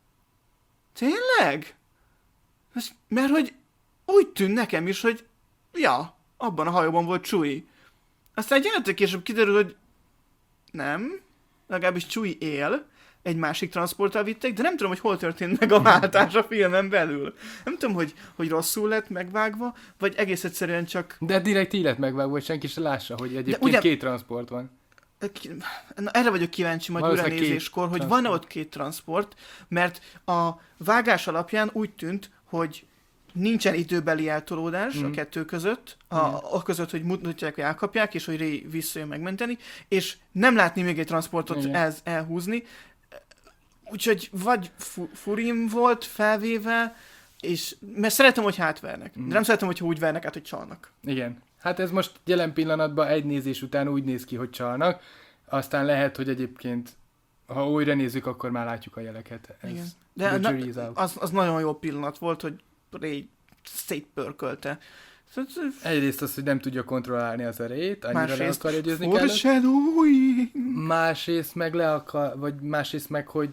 tényleg? Ez, mert hogy úgy tűnt nekem is, hogy ja, abban a hajóban volt Chewie. Aztán egy jelentek később kiderül, hogy nem, legalábbis Chewie él, egy másik transporttal vitték, de nem tudom, hogy hol történt meg a váltás a filmen belül. Nem tudom, hogy, hogy rosszul lett megvágva, vagy egész egyszerűen csak... De direkt így lett megvágva, hogy senki se lássa, hogy egyébként ugye- két transport van. Na, erre vagyok kíváncsi majd Valószínűleg újranézéskor, hogy transport. van-e ott két transport, mert a vágás alapján úgy tűnt, hogy nincsen időbeli eltolódás mm. a Mhm. kettő között, a, a között, hogy mutatják, hogy elkapják, és hogy Ray visszajön megmenteni, és nem látni még egy transportot ez, elhúzni. Úgyhogy vagy fu- furim volt felvéve, és mert szeretem, hogy hátvernek. Mhm. De nem szeretem, hogyha úgy vernek át, hogy csalnak. Igen. Hát ez most jelen pillanatban egy nézés után úgy néz ki, hogy csalnak. Aztán lehet, hogy egyébként, ha újra nézzük, akkor már látjuk a jeleket. Ez Igen. De De na, na, az, az nagyon jó pillanat volt, hogy Ray szétpörkölte. egyrészt az, hogy nem tudja kontrollálni az erejét, annyira le Másrészt akarja győzni kell. foreshadowing. Másrészt meg le akar, vagy másrészt meg, hogy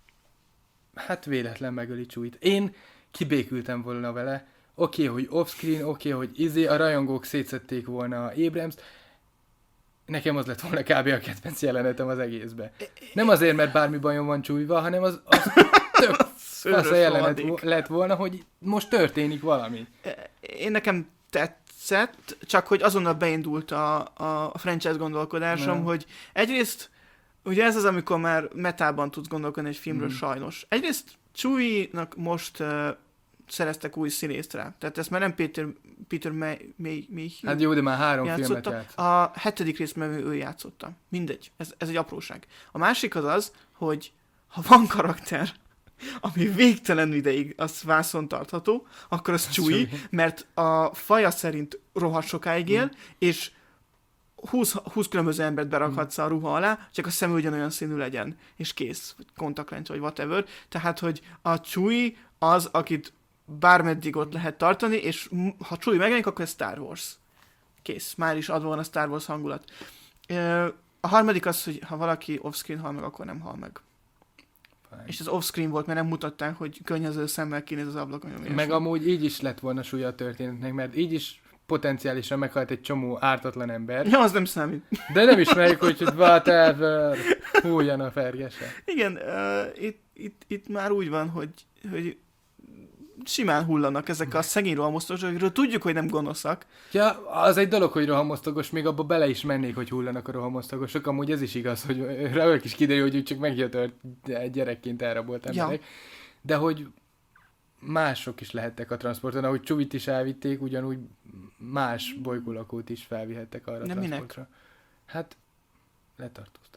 hát véletlen megöli Chewie-t. Én kibékültem volna vele. Oké, okay, hogy offscreen, oké, okay, hogy izé, a rajongók szétszették volna Abrams-t. Nekem az lett volna kb. A kedvenc jelenetem az egészbe. Nem azért, mert bármi bajom van Chewie-val, hanem az, az tök fasz a jelenet vo- lett volna, hogy most történik valami. Én nekem tetszett, csak hogy azonnal beindult a, a, a franchise gondolkodásom, Nem. hogy egyrészt, ugye ez az, amikor már metában tudsz gondolkodni egy filmről Mm. sajnos. Egyrészt Chewie-nak most uh, szereztek új színészt rá. Tehát ezt már nem Peter, Peter May, May, May Hát jó, de már három játszotta. filmet játszott. A hetedik részben ő játszotta. Mindegy, ez, ez egy apróság. A másik az az, hogy ha van karakter, ami végtelen ideig az vászon tartható, akkor az Chewie, mert a faja szerint rohadt sokáig él, mm. és húsz, húsz különböző embert berakhatsz a ruha alá, csak a szem ugyanolyan színű legyen, és kész, vagy kontaktlencs, vagy whatever. Tehát, hogy a Chewie az, akit bármeddig ott lehet tartani, és ha Chewie megjelenik, akkor ez Star Wars. Kész, már is adva van a Star Wars hangulat. A harmadik az, hogy ha valaki off-screen hal meg, akkor nem hal meg. Fine. És az off-screen volt, mert nem mutatták, hogy könnyező szemmel kinéz az ablakon. Meg amúgy így is lett volna súlya a történetnek, mert így is potenciálisan meghalt egy csomó ártatlan ember. Ja, az nem számít. De nem ismerjük, hogy whatever, hújjan a fergese. Igen, uh, itt, itt, itt már úgy van, hogy, hogy simán hullanak ezek a szegény rohamosztagosok, akikről tudjuk, hogy nem gonoszak. Ja, az egy dolog, hogy rohamosztagos, még abba bele is mennék, hogy hullanak a rohamosztagosok. Amúgy ez is igaz, hogy rá is kiderül, hogy csak megjöttört gyerekként elrabolt emberek. Ja. De hogy mások is lehettek a transporton, ahogy Csuvit is elvitték, ugyanúgy más bolygólakót is felvihettek arra a transportra. Minek? Hát, letartóztatás.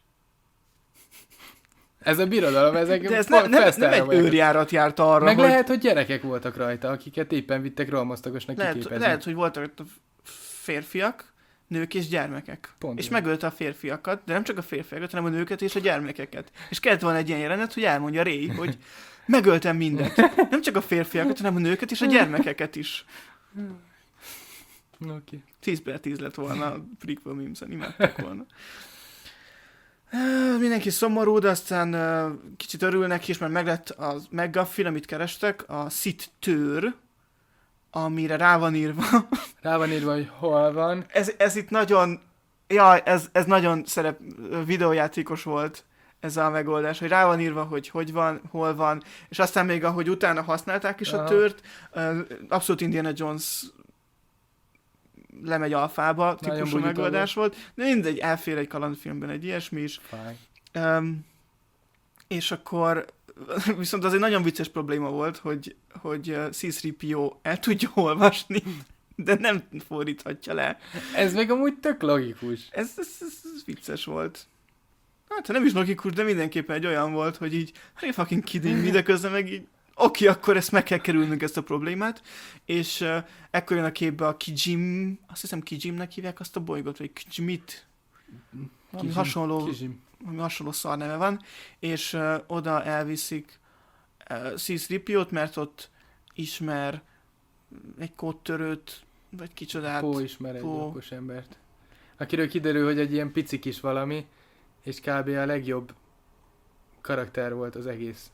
Ez a birodalom, ezek de ez ne, nem, nem egy őrjárat járt arra, meg hogy... lehet, hogy gyerekek voltak rajta, akiket éppen vittek rohamosztagosnak lehet, kiképezni. Lehet, hogy voltak férfiak, nők és gyermekek. Pont és megölte a férfiakat, de nem csak a férfiakat, hanem a nőket és a gyermekeket. És kellett volna egy ilyen jelenet, hogy elmondja Rey, hogy megöltem mindent. Nem csak a férfiakat, hanem a nőket és a gyermekeket is. Okay. tíz per tíz lett volna a prequel memes-en, imádtak volna. Mindenki szomorú, de aztán uh, kicsit örülnek is, mert meglett a McGuffin, amit kerestek, a Sith tőr, amire rá van írva. Rá van írva, hogy hol van. Ez, ez itt nagyon, jaj, ez, ez nagyon szerep, videójátékos volt ez a megoldás, hogy rá van írva, hogy hogy van, hol van, és aztán még ahogy utána használták is Aha. a tőrt, uh, abszolút Indiana Jones lemegy alfába típusú megoldás volt, de mindegy, elfér egy kalandfilmben egy ilyesmi is. Um, és akkor viszont az egy nagyon vicces probléma volt, hogy, hogy uh, C három P O el tudja olvasni, de nem fordíthatja le. Ez még amúgy tök logikus. Ez, ez, ez, ez vicces volt. Hát, ha nem is logikus, de mindenképpen egy olyan volt, hogy így, are you fucking kidding me, de közben meg így, oké, okay, akkor ezt meg kell kerülnünk, ezt a problémát, és uh, ekkor jön a képbe a Kijim, azt hiszem Kijimnek hívják azt a bolygót, vagy Kijimit, ami hasonló, ami hasonló szar neve van, és uh, oda elviszik uh, C három P O-t, mert ott ismer egy kódtörőt, vagy kicsodát. Pó ismer egy okos embert. Akiről kiderül, hogy egy ilyen pici kis valami, és kb. A legjobb karakter volt az egész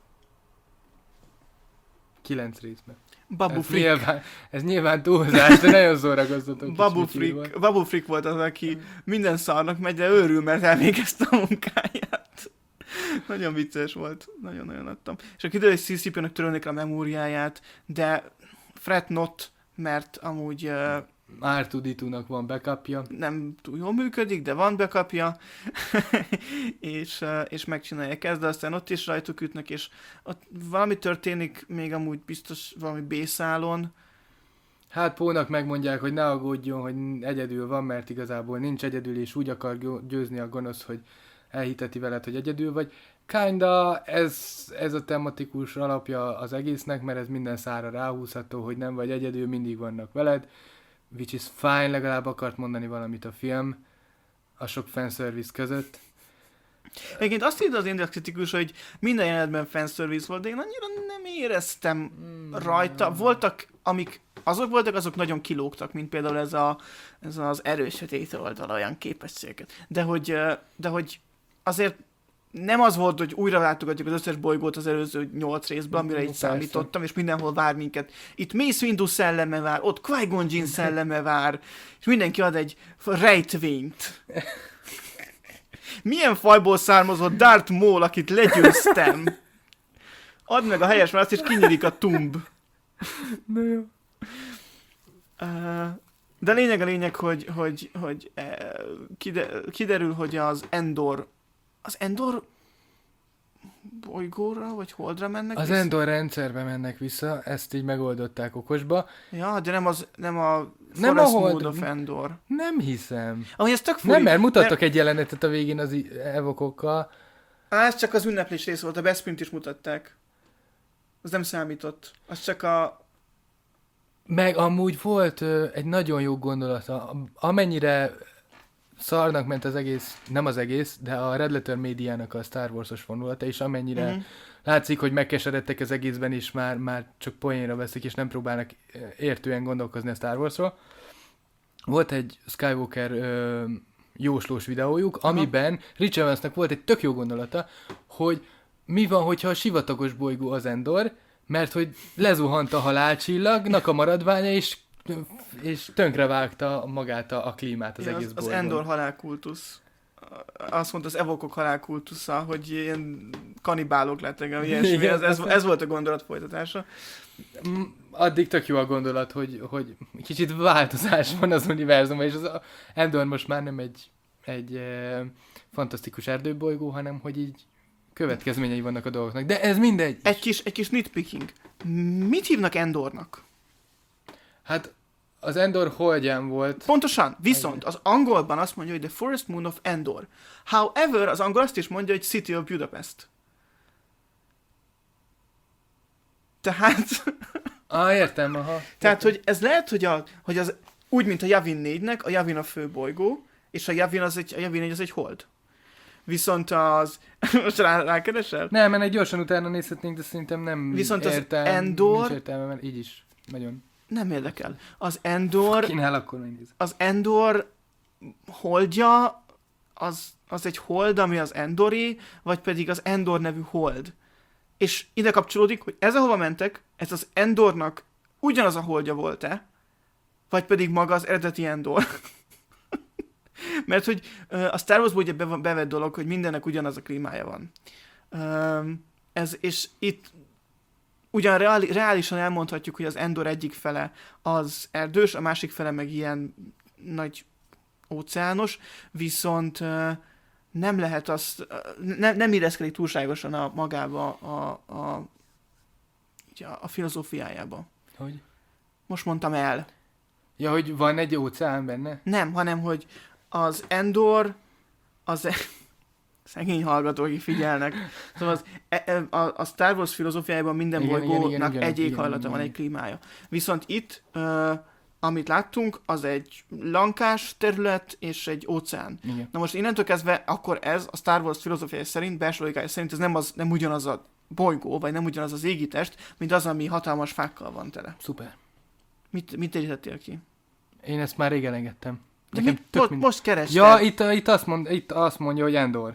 kilenc részben. Babu ez Frick. Nyilván, ez nyilván túlzás, de nagyon szórakoztató. Babu Frick, volt. Babu Frick volt az, aki minden szarnak megy, de őrül, mert elvégezte a munkáját. Nagyon vicces volt. Nagyon-nagyon adtam. És a kiderül, hogy C három P O-nak törölnék a memóriáját, de fret not, mert amúgy... Uh, er kettő dé kettőnek van backupja. Nem túl jól működik, de van backupja, és, uh, és megcsinálják ezt, de aztán ott is rajtuk ütnek, és ott valami történik, még amúgy biztos valami B-szálon. Hát Pónak megmondják, hogy ne aggódjon, hogy egyedül van, mert igazából nincs egyedül, és úgy akar győzni a gonosz, hogy elhiteti veled, hogy egyedül vagy. Kinda ez, ez a tematikus alapja az egésznek, mert ez minden szára ráhúzható, hogy nem vagy egyedül, mindig vannak veled. Which is fine, legalább akart mondani valamit a film a sok fanservice között. Egyébként azt írta az Index kritikus, hogy minden jelenetben fanservice volt, de én annyira nem éreztem mm, rajta. Voltak, amik azok voltak, azok nagyon kilógtak, mint például ez, a, ez az erős sötét oldal olyan képességeket. De hogy, de hogy azért nem az volt, hogy újra látogatjuk az összes bolygót az előző nyolc részben, amire így számítottam, és mindenhol vár minket. Itt Mace Windu szelleme vár, ott Qui-Gon Jinn szelleme vár, és mindenki ad egy rejtvényt. Milyen fajból származott Darth Maul, akit legyőztem? Add meg a helyes választ, és kinyílik a tumb. De jó. Uh, de lényeg a lényeg, hogy, hogy, hogy uh, kiderül, hogy az Endor az Endor bolygóra, vagy Holdra mennek Az vissza? Endor rendszerbe mennek vissza, ezt így megoldották okosba. Ja, de nem, az, nem a Nem Forest a Hold- Moon of Endor. Nem hiszem. Ahogy ez tök furi. Nem, mert mutattak egy jelenetet a végén az i- evokokkal. Á, ez csak az ünneplés rész volt, a Bespint is mutatták. Az nem számított. Az csak a... Meg amúgy volt ö, egy nagyon jó gondolata. Amennyire szarnak ment az egész, nem az egész, de a Red Letter médiának a Star Wars-os vonulata, és amennyire Mhm. mm-hmm. látszik, hogy megkeseredtek az egészben, és már, már csak poénra veszik, és nem próbálnak értően gondolkozni a Star Wars-ról. Volt egy Skywalker ö, jóslós videójuk, Aha. amiben Rich Evansnak volt egy tök jó gondolata, hogy mi van, hogyha a sivatagos bolygó az Endor, mert hogy lezuhant a halálcsillagnak a maradványa, és, és tönkrevágta magát a, a klímát az Ja, egész az, az bolygón. Endor halálkultusz. Azt mondta az evokok halálkultusza, hogy ilyen kanibálok lettek, ilyesmi. Igen, Ez, ez, azt- ez volt a gondolat folytatása. Mm, Addig tök jó a gondolat, hogy, hogy kicsit változás van az univerzumban, és az Endor most már nem egy, egy e, fantasztikus erdőbolygó, hanem hogy így következményei vannak a dolgoknak. De ez mindegy. Egy kis, egy kis nitpicking. Mit hívnak Endornak? Hát az Endor holdján volt. Pontosan, viszont az angolban azt mondja, hogy The Forest Moon of Endor. However, az angol azt is mondja, hogy City of Budapest. Tehát, Ah, értem, aha. tehát hogy ez lehet, hogy, a, hogy az úgy, mint a Yavin négynek, a Yavin a főbolygó, és a Yavin, az egy, a Yavin négy az egy hold. Viszont az... Most rá, rákeresel? Nem, mert egy gyorsan utána nézhetnénk, de szerintem nem Viszont az értelme, Endor- nincs értelme, mert így is nagyon Nem érdekel. Az Endor, kínál, akkor megnéz. az Endor holdja, az, az egy hold, ami az Endori, vagy pedig az Endor nevű hold. És ide kapcsolódik, hogy ez ahova mentek, ez az Endornak ugyanaz a holdja volt-e, vagy pedig maga az eredeti Endor. Mert hogy ö, a Star Wars-ból ugye be- bevett dolog, hogy mindennek ugyanaz a klímája van. Ö, ez, és itt ugyan reáli, reálisan elmondhatjuk, hogy az Endor egyik fele az erdős, a másik fele meg ilyen nagy óceános, viszont ö, nem lehet azt, ö, ne, nem illeszkedik túlságosan a magába a, a, ugye a, a filozófiájába. Hogy? Most mondtam el. Ja, hogy van egy óceán benne? Nem, hanem, hogy az Endor, az... Szegény hallgatók, akik figyelnek. Szóval az, e- a, a Star Wars filozófiájában minden Igen, bolygónak igen, igen, igen, egy igen, éghajlata igen, van, igen. egy klímája. Viszont itt, ö, amit láttunk, az egy lankás terület és egy óceán. Igen. Na most innentől kezdve, akkor ez a Star Wars filozófiája szerint, belső logikája szerint ez nem, az, nem ugyanaz a bolygó, vagy nem ugyanaz az égitest, mint az, ami hatalmas fákkal van tele. Szuper. Mit, mit terítettél ki? Én ezt már régen engedtem. De Nekem mit, tök most, mind- most kerested. Ja, itt, itt, azt mond, itt azt mondja, hogy Endor.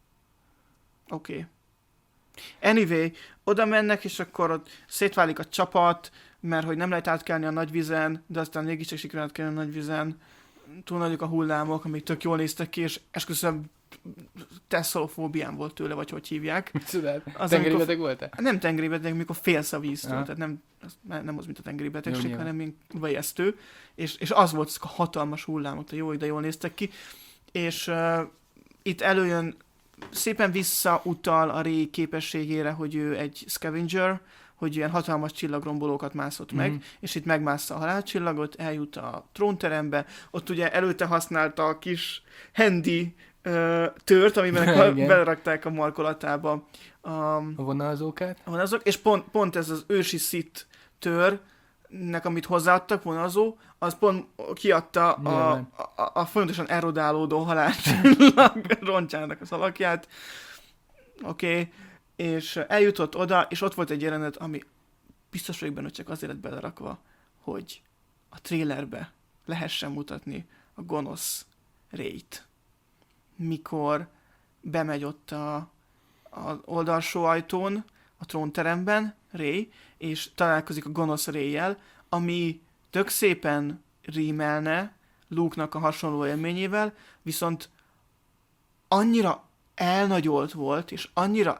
Oké. Okay. Anyway, oda mennek, és akkor ott szétválik a csapat, mert hogy nem lehet átkelni a nagyvizen, de aztán mégiscsak sikerül átkelni a nagyvizen. Túl nagyok a hullámok, amik tök jól néztek ki, és esküszöm tesszolofóbiám volt tőle, vagy hogy hívják. Micsoda? Az, Tengeri amikor- beteg voltál? Nem tengeri beteg, amikor félsz a víztől, Aha. tehát nem az, nem az, mint a tengeri Jó, betegség, nyilván. hanem mint vejesztő, és, és az volt, ezek a hatalmas hullámok, de jó, de jól néztek ki, és uh, itt előjön, szépen visszautal a Rey képességére, hogy ő egy scavenger, hogy ilyen hatalmas csillagrombolókat mászott meg, Mhm. és itt megmássza a halálcsillagot, eljut a trónterembe, ott ugye előtte használta a kis handy ö, tört, amiben Igen. belerakták a markolatába a, A vonalzókát? van azok, és pont, pont ez az ősi szit törnek, amit hozzáadtak, vonalzó, az pont kiadta a, Nyilván. a, a, a folyamatosan erodálódó halálcsillag roncsának az alakját. Oké, okay. És eljutott oda, és ott volt egy jelenet, ami biztos vagyok benne, hogy csak azért lett belerakva, hogy a trélerbe lehessen mutatni a gonosz Rey-t. Mikor bemegy ott a az oldalsó ajtón, a trónteremben, Rey, és találkozik a gonosz Rey-jel, ami tök szépen rímelne Luke-nak a hasonló élményével, viszont annyira elnagyolt volt, és annyira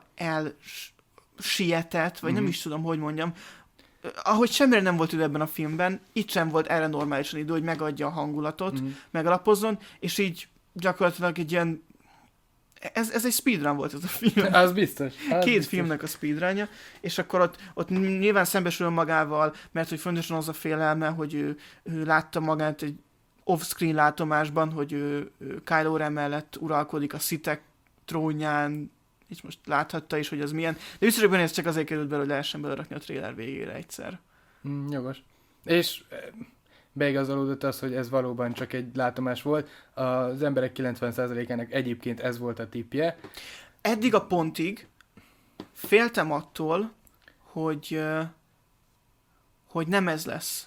elsietett, vagy mm-hmm. nem is tudom, hogy mondjam, ahogy semmire nem volt idő ebben a filmben, itt sem volt erre normálisan idő, hogy megadja a hangulatot, Mhm. megalapozzon, és így gyakorlatilag egy ilyen ez, ez egy speedrun volt ez a film. Az biztos. Az Két biztos. filmnek a speedrunja, és akkor ott, ott nyilván szembesül magával, mert hogy fontosan az a félelme, hogy ő, ő látta magát egy off-screen látomásban, hogy ő, ő Kylo Ren mellett uralkodik a Sith-ek trónján, és most láthatta is, hogy az milyen. De biztos, hogy ez csak azért került belőle, hogy lehessen belerakni a trailer végére egyszer. Mm, jogos. És beigazolódott az, hogy ez valóban csak egy látomás volt. Az emberek kilencven százalékának egyébként ez volt a tippje. Eddig a pontig féltem attól, hogy, hogy nem ez lesz.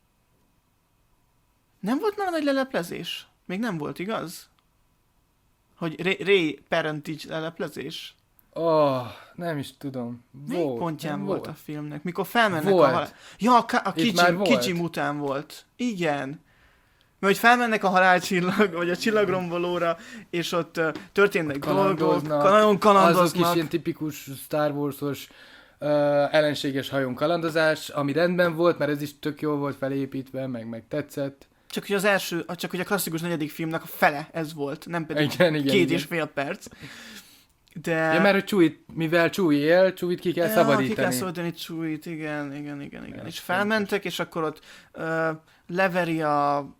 Nem volt már nagy leleplezés? Még nem volt, igaz? Hogy Ray, Ray parentage leleplezés? Oh, nem is tudom. Melyik Volt, pontján volt, volt a filmnek? Mikor felmennek volt. a halál... Ja, a, a kicsi, kicsi után volt. Igen. Mert hogy felmennek a halálcsillag, vagy a csillagrombolóra, és ott uh, történnek dolgok, nagyon kalandoznak. Azok is ilyen tipikus Star Wars-os uh, ellenséges hajón kalandozás, ami rendben volt, mert ez is tök jól volt felépítve, meg, meg tetszett. Csak hogy az első, csak hogy a klasszikus negyedik filmnek a fele ez volt, nem pedig igen, igen, két igen. és fél perc. De... Ja, mert hogy Chewie, mivel Chewie él, Chewie-t ki kell ja, szabadítani. ki kell szabadítani Chewie-t, igen, igen, igen, igen. Ja, és felmentek, és akkor ott uh, leveri a, a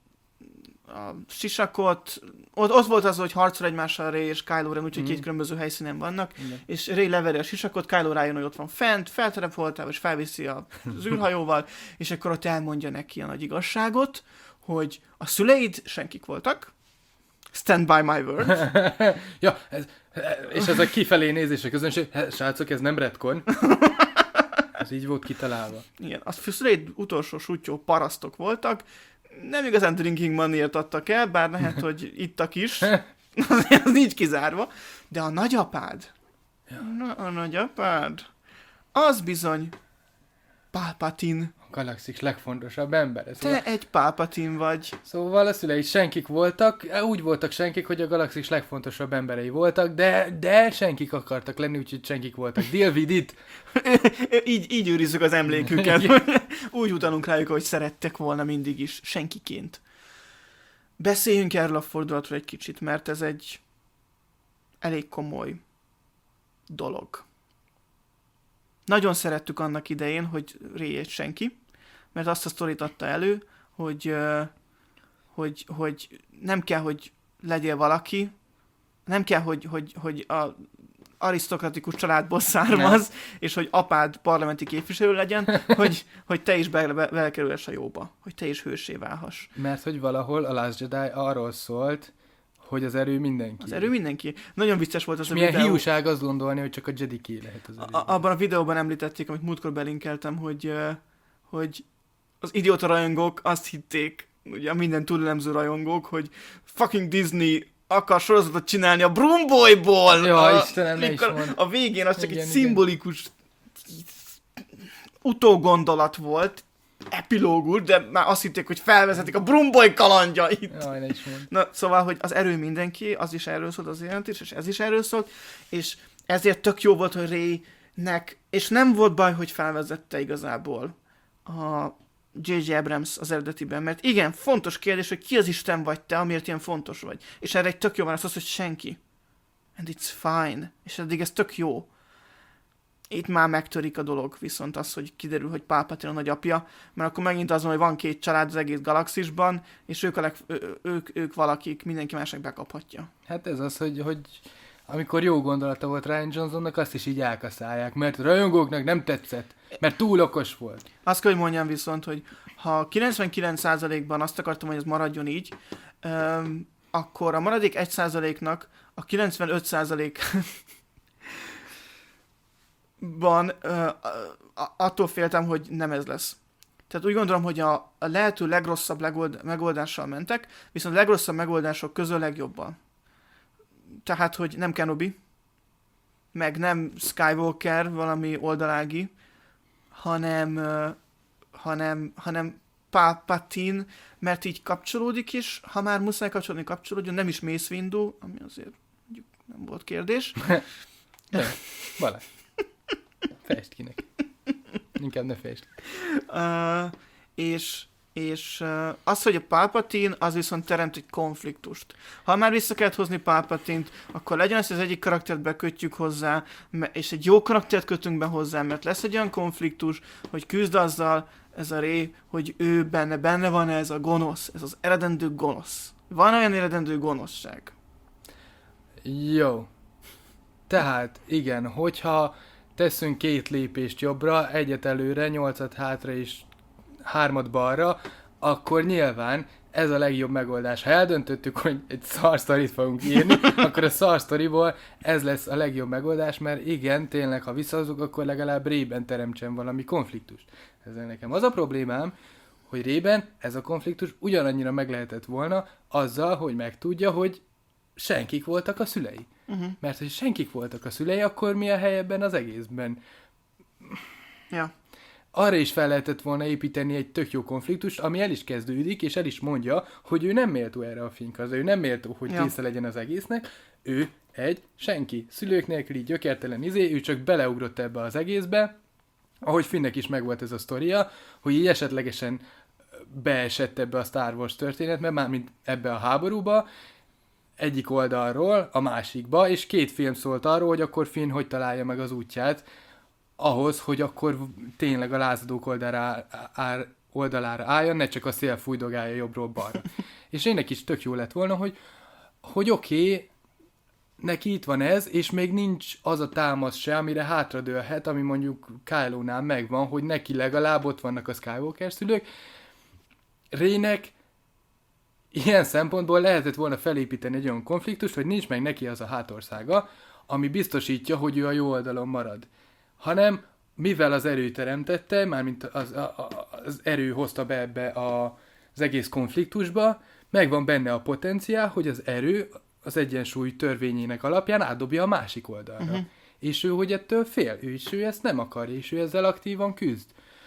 sisakot, ott, ott volt az, hogy harcol egymással Rey és Kylo Ren, úgyhogy mm. két különböző helyszínen vannak, igen. És Rey leveri a sisakot, Kylo rájön, hogy ott van fent, feltelepoltál, és felviszi az űrhajóval, és akkor ott elmondja neki a nagy igazságot, hogy a szüleid senkik voltak, stand by my word. ja, ez, és ez a kifelé nézés a közönség, srácok, ez nem retcon. Ez így volt kitalálva. Igen, a szüleid utolsó sutyó parasztok voltak, nem igazán drinking money-ért adtak el, bár lehet, hogy ittak is, az nincs kizárva, de a nagyapád, ja. Na, a nagyapád, az bizony Palpatine. A galaxis legfontosabb ember. Te szóval... egy Palpatine vagy. Szóval a szülei senkik voltak, úgy voltak senkik, hogy a galaxis legfontosabb emberei voltak, de, de senkik akartak lenni, úgyhogy senkik voltak. Deal with it. így, így őrizzük az emléküket. Úgy utalunk rájuk, hogy szerettek volna mindig is, senkiként. Beszéljünk erről a fordulatról egy kicsit, mert ez egy elég komoly dolog. Nagyon szerettük annak idején, hogy Rey egy senki, mert azt a sztorit adta elő, hogy, hogy, hogy nem kell, hogy legyél valaki, nem kell, hogy, hogy, hogy a arisztokratikus családból származ, nem. És hogy apád parlamenti képviselő legyen, hogy, hogy te is belekerülhess a jóba, hogy te is hőssé válhass. Mert hogy valahol a Last Jedi arról szólt, hogy az erő mindenki. Az erő mindenki. Nagyon vicces volt az és a milyen videó. Milyen hiúság azt gondolni, hogy csak a Jedi-ké lehet az erő. A, abban a videóban említették, amit múltkor belinkeltem, hogy, hogy az idióta rajongók azt hitték, ugye minden túlélemző rajongók, hogy fucking Disney akar sorozatot csinálni a Brumboyból. Ja, a, Istenem, ne is mond. A végén az csak igen, egy igen. szimbolikus utógondolat volt, epilógus, de már azt hitték, hogy felvezetik a Brumboy kalandjait. Jaj, ne is mond. Na, szóval, hogy az erő mindenki, az is erről szólt az jelentés, és ez is erről szólt, és ezért tök jó volt, hogy Rey-nek, és nem volt baj, hogy felvezette igazából a jé jé Abrams az eredetiben, mert igen, fontos kérdés, hogy ki az Isten vagy te, amiért ilyen fontos vagy. És erre egy tök jó van az, hogy senki. And it's fine. És eddig ez tök jó. Itt már megtörik a dolog, viszont az, hogy kiderül, hogy Palpatine a nagyapja, mert akkor megint az van, hogy van két család az egész galaxisban, és ők, a leg, ők, ők valakik, mindenki másnak bekaphatja. Hát ez az, hogy, hogy amikor jó gondolata volt Rian Johnsonnak, azt is így elkaszálják, mert a rajongóknak nem tetszett, mert túl okos volt. Azt kell, hogy mondjam viszont, hogy ha kilencvenkilenc százalékban azt akartam, hogy ez maradjon így, öm, akkor a maradék egy százaléknak a kilencvenöt százalék ban uh, attól féltem, hogy nem ez lesz. Tehát úgy gondolom, hogy a, a lehető legrosszabb legold, megoldással mentek, viszont a legrosszabb megoldások közül legjobban. Tehát, hogy nem Kenobi, meg nem Skywalker, valami oldalági, hanem, uh, hanem, hanem Palpatine, mert így kapcsolódik is, ha már muszáj kapcsolódni, kapcsolódjon, nem is Mace Windu, ami azért mondjuk nem volt kérdés. De, Balázs. Fejtsd ki neki. Inkább ne fejtsd. Uh, és, és uh, az, hogy a Palpatine, az viszont teremt egy konfliktust. Ha már vissza kellett hozni Palpatine-t, akkor legyen az, hogy az egyik karaktert bekötjük hozzá, és egy jó karaktert kötünk be hozzá, mert lesz egy olyan konfliktus, hogy küzd azzal ez a Rey, hogy ő benne, benne van ez a gonosz, ez az eredendő gonosz. Van olyan eredendő gonoszság. Jó. Tehát, igen, hogyha teszünk két lépést jobbra, egyet előre, nyolcat hátra és hármat balra, akkor nyilván ez a legjobb megoldás. Ha eldöntöttük, hogy egy szar sztorit fogunk írni, akkor a szar sztoriból ez lesz a legjobb megoldás, mert igen, tényleg, ha visszahozunk, akkor legalább Rayben teremtsen valami konfliktust. Ezzel nekem az a problémám, hogy Rayben ez a konfliktus ugyanannyira meg lehetett volna azzal, hogy megtudja, hogy senkik voltak a szülei. Uh-huh. Mert hogy senkik voltak a szülei, akkor mi a hely ebben az egészben? Ja. Arra is fel lehetett volna építeni egy tök jó konfliktust, ami el is kezdődik, és el is mondja, hogy ő nem méltó erre a finkazra, ő nem méltó, hogy ja. része legyen az egésznek, ő egy senki, szülők nélküli gyökértelen izé, ő csak beleugrott ebbe az egészbe, ahogy Finnnek is megvolt ez a sztoria, hogy így esetlegesen beesett ebbe a Star Wars történetbe, mármint ebbe a háborúba, egyik oldalról a másikba, és két film szólt arról, hogy akkor Finn hogy találja meg az útját ahhoz, hogy akkor tényleg a lázadók oldalára, ár, oldalára álljon, ne csak a szél fújdogálja jobbról balra. És énnek is tök jó lett volna, hogy, hogy oké, okay, neki itt van ez, és még nincs az a támasz se, amire hátradőlhet, ami mondjuk Kylo-nál megvan, hogy neki legalább ott vannak a Skywalker szülők. Reynek ilyen szempontból lehetett volna felépíteni egy olyan konfliktust, hogy nincs meg neki az a hátországa, ami biztosítja, hogy ő a jó oldalon marad. Hanem, mivel az erő teremtette, mármint az, a, az erő hozta be ebbe a, az egész konfliktusba, megvan benne a potenciál, hogy az erő az egyensúly törvényének alapján átdobja a másik oldalra. Uh-huh. És ő, hogy ettől fél, ő is ő ezt nem akar, és ő ezzel aktívan küzd.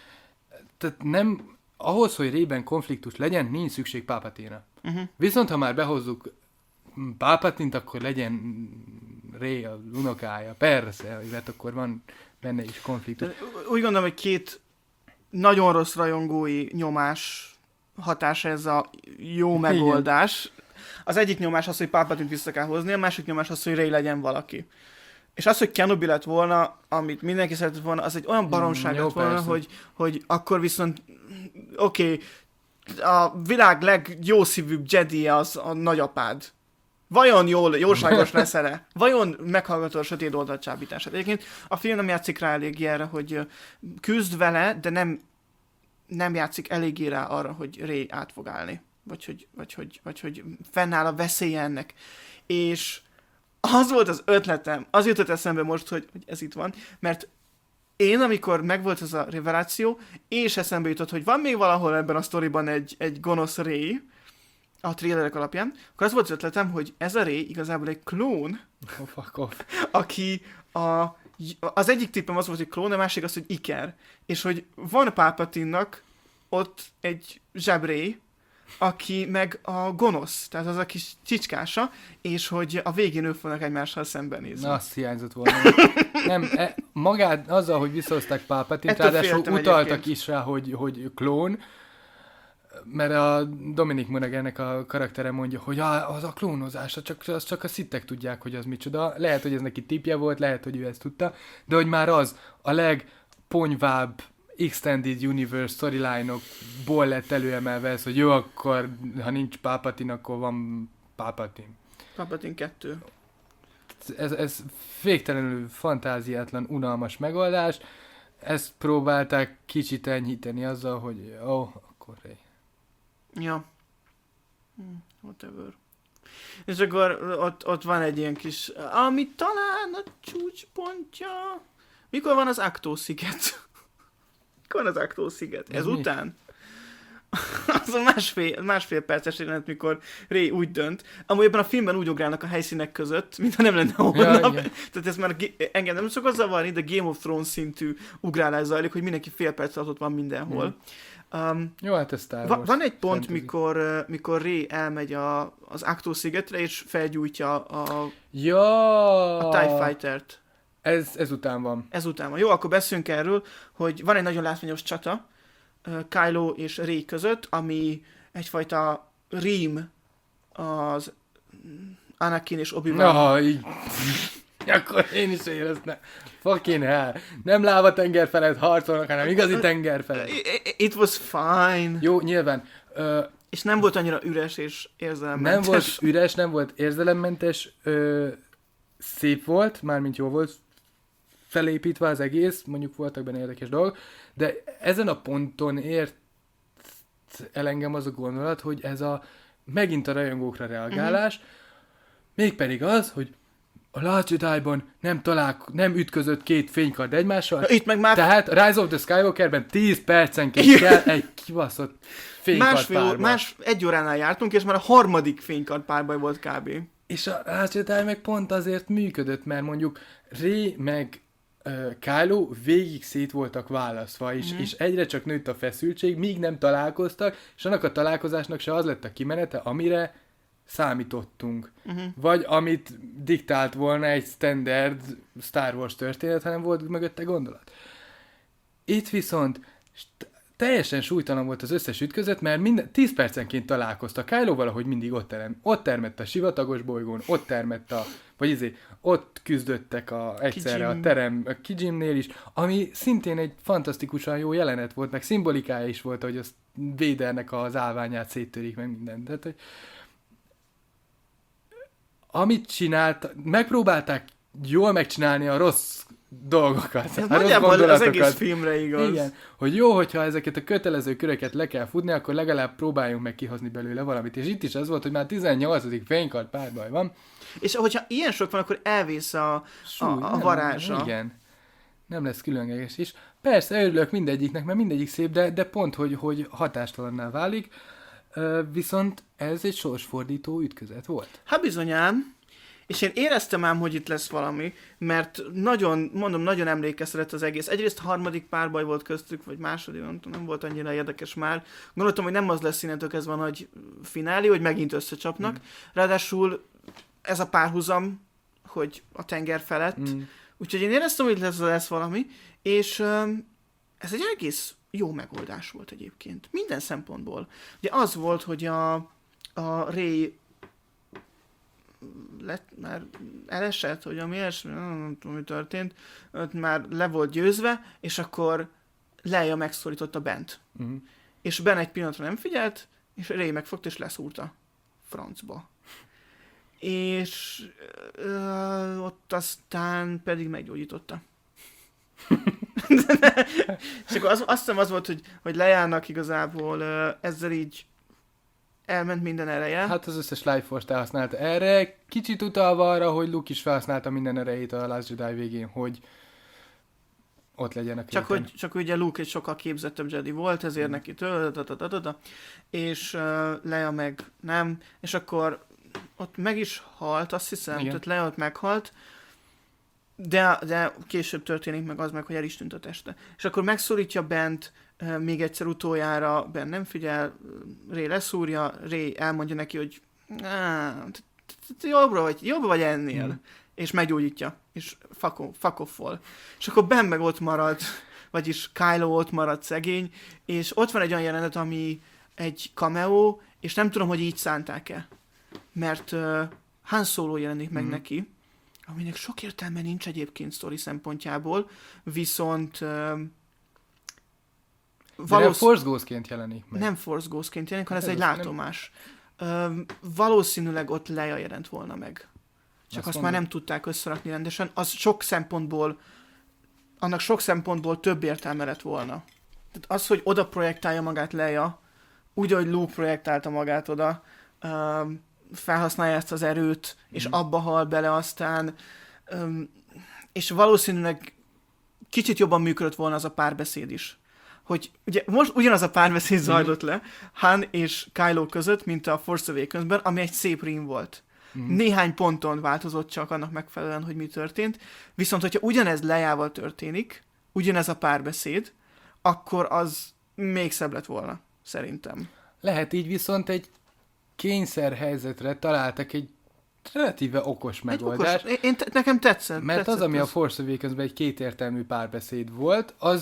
Tehát nem, ahhoz, hogy Rayben konfliktus legyen, nincs szükség Palpatine-ra. Uh-huh. Viszont, ha már behozzuk Palpatine-t, akkor legyen Rey a unokája. Persze, mert akkor van benne is konfliktus. Úgy gondolom, hogy két nagyon rossz rajongói nyomás hatása ez a jó megoldás. Igen. Az egyik nyomás az, hogy Palpatine-t vissza kell hozni, a másik nyomás az, hogy Rey legyen valaki. És az, hogy Kenobi lett volna, amit mindenki szeretett volna, az egy olyan baromság lett volna, hogy, hogy akkor viszont oké, okay, a világ legjószívűbb Jedi az a nagyapád. Vajon jól, jóságos lesz-e? Vajon meghallgatod a sötét oldal csábítását? Egyébként a film nem játszik rá eléggé erre, hogy küzd vele, de nem, nem játszik eléggé rá arra, hogy Rey át fog állni. Vagy hogy, vagy, hogy, vagy hogy fennáll a veszélye ennek. És az volt az ötletem, az jutott eszembe most, hogy, hogy ez itt van, mert én, amikor megvolt ez a reveláció, és eszembe jutott, hogy van még valahol ebben a sztoriban egy, egy gonosz Rey, a trailerek alapján, akkor az volt az ötletem, hogy ez a Rey igazából egy klón, oh, fuck off. aki a, az egyik tippem az volt, hogy klón, a másik az, hogy Iker. És hogy van Palpatine-nak ott egy zsebré, aki meg a gonosz, tehát az a kis csicskása, és hogy a végén ők fognak egymással szembenézni. Na, azt hiányzott volna. Nem, e, magát azzal, hogy visszahozták Palpatine-t, ráadásul utaltak egyébként is rá, hogy, hogy klón, mert a Dominic Monaghannek a karaktere mondja, hogy az a klónozás, csak, az csak a szittek tudják, hogy az micsoda. Lehet, hogy ez neki tipje volt, lehet, hogy ő ezt tudta, de hogy már az a legponyvább Extended Universe storyline-okból lett előemelve ez, hogy jó, akkor ha nincs Palpatine, akkor van Palpatine. Palpatine kettő. Ez, ez végtelenül fantáziátlan, unalmas megoldás. Ezt próbálták kicsit enyhíteni azzal, hogy ó, oh, akkor Rey. Ja. Whatever. És akkor ott, ott van egy ilyen kis, ami talán a csúcspontja. Mikor van az Acto-sziget? Mikor van az Acto-sziget? Ez, Ez után? Az a másfél, másfél perces jelenet, mikor Rey úgy dönt. Amúgy ebben a filmben úgy ugrálnak a helyszínek között, mintha nem lenne holnap. Ja, tehát ez már engem nem szokott zavarni, de Game of Thrones szintű ugrálás zajlik, hogy mindenki fél perc alatt ott van mindenhol. Mm. Um, Jó, hát ez Star Wars. Van egy pont, mikor, mikor Rey elmegy a, az Acto-szigetre, és felgyújtja a, ja. a TIE Fighter-t. Ez, ez után van. Ez után van. Jó, akkor beszéljünk erről, hogy van egy nagyon látványos csata, Kylo és Rey között, ami egyfajta rím az Anakin és Obi-Wan. Na, így. Akkor én is éreztem. Fucking hell. Nem láva tenger felett harcolnak, hanem igazi tenger felett. It was fine. Jó, nyilván. Ö, és nem volt annyira üres és érzelemmentes. Nem volt üres, nem volt érzelemmentes. Ö, szép volt, mármint jó volt felépítve az egész, mondjuk voltak benne érdekes dolgok, de ezen a ponton ért el engem az a gondolat, hogy ez a megint a rajongókra reagálás, uh-huh. mégpedig az, hogy a Last Jedi-ban nem, talál, nem ütközött két fénykard egymással, itt meg már... tehát Rise of the Skywalkerben tíz percenként kell egy kibaszott fénykard Másfél, párbaj. Más, egy óránál jártunk, és már a harmadik fénykard párbaj volt kb. És a Last Jedi meg pont azért működött, mert mondjuk Rey meg uh, Kylo végig szét voltak választva, és, mm. és egyre csak nőtt a feszültség, míg nem találkoztak, és annak a találkozásnak se az lett a kimenete, amire számítottunk. Uh-huh. Vagy amit diktált volna egy standard Star Wars történet, hanem volt mögötte gondolat. Itt viszont teljesen súlytalan volt az összes ütközet, mert minden, tíz percenként találkoztak. Kylo valahogy mindig ott, terem, ott termett a sivatagos bolygón, ott termett a, vagy izé, ott küzdöttek a, egyszerre Kijim. a terem, a Kijimnél is, ami szintén egy fantasztikusan jó jelenet volt, meg szimbolikája is volt, hogy az Vadernek az állványát széttörik, meg minden. Tehát, hogy amit csinált, megpróbálták jól megcsinálni a rossz dolgokat. Ez a nagyjából az egész filmre igaz. Igen, hogy jó, hogyha ezeket a kötelező köröket le kell futni, akkor legalább próbáljunk meg kihozni belőle valamit. És itt is az volt, hogy már tizennyolcadik fénykard párbaj van. És hogyha ilyen sok van, akkor elvész a, a, Súly, a varázsa. Nem, igen. Nem lesz különleges is. Persze, örülök mindegyiknek, mert mindegyik szép, de, de pont, hogy, hogy hatástalanná válik. Viszont ez egy sorsfordító ütközet volt. Hát bizonyám, és én éreztem ám, hogy itt lesz valami, mert nagyon, mondom, nagyon emlékeztetett az egész. Egyrészt a harmadik párbaj volt köztük, vagy második, nem, nem volt annyira érdekes már. Gondoltam, hogy nem az lesz innentől kezdve a nagy finálé, hogy megint összecsapnak. Mm. Ráadásul ez a párhuzam, hogy a tenger felett. Mm. Úgyhogy én éreztem, hogy lesz, lesz valami, és um, ez egy egész jó megoldás volt egyébként. Minden szempontból. Ugye az volt, hogy a, a Rey lett, már elesett, hogy ami ilyesmi, nem tudom, mi történt, ott már le volt győzve, és akkor Leia megszólította Bent. Uh-huh. És Ben egy pillanatra nem figyelt, és Rey megfogta, és leszúrta francba. És ö, ott aztán pedig meggyógyította. És akkor az, azt hiszem az volt, hogy, hogy Leiának igazából ö, ezzel így elment minden ereje. Hát az összes Life Force-t elhasználta erre, kicsit utalva arra, hogy Luke is felhasználta minden erejét a Last Jedi végén, hogy ott legyen a csak, hogy, csak ugye Luke egy sokkal képzettebb Jedi volt, ezért mm. neki tő, és uh, Leia meg nem, és akkor ott meg is halt, azt hiszem, igen. Tehát Leia ott meghalt, de, de később történik meg az meg, hogy el is tűnt a teste. És akkor megszólítja Bent, uh, még egyszer utoljára, Ben nem figyel, Rey leszúrja, Rey elmondja neki, hogy jobbra vagy, jobbra vagy ennél. Mm. És meggyógyítja, és fuck off-ol. És akkor Ben meg ott marad, vagyis Kylo ott marad szegény, és ott van egy olyan jelenet, ami egy cameo, és nem tudom, hogy így szánták-e. Mert uh, Han Solo jelenik meg mm. neki, aminek sok értelme nincs egyébként sztori szempontjából, viszont uh, valósz... nem Force Ghostként jelenik meg. Nem Force Ghostként jelenik, hanem ez, ez egy látomás. Nem... Uh, valószínűleg ott Leia jelent volna meg. Csak azt, azt már nem tudták összerakni rendesen. Az sok szempontból, annak sok szempontból több értelme lett volna. Tehát az, hogy oda projektálja magát Leia, úgy, ahogy Luke projektálta magát oda, um, felhasználja ezt az erőt, mm. és abba hal bele aztán, um, és valószínűleg kicsit jobban működött volna az a párbeszéd is. Hogy ugye most ugyanaz a párbeszéd mm. zajlott le Han és Kylo között, mint a Force Awakens-ben, ami egy szép rím volt. Mm. Néhány ponton változott csak annak megfelelően, hogy mi történt. Viszont, hogyha ugyanez Leiával történik, ugyanez a párbeszéd, akkor az még szebb lett volna, szerintem. Lehet így, viszont egy kényszerhelyzetre találtak egy relatíve okos megoldás. Okos. Én, nekem tetszett. Mert tetszett az, ami az. a Force Awakens-ben egy kétértelmű párbeszéd volt, az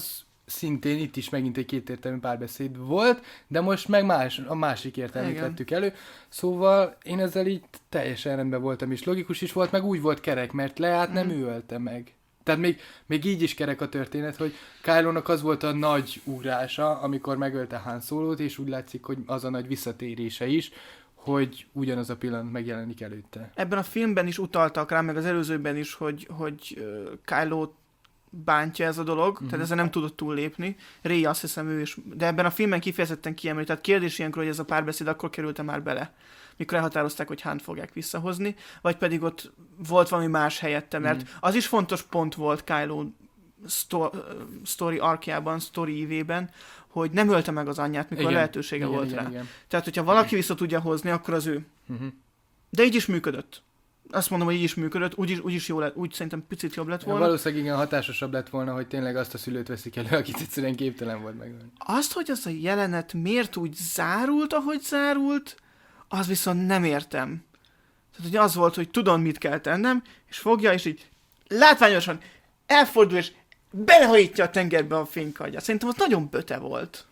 szintén itt is megint egy kétértelmű párbeszéd volt, de most meg más, a másik értelmét Igen. vettük elő. Szóval én ezzel így teljesen rendben voltam, és logikus is volt, meg úgy volt kerek, mert Leát nem Mhm. ő ölte meg. Tehát még, még így is kerek a történet, hogy Kylo-nak az volt a nagy ugrása, amikor megölte Han Solót, és úgy látszik, hogy az a nagy visszatérése is, hogy ugyanaz a pillanat megjelenik előtte. Ebben a filmben is utaltak rá, meg az előzőben is, hogy, hogy uh, Kylo bántja ez a dolog, uh-huh. tehát ezzel nem tudott túllépni. Rey azt hiszem ő is, de ebben a filmben kifejezetten kiemeli, tehát kérdés ilyenkor, hogy ez a párbeszéd akkor került már bele, mikor elhatározták, hogy Hunt fogják visszahozni, vagy pedig ott volt valami más helyette, mert uh-huh. az is fontos pont volt Kylo sto- story arkjában, story ívében, hogy nem ölte meg az anyját, mikor igen. lehetősége igen, volt igen, rá. Igen. Tehát, hogyha valaki vissza tudja hozni, akkor az ő. Uh-huh. De így is működött. Azt mondom, hogy így is működött, úgy is, úgy is jó lett, úgy szerintem picit jobb lett volna. Valószínűleg igen, hatásosabb lett volna, hogy tényleg azt a szülőt veszik elő, akit egyszerűen képtelen volt megölni. Azt, hogy az a jelenet miért úgy zárult, ahogy zárult, az viszont nem értem. Tehát, hogy az volt, hogy tudom, mit kell tennem, és fogja, és így látványosan elfordul, és belehajítja a tengerbe a fénykardját. Szerintem az nagyon böte volt.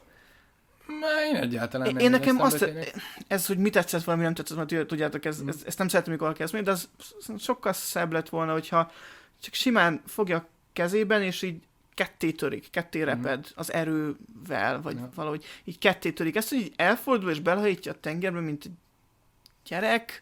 Na, én egyáltalán nem Én nekem azt, beszélni. ez, hogy mit tetszett, valami nem tetszett, mert tudjátok, ez, Mm. ez, ezt nem szeretem, mikor kezdeni, de az sokkal szebb lett volna, hogyha csak simán fogja a kezében, és így ketté törik, ketté reped az erővel, vagy Ja. valahogy így ketté törik. Ezt, hogy így elfordul, és belehajítja a tengerbe, mint egy gyerek,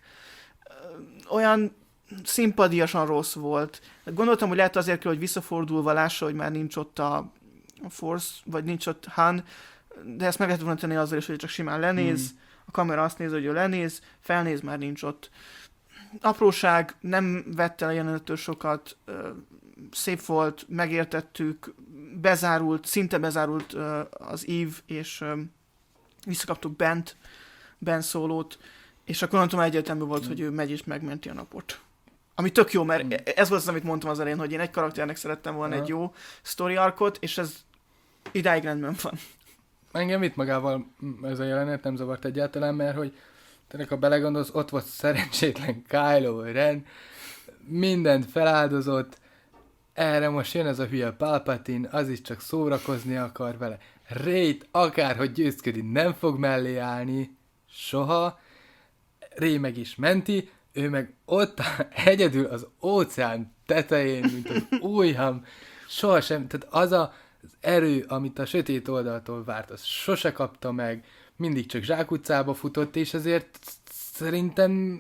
olyan szimpadiasan rossz volt. Gondoltam, hogy lehet azért kell, hogy visszafordulva lássa, hogy már nincs ott a Force, vagy nincs ott Han, de ezt meg lehet volna tenni azzal is, hogy csak simán lenéz, mm. a kamera azt néz, hogy ő lenéz, felnéz, már nincs ott. Apróság, nem vett el a jelenettől sokat, szép volt, megértettük, bezárult, szinte bezárult az Eve, és visszakaptuk Bent, Ben Solót, és akkor mondtam, egyértelmű volt, mm. hogy ő megy és megmenti a napot. Ami tök jó, mert mm. ez volt az, amit mondtam az elején, hogy én egy karakternek szerettem volna uh-huh. egy jó story arkot, és ez idáig rendben van. Engem itt magával ez a jelenet nem zavart egyáltalán, mert hogy tényleg, ha belegondolsz, ott volt szerencsétlen Kylo Ren, mindent feláldozott, erre most jön ez a hülye Palpatine, az is csak szórakozni akar vele. Rey-t akárhogy győzködik, nem fog mellé állni, soha. Rey meg is menti, ő meg ott egyedül az óceán tetején, mint az újham, sohasem, tehát az a az erő, amit a sötét oldaltól várt, az sose kapta meg, mindig csak zsákutcába futott, és ezért szerintem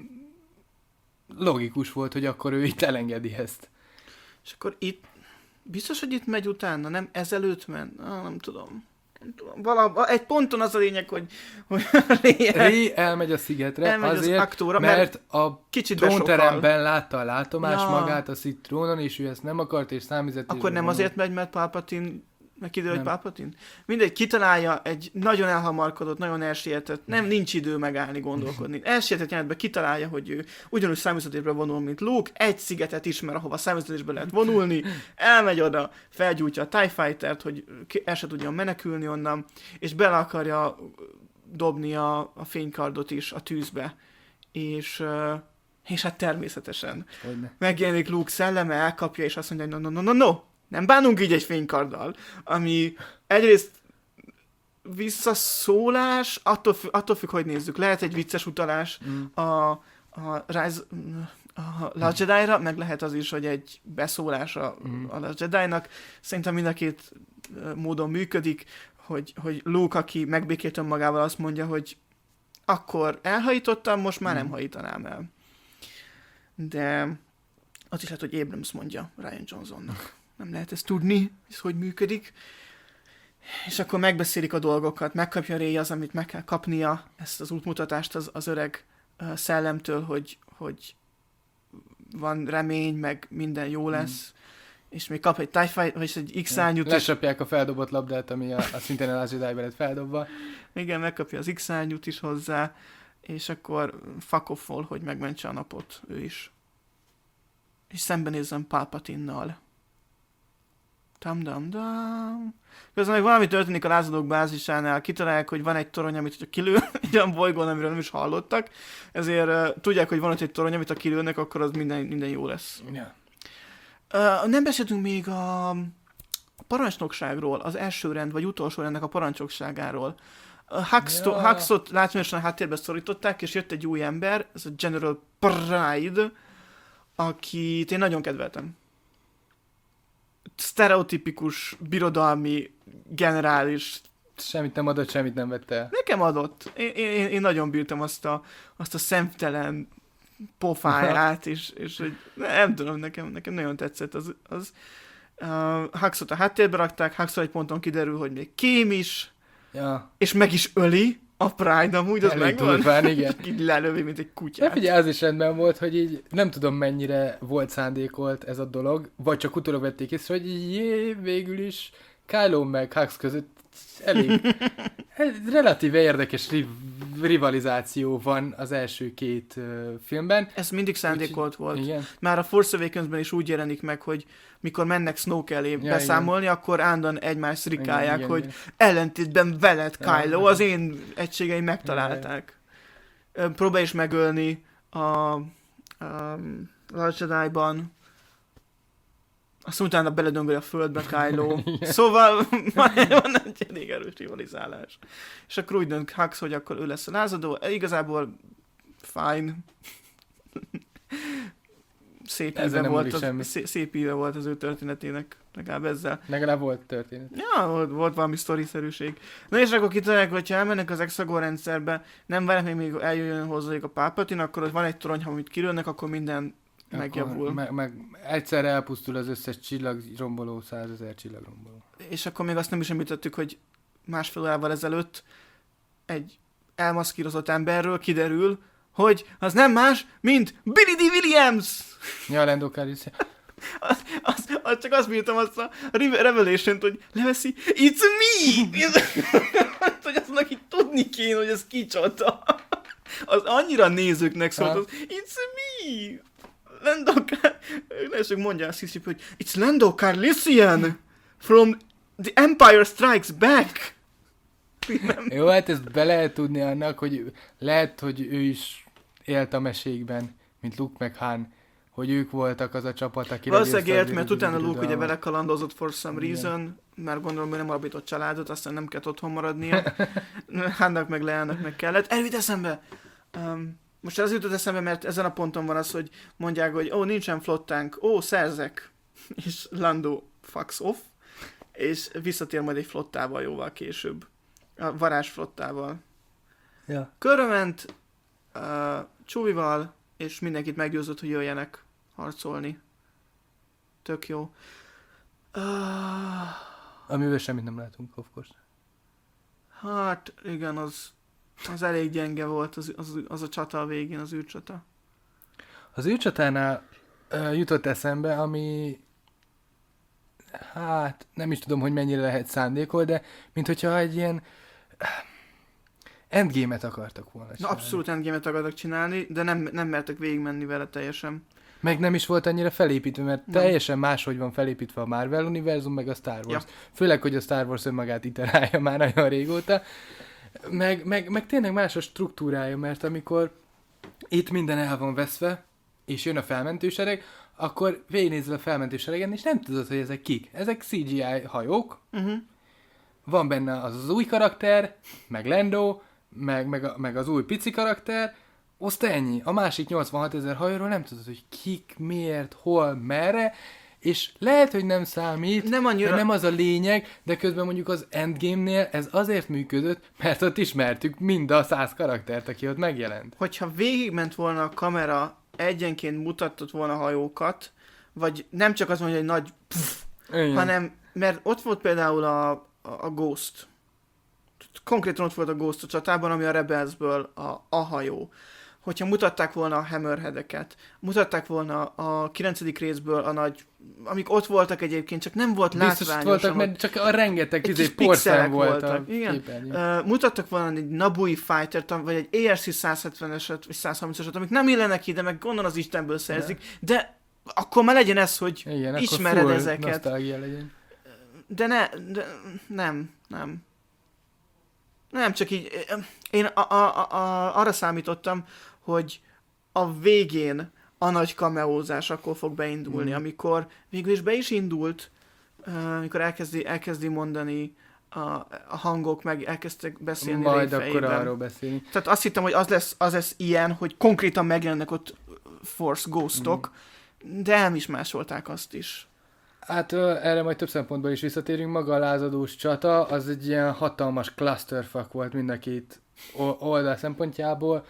logikus volt, hogy akkor ő itt elengedi ezt. És akkor itt, biztos, hogy itt megy utána, nem ezelőtt ment? Ah, nem tudom. Nem tudom. Valahol, egy ponton az a lényeg, hogy, hogy Rey elmegy a szigetre elmegy azért, az aktóra, mert, mert a kicsit trónteremben besokkal. látta a látomás Ja. magát a Sith trónon, és ő ezt nem akart, és számüzetésben Akkor nem vonult. azért megy, mert Palpatine, meg kiderül, hogy Nem. Palpatine? Mindegy, kitalálja egy nagyon elhamarkodott, nagyon elsietett, nem nincs idő megállni, gondolkodni. Elsietett jelenetben kitalálja, hogy ő ugyanúgy számüzetésbe vonul, mint Luke, egy szigetet ismer, ahova számüzetésbe lehet vonulni, elmegy oda, felgyújtja a TIE Fightert, hogy ki- el se tudjon menekülni onnan, és bele akarja dobni a, a fénykardot is a tűzbe. És, ö, és hát természetesen Hogyne. megjelenik Luke szelleme, elkapja, és azt mondja, no, no, no, no, no, nem bánunk így egy fénykarddal, ami egyrészt visszaszólás, attól, függ, attól függ, hogy nézzük. Lehet egy vicces utalás Mm. a, a Rise, a Last Jedi-ra, meg lehet az is, hogy egy beszólás a, Mm. a Last Jedi-nak. Szerintem mind a két ö, módon működik, hogy, hogy Luke, aki megbékélt önmagával, azt mondja, hogy akkor elhajítottam, most már nem Mm. hajítanám el. De az is lehet, hogy Abrams mondja Rian Johnsonnak. Nem lehet ezt tudni, ez hogy működik. És akkor megbeszélik a dolgokat, megkapja Rey az, amit meg kell kapnia, ezt az útmutatást az, az öreg uh, szellemtől, hogy, hogy van remény, meg minden jó lesz. Mm. És még kap egy TIE Fighter, vagy egy X-árnyút is. Lesapják a feldobott labdát, ami a, a szintén a Last Jedi-ben lett feldobva. Igen, megkapja az X-árnyút is hozzá, és akkor fuck off-ol, hogy megmentse a napot ő is. És szembenézzem Palpatinnal. Tam-dam-dam. Közben meg valami történik a lázadók bázisánál, kitalálják, hogy van egy torony, amit hogyha kilő, egy olyan bolygón, amiről nem is hallottak, ezért uh, tudják, hogy van ott egy torony, amit ha kilőnek, akkor az minden, minden jó lesz. Ja. Uh, nem beszéltünk még a parancsnokságról, az első rend vagy utolsó rendnek a parancsnokságáról. Huxot, Ja. Huxot látványosan a háttérbe szorították, és jött egy új ember, ez a General Pride, akit én nagyon kedveltem. Sztereotipikus, birodalmi, generális. Semmit nem adott, semmit nem vett el. Nekem adott. Én, én, én nagyon bírtam azt a, azt a szemtelen pofáját, és, és hogy nem tudom, nekem, nekem nagyon tetszett az. az. Uh, Huxot a háttérbe rakták, Huxot egy ponton kiderül, hogy még kém is, Ja. és meg is öli a Pride amúgy, az Elég megvan. durván, igen. És így lelövi, mint egy De kutyát. figyelj, az is rendben volt, hogy így nem tudom mennyire volt szándékolt ez a dolog, vagy csak utólag vették észre, hogy jé, végül is Kylo meg Hux között elég relatíve érdekes riv- rivalizáció van az első két uh, filmben. Ez mindig szándékolt Úgyhogy- volt. Igen. Már a Force Awakensben is úgy jelenik meg, hogy mikor mennek Snoke elé Ja, beszámolni, akkor állandóan egymást rikálják, Igen, hogy igen, ellentétben veled, Ja, Kylo, ja. az én egységeim megtalálták. Ö, Próbálj is megölni a, a Last Jedi-ban. Aztán utána beledöngöl a földbe Kylo. Szóval van, van egy elég erős rivalizálás. És akkor úgy dönt Hux, hogy akkor ő lesz a lázadó. Igazából fine. Szép Ezen íve, nem volt múlik az, semmi. szé- szép íve volt az ő történetének, legalább ezzel. Legalább volt történet. Ja, volt, volt valami sztoriszerűség. Na és akkor kitalálják, hogyha elmennek az Hexagon rendszerbe, nem várják még, még eljöjjön hozzájuk a Palpatine, akkor ott van egy torony, ha amit kilőnek, akkor minden megjavul. Akkor Meg, meg egyszerre elpusztul az összes csillagromboló, százezer csillagromboló. És akkor még azt nem is említettük, hogy másfél órával ezelőtt egy elmaszkírozott emberről kiderül, hogy az nem más, mint Billy D. Williams! Ja, Lando Calrissian. Az, az, az, csak azt bírtam azt a Revelation-t, hogy leveszi, it's me! Hogy aznak így tudni kéne, hogy ez kicsoda. Az annyira nézőknek szólt, az it's me! Lando Calrissian mondja azt hiszi, hogy it's Lando Calrissian from the Empire Strikes Back! Nem. Jó, hát ezt be lehet tudni annak, hogy lehet, hogy ő is élt a mesékben, mint Luke meg Han, hogy ők voltak az a csapat, aki Valószínűleg legyőzte élt, az mert utána Luke ugye birodalmat. vele kalandozott for some Igen. reason, mert gondolom, hogy nem alapított családot, aztán nem kellett otthon maradnia. Hannak meg Leának meg kellett. Elvitt eszembe! Um, most ez jutott eszembe, mert ezen a ponton van az, hogy mondják, hogy ó, nincsen flottánk, ó, szerzek. És Lando fucks off, és visszatér majd egy flottával jóval később. A varázsflottával. Ja. Köröment uh, Chewie-val, és mindenkit meggyőzött, hogy jöjjenek harcolni. Tök jó. Uh, Amiből semmit nem látunk, of course. hát, igen, az, az elég gyenge volt, az, az, az a csata a végén, az űrcsata. Az űrcsatánál uh, jutott eszembe, ami hát nem is tudom, hogy mennyire lehet szándékol, de mint hogyha egy ilyen endgame-et akartak volna Na, csinálni. abszolút endgame-et akartak csinálni, de nem, nem mertek végigmenni vele teljesen. Meg nem is volt annyira felépítve, mert Nem. teljesen máshogy van felépítve a Marvel univerzum, meg a Star Wars. Ja. Főleg, hogy a Star Wars önmagát iterálja már nagyon régóta. Meg, meg, meg tényleg más a struktúrája, mert amikor itt minden el van veszve, és jön a felmentősereg, akkor végignézel a felmentőseregen, és nem tudod, hogy ezek kik. Ezek cé gé í hajók, Uh-huh. van benne az az új karakter, meg Lando, meg, meg, a, meg az új pici karakter, azt ennyi. A másik nyolcvanhat ezer hajóról nem tudod, hogy kik, miért, hol, merre, és lehet, hogy nem számít, Nem annyira... de nem az a lényeg, de közben mondjuk az Endgame-nél ez azért működött, mert ott ismertük mind a száz karaktert, aki ott megjelent. Hogyha végigment volna a kamera, egyenként mutatott volna hajókat, vagy nem csak az mondja, hogy egy nagy pff, Igen. hanem, mert ott volt például a, a, a Ghost. Konkrétan ott volt a Ghost a csatában, ami a Rebelsből a, a hajó. Hogyha mutatták volna a Hammerheadeket, mutatták volna a kilencedik részből a nagy, amik ott voltak egyébként, csak nem volt Biztos látványosan. voltak, mert csak a rengeteg Egy izé kis porszem pixelek volt voltak, a igen. képernyőn. Uh, mutattak volna egy Nabui Fighter-t, vagy egy á er cé száz hetveneset, vagy száz harmincasat, amik nem illenek ide, meg gondolom az Istenből szerzik, de akkor már legyen ez, hogy Igen, akkor ismered full ezeket. nosztalgia legyen. De ne, de nem, nem. Nem, csak így, én a, a, a, a, arra számítottam, hogy a végén a nagy kameózás akkor fog beindulni, Mm. amikor végül is be is indult, amikor elkezdi, elkezdi mondani a, a hangok, meg elkezdtek beszélni Majd Rey akkor fejében. arról beszélni. Tehát azt hittem, hogy az lesz, az lesz ilyen, hogy konkrétan megjelennek ott Force Ghostok, mm. de elmismásolták azt is. Hát erre majd több szempontból is visszatérünk. Maga a lázadós csata, az egy ilyen hatalmas clusterfuck volt mind a két oldal szempontjából.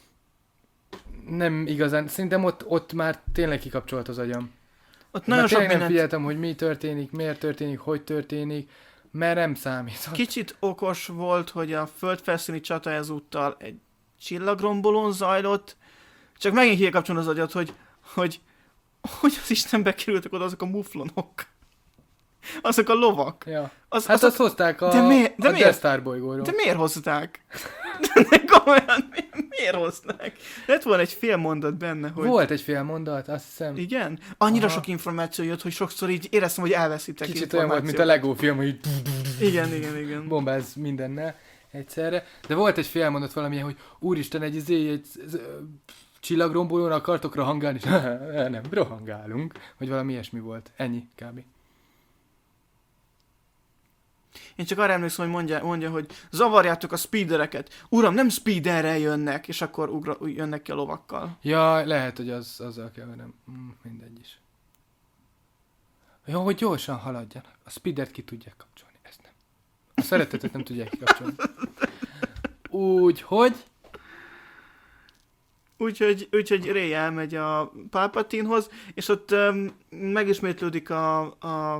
Nem igazán, szerintem ott, ott már tényleg kikapcsolt az agyam. Ott nagyon sok mindent... nem mindent... figyeltem, hogy mi történik, miért történik, hogy történik, mert nem számít. Kicsit okos volt, hogy a földfelszíni csata ezúttal egy csillagrombolón zajlott, csak megint kikapcsolni az agyat, hogy, hogy hogy az Istenbe kerültek oda azok a muflonok. Azok a lovak. Ja. Az, hát azok... azt hozták a, de miért, de a miért? Death Star bolygóról. De miért hozták? De komolyan, miért, miért hozták? Lett volna egy fél mondat benne, hogy... Volt egy fél mondat, azt hiszem. Igen? Annyira Aha. sok információ jött, hogy sokszor így éreztem, hogy elveszítek Kicsit olyan volt, mint a Lego film, hogy igen, igen, igen. bombáz mindennel egyszerre. De volt egy fél mondat valamilyen, hogy úristen, egy, egy, egy, egy csillagrombolón akartok rohangálni, és nem, rohangálunk, vagy valami ilyesmi volt. Ennyi, kb. Én csak arra emlékszem, hogy mondja, mondja, hogy zavarjátok a speedereket. Uram, nem speederrel jönnek, és akkor ugra, jönnek ki a lovakkal. Ja, lehet, hogy az, azzal keverem. Mm, mindegy is. Jó, hogy gyorsan haladjanak. A speedert ki tudják kapcsolni, ezt nem. A szeretetet nem tudják kikapcsolni. Úgyhogy... Úgyhogy, úgyhogy Rey elmegy a Palpatinehoz, és ott um, megismétlődik a, a,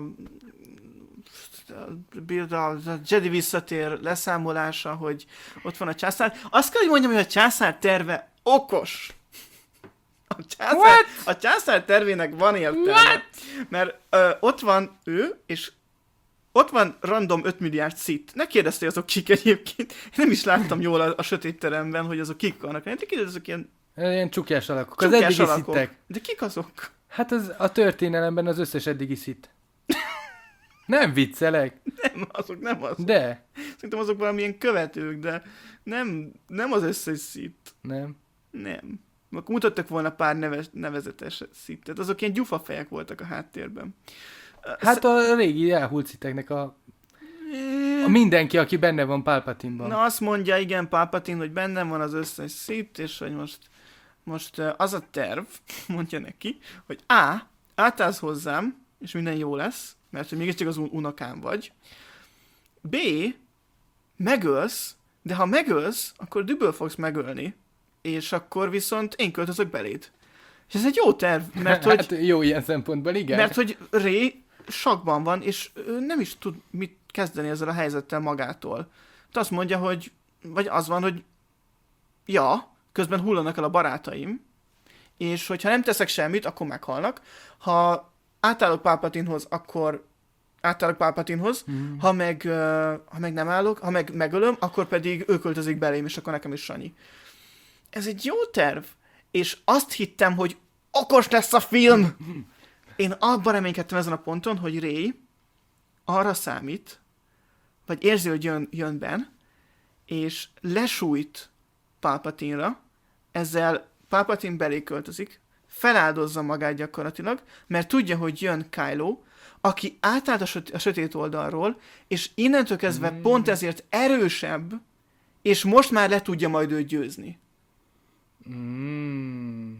a, a Jedi visszatér leszámolása, hogy ott van a császár. Azt kell, hogy mondjam, hogy a császár terve okos. A császár, a császár tervének van értelme. What? Mert ö, ott van ő, és ott van random öt milliárd Sith. Ne kérdezz, hogy azok kik egyébként. Én nem is láttam jól a, a sötét teremben, hogy azok kik vannak. Én kérdezz, azok ilyen Ilyen csukjás alakok. Csukjás az eddigi alakok. szittek. De kik azok? Hát az, a történelemben az összes eddigi szit. Nem viccelek. Nem, azok nem azok. De. Szerintem azok valamilyen követők, de nem, nem az összes Sith. Nem. Nem. Akkor mutattak volna pár neves, nevezetes Sith-et. Azok ilyen gyufafejek voltak a háttérben. Hát a régi elhult sziteknek a... a mindenki, aki benne van Palpatine-ban. Na azt mondja, igen, Palpatine, hogy bennem van az összes Sith, és hogy most, most az a terv, mondja neki, hogy A, átállsz hozzám, és minden jó lesz, mert hogy mégiscsak az un- unokám vagy. B, megölsz, de ha megölsz, akkor düböl fogsz megölni, és akkor viszont én költözök beléd. És ez egy jó terv, mert hogy... hát jó ilyen szempontból, igen. Mert hogy Rey sakban van, és ő nem is tud mit kezdeni ezzel a helyzettel magától. De azt mondja, hogy... Vagy az van, hogy... Ja, közben hullanak el a barátaim, és hogyha nem teszek semmit, akkor meghalnak. Ha átállok Palpatinehoz, akkor átállok Palpatinehoz, mm. ha, meg, uh, ha meg nem állok, ha meg megölöm, akkor pedig ő költözik belém, és akkor nekem is Sanyi. Ez egy jó terv, és azt hittem, hogy okos lesz a film! Én abban reménykedtem ezen a ponton, hogy Rey arra számít, vagy érzi, hogy jön, jön Ben, és lesújt Palpatine-ra, ezzel Palpatine belé költözik, feláldozza magát gyakorlatilag, mert tudja, hogy jön Kylo, aki átállt a, söt- a sötét oldalról, és innentől kezdve mm. pont ezért erősebb, és most már le tudja majd őt győzni. Mm.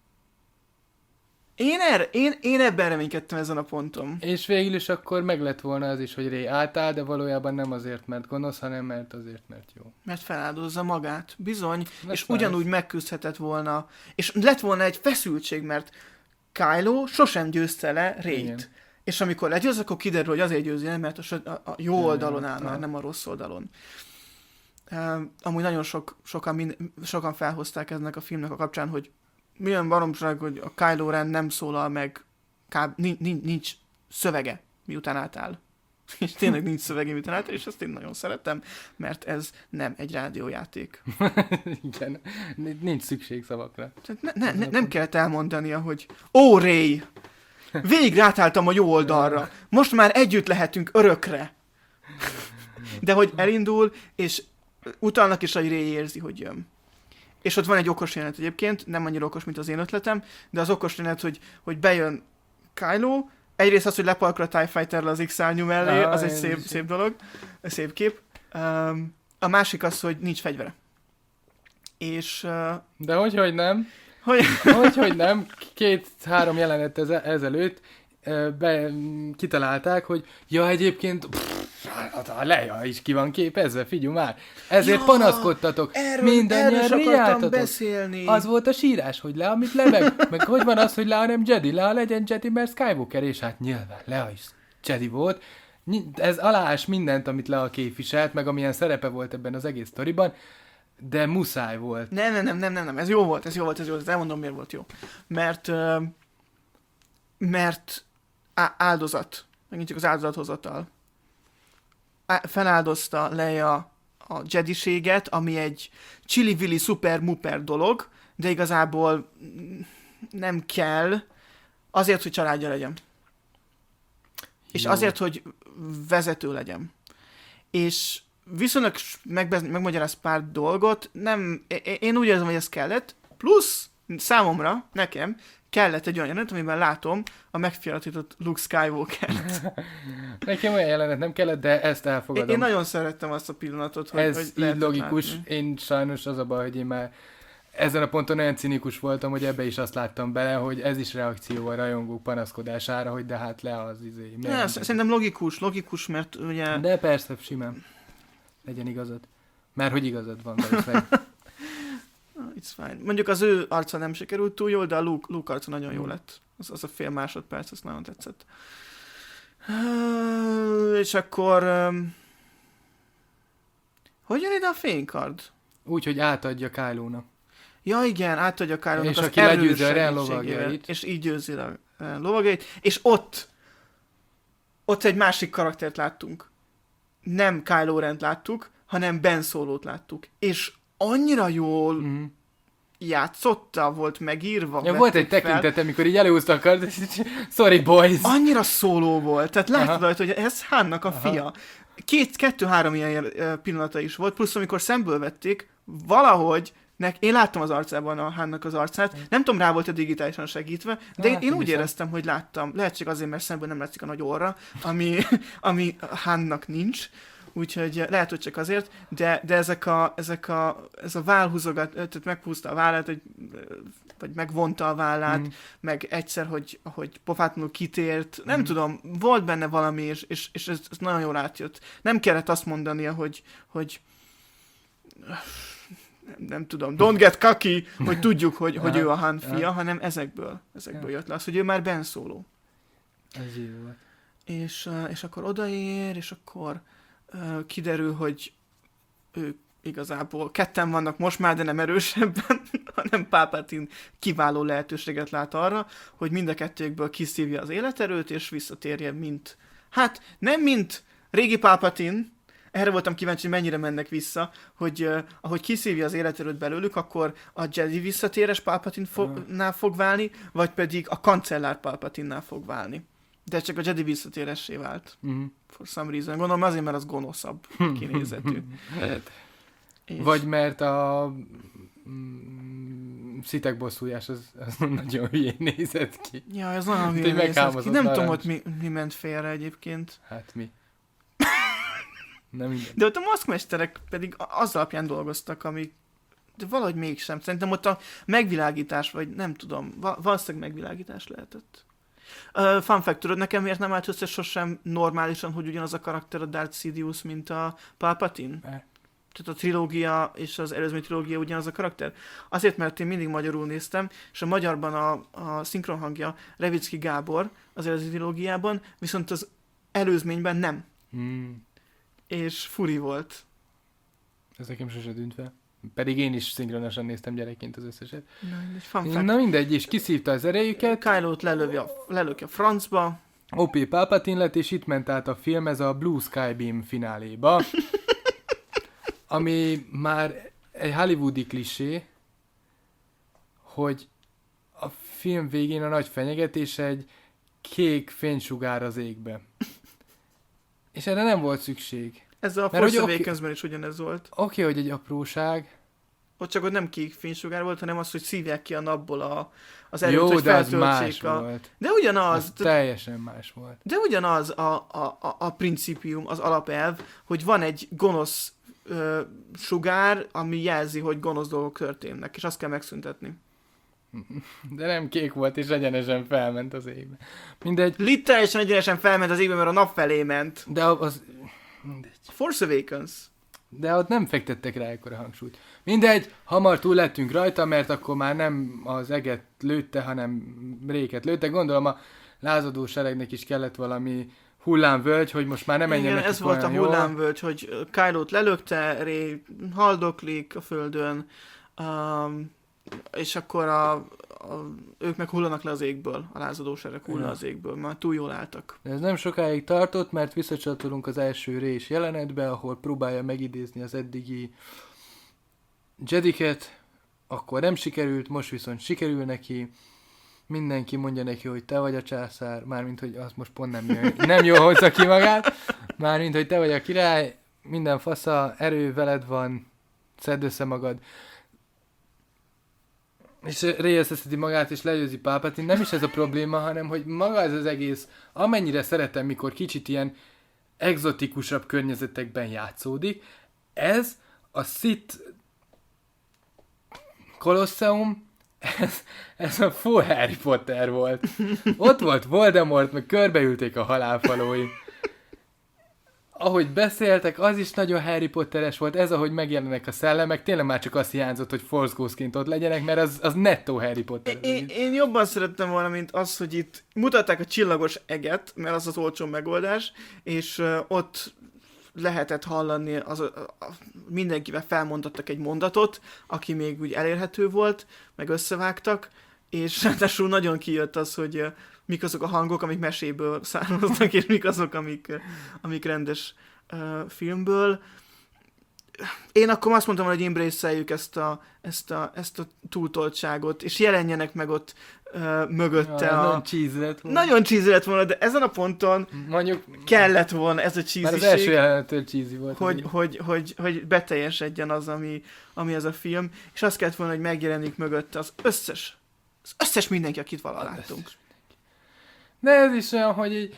Én, erre, én, én ebben reménykedtem ezen a ponton. És végül is akkor meg lett volna az is, hogy Rey átáll, de valójában nem azért, mert gonosz, hanem mert azért, mert jó. Mert feláldozza magát, bizony, Lesz és ugyanúgy megküzdhetett volna, és lett volna egy feszültség, mert Kylo sosem győzte le Reyt. És amikor legyőz, akkor kiderül, hogy azért győzi le, mert a, a, a jó oldalon áll már, nem a rossz oldalon. Uh, amúgy nagyon sok, sokan, mind, sokan felhozták ennek a filmnek a kapcsán, hogy milyen baromság, hogy a Kylo Ren nem szólal meg, káb, nincs, nincs szövege, miután átáll. És tényleg nincs szövege, miután átáll, és ezt én nagyon szeretem, mert ez nem egy rádiójáték. Igen, nincs szükség szavakra. Tehát ne, ne, ne, nem kellett elmondania, hogy ó, Rey, végre átálltam a jó oldalra, most már együtt lehetünk örökre. De hogy elindul, és utalnak is, hogy Rey érzi, hogy jön. És ott van egy okos jelenet egyébként, nem annyira okos, mint az én ötletem, de az okos jelenet, hogy, hogy bejön Kylo, egyrészt az, hogy lepalkol a TIE Fighter-rel az X-árnyú mellé, Ah, az egy ez szép, is. szép dolog, egy szép kép. Um, a másik az, hogy nincs fegyvere. És... Uh, De hogy, hogy nem? hogy... Hogy, hogy nem? Két-három jelenet eze- ezelőtt ö, be, kitalálták, hogy ja, egyébként pff, hát a Leia is ki van képezve, figyelj már. Ezért Ja, figyelmezkodtatok. Erről, erről Mindannyian is akartam riáltatok. beszélni. Az volt a sírás, hogy Lea mit lebeg. Meg hogy van az, hogy Lea nem Jedi? Lea legyen Jedi, mert Skywalker, és hát nyilván Lea is Jedi volt. Ny- Ez aláás mindent, amit Lea képviselt, meg amilyen szerepe volt ebben az egész sztoriban, de muszáj volt. Nem, nem, nem, nem, nem, nem, ez jó volt, ez jó volt, ez jó volt, elmondom, miért volt jó. Mert, uh, mert á- áldozat, megint csak az áldozathozatal. Á- feláldozta Leia a jediséget, ami egy csili-vili szuper-muper dolog, de igazából nem kell, azért, hogy családja legyen. És Jó. azért, hogy vezető legyen. És viszonylag megbe- megmagyaráz pár dolgot, nem, é- én úgy érzem, hogy ez kellett, plusz számomra, nekem, kellett egy olyan jelenet, amiben látom a megfiatatított Luke Skywalker-t. Nekem olyan jelenet nem kellett, de ezt Én, elfogadom. én nagyon szerettem azt a pillanatot, hogy, Ez hogy így lehetett logikus. látni. Én sajnos az a baj, hogy én már ezen a ponton olyan cinikus voltam, hogy ebbe is azt láttam bele, hogy ez is reakció a rajongók panaszkodására, hogy de hát le az izé. Ne, miért sz- szerintem logikus, logikus, mert ugye... De persze, simán. Legyen igazad. Mert hogy igazad van valószínűleg. It's fine. Mondjuk az ő arca nem sikerült túl jól, de a Luke, Luke arca nagyon jó lett. Az, az a fél másodperc, az nagyon tetszett. Uh, és akkor... Um, hogy jön ide a fénykard? Úgy, hogy átadja Kylo-nak. Ja igen, átadja Kylo-nak És az aki erő legyőzi a Ren segítségével, lovagjait. És így győzi a Ren lovagjait. És ott, ott egy másik karaktert láttunk. Nem Kylo Rent láttuk, hanem Ben Solo-t láttuk. És annyira jól Mm. játszotta, volt megírva. Ja, volt egy vették fel. tekintet, amikor így előhúzta a kard, sorry boys. Annyira szóló volt, tehát látod Aha. rajta, hogy ez Hannak a Aha. fia. Két, kettő-három ilyen ö, pillanata is volt, plusz amikor szemből vették, valahogy, nek, én láttam az arcában a Hannak az arcát, nem tudom, rá volt a digitálisan segítve, de én, Hát, én úgy hiszem. éreztem, hogy láttam. Lehet csak azért, mert szemből nem látszik a nagy orra, ami, ami Hannak nincs. Úgyhogy lehet, hogy csak azért, de, de ezek a, ezek a, ez a vállhúzogat, tehát meghúzta a vállát, hogy, vagy megvonta a vállát, Mm. meg egyszer, hogy, hogy pofátlanul kitért, nem Mm. tudom, volt benne valami, és, és, és ez, ez nagyon jól átjött. Nem kellett azt mondania, hogy, hogy nem, nem tudom, don't get cocky, hogy tudjuk, hogy, hogy ő a Han fia, Ja. hanem ezekből, ezekből Ja. jött le az, hogy ő már Ben Solo. Ez jó volt. És, uh, és akkor odaér, és akkor uh, kiderül, hogy ők igazából ketten vannak most már, de nem erősebben, hanem Palpatine kiváló lehetőséget lát arra, hogy mind a kettőkből kiszívja az életerőt, és visszatérjen, mint... Hát, nem mint régi Palpatine, erre voltam kíváncsi, hogy mennyire mennek vissza, hogy uh, ahogy kiszívja az életerőt belőlük, akkor a Jedi visszatéres Palpatine-nál fog válni, vagy pedig a kancellár Palpatine-nál fog válni. De csak a Jedi visszatéressé vált. Mm. For some reason. Gondolom azért, mert az gonoszabb kinézetű. És... Vagy mert a mm, szitek bosszújás az, az nagyon hülyén nézett ki. Ja, ez nagyon Egy hülye nézett ki. meghámozott Nem tudom, narancs. hogy mi, mi ment félre egyébként. Hát mi? Nem minden. De ott a maszkmesterek pedig a- az alapján dolgoztak, ami... De valahogy mégsem. Szerintem ott a megvilágítás, vagy nem tudom, va- valószínűleg megvilágítás lehetett. Uh, fun fact, tudod nekem miért nem állt össze sosem normálisan, hogy ugyanaz a karakter a Darth Sidious, mint a Palpatine? Mert? Tehát a trilógia és az előzmény trilógia ugyanaz a karakter. Azért, mert én mindig magyarul néztem, és a magyarban a, a szinkronhangja Revicki Gábor az előző trilógiában, viszont az előzményben nem. Mm. És furi volt. Ez nekem sose tűnt fel. Pedig én is szinkronosan néztem gyerekként az összeset. Na, egy fun fact. Na mindegy, és kiszívta az erejüket. Kylo-t lelövi a, lelöki a francba. o pé Palpatine lett, és itt ment át a film, ez a Blue Sky Beam fináléba. Ami már egy hollywoodi klisé, hogy a film végén a nagy fenyegetés egy kék fénysugár az égbe. És erre nem volt szükség. Ez a Mert hogy Force oké- Awakens-ben is ugyanez volt. Oké, okay, hogy egy apróság, Ott csak ott nem kék fénysugár volt, hanem az, hogy szívják ki a napból a, az erőt, Jó, hogy de az más feltöltsék a... volt. De ugyanaz. Az teljesen más volt. De ugyanaz a, a, a, a principium, az alapelv, hogy van egy gonosz ö, sugár, ami jelzi, hogy gonosz dolgok történnek, és azt kell megszüntetni. De nem kék volt, és egyenesen felment az égbe. Mindegy. Literálisan egyenesen felment az égbe, mert a nap felé ment. De az... Mindegy. Force Awakens. De ott nem fektettek rá ekkora hangsúlyt. Mindegy, hamar túl lettünk rajta, mert akkor már nem az eget lőtte, hanem réket lőtte. Gondolom a lázadó seregnek is kellett valami hullámvölgy, hogy most már nem menjen Igen, nekik ez volt a olyan jól. hullámvölgy, hogy Kylo-t lelökte, Rey haldoklik a földön, um, és akkor a, a, ők meg hullanak le az égből, a lázadó sereg hull Ja. az égből, már túl jól álltak. De ez nem sokáig tartott, mert visszacsatolunk az első rés jelenetbe, ahol próbálja megidézni az eddigi Jediket, akkor nem sikerült, most viszont sikerül neki. Mindenki mondja neki, hogy te vagy a császár, mármint, hogy az most pont nem, jön, nem jól hozza ki magát, mármint, hogy te vagy a király, minden fasza, erő veled van, szedd össze magad. És Rey összeszedi magát, és legyőzi Palpatine. Nem is ez a probléma, hanem, hogy maga ez az egész, amennyire szeretem, mikor kicsit ilyen egzotikusabb környezetekben játszódik, ez a Sith Colosseum, ez, ez a full Harry Potter volt. Ott volt Voldemort, meg körbeülték a halálfalói. Ahogy beszéltek, az is nagyon Harry Potteres volt, ez ahogy megjelennek a szellemek, tényleg már csak azt hiányzott, hogy Force Ghostként ott legyenek, mert az, az nettó Harry Potter. Én, én jobban szerettem volna, mint az, hogy itt mutatták a csillagos eget, mert az az olcsó megoldás, és uh, ott lehetett hallani, az, a, a, mindenkivel felmondottak egy mondatot, aki még úgy elérhető volt, meg összevágtak, és ráadásul nagyon kijött az, hogy uh, mik azok a hangok, amik meséből származnak, és mik azok, amik, uh, amik rendes uh, filmből. Én akkor azt mondtam, hogy embrace-eljük ezt a, ezt, a, ezt a túltoltságot, és jelenjenek meg ott uh, mögötte. Ja, a... nagyon cheesy lett volna. Nagyon cheesy lett volna, de ezen a ponton Mondjuk, kellett volna ez a cheesy. már az első jelenettől cheesy volt. hogy, hogy, hogy, hogy beteljesedjen az, ami, ami az a film, és azt kellett volna, hogy megjelenik mögötte az összes, az összes mindenki, akit vala Az láttunk. összes. De ez is olyan, hogy így,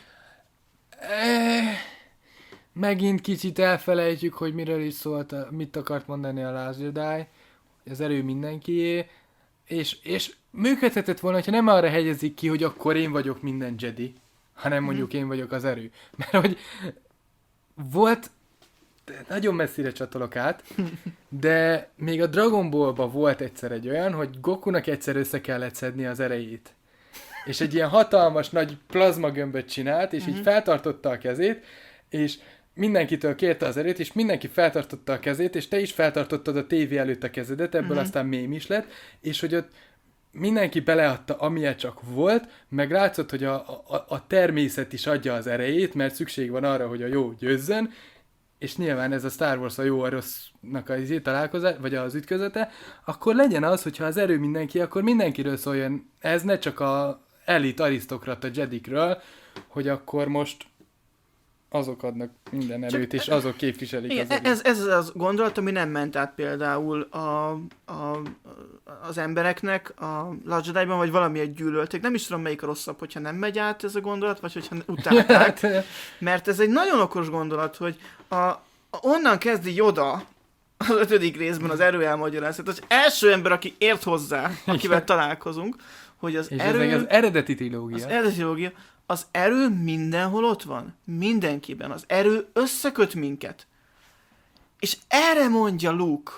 eh, megint kicsit elfelejtjük, hogy miről is szólt, a, mit akart mondani a Last Jedi, az erő mindenkié, és, és működhetett volna, hogyha nem arra hegyezik ki, hogy akkor én vagyok minden Jedi, hanem mondjuk én vagyok az erő. Mert hogy volt, nagyon messzire csatolok át, de még a Dragon Ball-ban volt egyszer egy olyan, hogy Gokunak egyszer össze kellett szedni az erejét. És egy ilyen hatalmas nagy plazmagömböt csinált, és így feltartotta a kezét, és mindenkitől kérte az erőt, és mindenki feltartotta a kezét, és te is feltartottad a tévé előtt a kezedet, ebből uh-huh. aztán mém is lett, és hogy ott mindenki beleadta, amilyen csak volt, meg látszott, hogy a, a, a természet is adja az erejét, mert szükség van arra, hogy a jó győzzön, és nyilván ez a Star Wars a jó a rossznak az találkozás, vagy az ütközete, akkor legyen az, hogyha az erő mindenki, akkor mindenkiről szóljon. Ez ne csak a elit arisztokrata Jedikről, hogy akkor most azok adnak minden erőt, és azok képviselik Igen, az erőt. ez, ez az gondolat, ami nem ment át például a, a, az embereknek a Last Jedi-ban, vagy valamiért gyűlölték. Nem is tudom, melyik a rosszabb, hogyha nem megy át ez a gondolat, vagy hogyha utálták. Mert ez egy nagyon okos gondolat, hogy a, a, onnan kezdi Yoda az ötödik részben az erő elmagyarázat. Az első ember, aki ért hozzá, akivel találkozunk, hogy az és erő... ez az eredeti trilógia. Az eredeti trilógia. Az erő mindenhol ott van. Mindenkiben. Az erő összeköt minket. És erre mondja Luke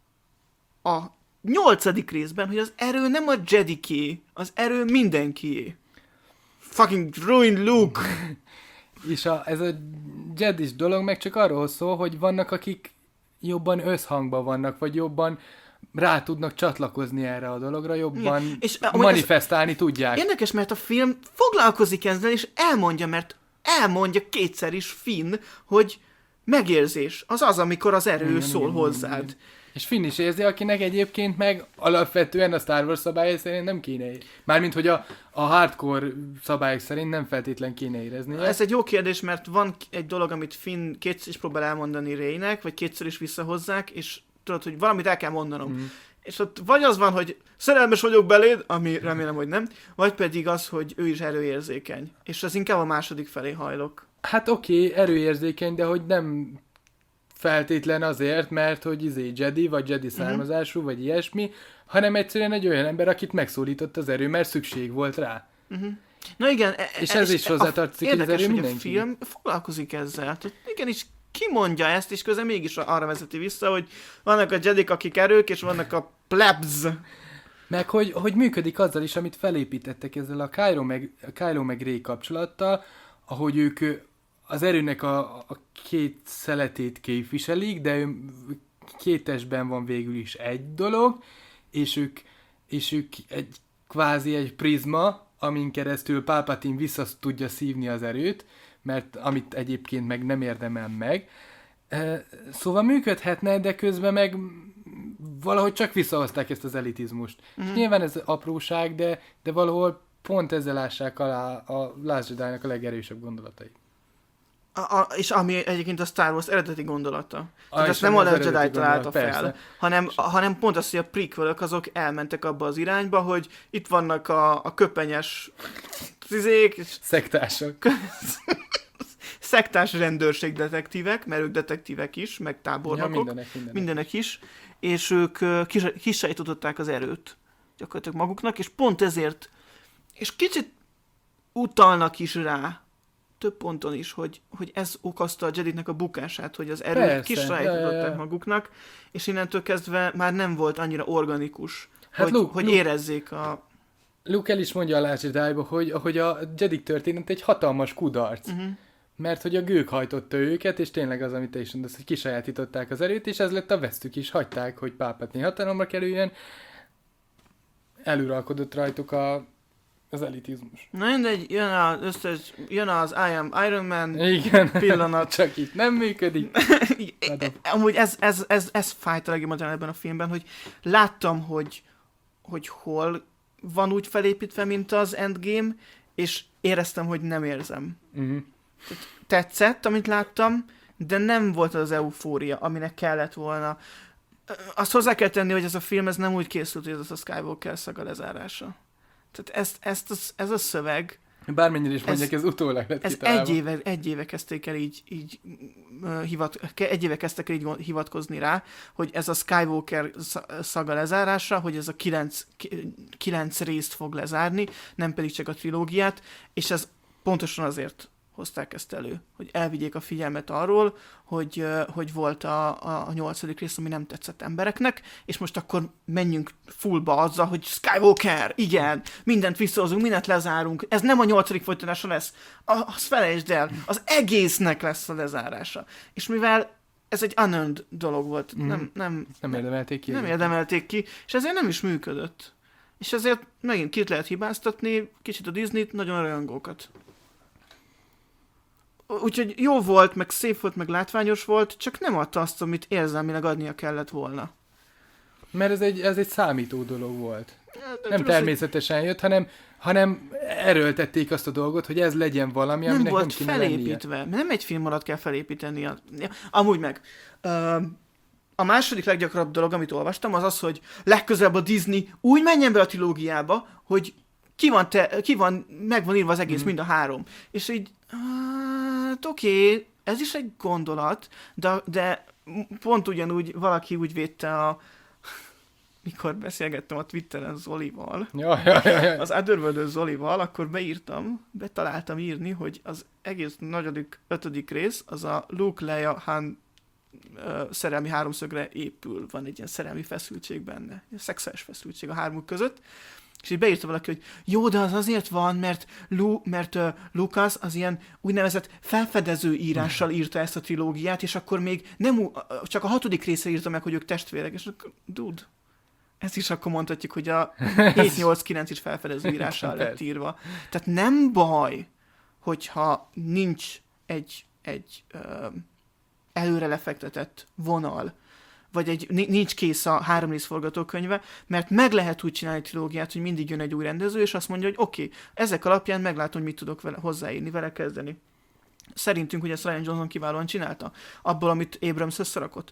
a nyolcadik részben, hogy az erő nem a Jediké, az erő mindenkié. Fucking ruin Luke! És a, ez a Jedis dolog meg csak arról szól, hogy vannak, akik jobban összhangban vannak, vagy jobban rá tudnak csatlakozni erre a dologra, jobban igen. És manifestálni tudják. Érdekes, mert a film foglalkozik ezzel, és elmondja, mert elmondja kétszer is Finn, hogy megérzés. Az az, amikor az erő igen, szól igen, hozzád. Igen. És Finn is érzi, akinek egyébként meg alapvetően a Star Wars szabályai szerint nem kéne. Mármint, hogy a, a hardcore szabályok szerint nem feltétlen kéne érezni. Ez egy jó kérdés, mert van egy dolog, amit Finn kétszer is próbál elmondani Reynek, vagy kétszer is visszahozzák, és tudod, hogy valamit el kell mondanom. Mm. És ott vagy az van, hogy szerelmes vagyok beléd, ami remélem, hogy nem, vagy pedig az, hogy ő is erőérzékeny. És az inkább a második felé hajlok. Hát oké, okay, erőérzékeny, de hogy nem feltétlen azért, mert hogy izé Jedi, vagy Jedi származású, uh-huh. vagy ilyesmi, hanem egyszerűen egy olyan ember, akit megszólított az erő, mert szükség volt rá. Uh-huh. Na igen. E- és ez is hozzátartozik, hogy az erő mindenki. Érdekes, hogy a film foglalkozik ezzel. Tehát igenis kimondja ezt, és közben mégis arra vezeti vissza, hogy vannak a Jedik, akik erők, és vannak a plebs. Meg hogy, hogy működik azzal is, amit felépítettek ezzel a Kylo meg, a Kylo meg Rey kapcsolattal, ahogy ők az erőnek a, a két szeletét képviselik, de ő két testben van végül is egy dolog, és ők, és ők egy kvázi egy prizma, amin keresztül Palpatine vissza tudja szívni az erőt, mert amit egyébként meg nem érdemel meg. Szóval működhetne, de közben meg valahogy csak visszahozták ezt az elitizmust. Mm. És nyilván ez apróság, de, de valahol pont ezzel ássák alá a Last Jedi-nak a legerősebb gondolatai. A, a, és ami egyébként a Star Wars eredeti gondolata. A, Tehát ezt nem a Last Jedi találta fel, hanem, hanem pont az, hogy a prequelök azok elmentek abba az irányba, hogy itt vannak a, a köpenyes tizék, szektások. Szektás rendőrség detektívek, mert ők detektívek is, meg tábornokok, ja, mindenek, mindenek. mindenek is, és ők kisajtották az erőt gyakorlatilag maguknak, és pont ezért, és kicsit utalnak is rá, több ponton is, hogy, hogy ez okozta a Jediknek a bukását, hogy az erőt kisajtották maguknak, és innentől kezdve már nem volt annyira organikus, hát hogy, Luke, hogy Luke, érezzék a... Luke el is mondja a Last Jedi-ba, hogy, hogy a Jedik történet egy hatalmas kudarc. Uh-huh. Mert hogy a gők hajtotta őket, és tényleg az, amit te is mondasz, hogy kisajátították az erőt, és ez lett a vesztük is, hagyták, hogy Palpatine hatalomra kerüljön, eluralkodott rajtuk a, az elitizmus. Na mindegy, jön az összes, jön az I am Iron Man igen, pillanat. Csak itt nem működik. Amúgy ez, ez, ez, ez fájt a legjobban ebben a filmben, hogy láttam, hogy, hogy hol van úgy felépítve, mint az Endgame, és éreztem, hogy nem érzem. Uh-huh. Tetszett, amit láttam, de nem volt az eufória, aminek kellett volna. Azt hozzá kell tenni, hogy ez a film ez nem úgy készült, hogy ez a Skywalker szaga lezárása. Tehát ezt, ezt az, ez a szöveg... Bármennyire is mondják, ez, ez utólag lett ez egy éve, egy éve kezdték el így, így uh, hivat, egy éve kezdtek el így hivatkozni rá, hogy ez a Skywalker szaga lezárása, hogy ez a kilenc, kilenc részt fog lezárni, nem pedig csak a trilógiát, és ez pontosan azért hozták ezt elő, hogy elvigyék a figyelmet arról, hogy, hogy volt a, a, a nyolcadik rész, ami nem tetszett embereknek, és most akkor menjünk fullba azzal, hogy Skywalker, igen, mindent visszahozunk, mindent lezárunk, ez nem a nyolcadik folytatása lesz, azt felejtsd el, az egésznek lesz a lezárása. És mivel ez egy unearned dolog volt, mm. nem, nem, nem érdemelték ki. Nem érdemelték ki, és ezért nem is működött. És ezért megint kit lehet hibáztatni, kicsit a Disney-t, nagyon a rajongókat. Úgyhogy jó volt, meg szép volt, meg látványos volt, csak nem adta azt, amit érzelmileg adnia kellett volna. Mert ez egy, ez egy számító dolog volt. De nem természetesen jött, hanem, hanem erőltették azt a dolgot, hogy ez legyen valami, nem aminek volt nem kéne felépítve. lennie. Nem egy film alatt kell felépíteni. A... Amúgy meg. Uh, a második leggyakoribb dolog, amit olvastam, az az, hogy legközelebb a Disney úgy menjen be a trilógiába, hogy ki van, te, ki van meg van írva az egész, mm. mind a három. És így, hát oké, okay, ez is egy gondolat, de, de pont ugyanúgy valaki úgy védte a... Mikor beszélgettem a Twitteren Zolival, ja, ja, ja, ja. az Otherworld Zolival, akkor beírtam, betaláltam írni, hogy az egész nagyodik, ötödik rész, az a Luke, Leia, Han uh, szerelmi háromszögre épül. Van egy ilyen szerelmi feszültség benne. Egy szexuális feszültség a hármuk között. És így beírta valaki, hogy jó, de az azért van, mert, Lu, mert uh, Lucas az ilyen úgynevezett felfedező írással írta ezt a trilógiát, és akkor még nem uh, csak a hatodik része írta meg, hogy ők testvérek, és akkor, dude, ezt is akkor mondhatjuk, hogy a hét nyolc kilenc is felfedező írással lett írva. Tehát nem baj, hogyha nincs egy, egy uh, előre lefektetett vonal, vagy egy, nincs kész a három rész forgatókönyve, mert meg lehet úgy csinálni trilógiát, hogy mindig jön egy új rendező, és azt mondja, hogy oké, okay, ezek alapján meglátom, hogy mit tudok vele hozzáírni, vele kezdeni. Szerintünk, hogy ezt Rian Johnson kiválóan csinálta, abból, amit Abrams összerakott.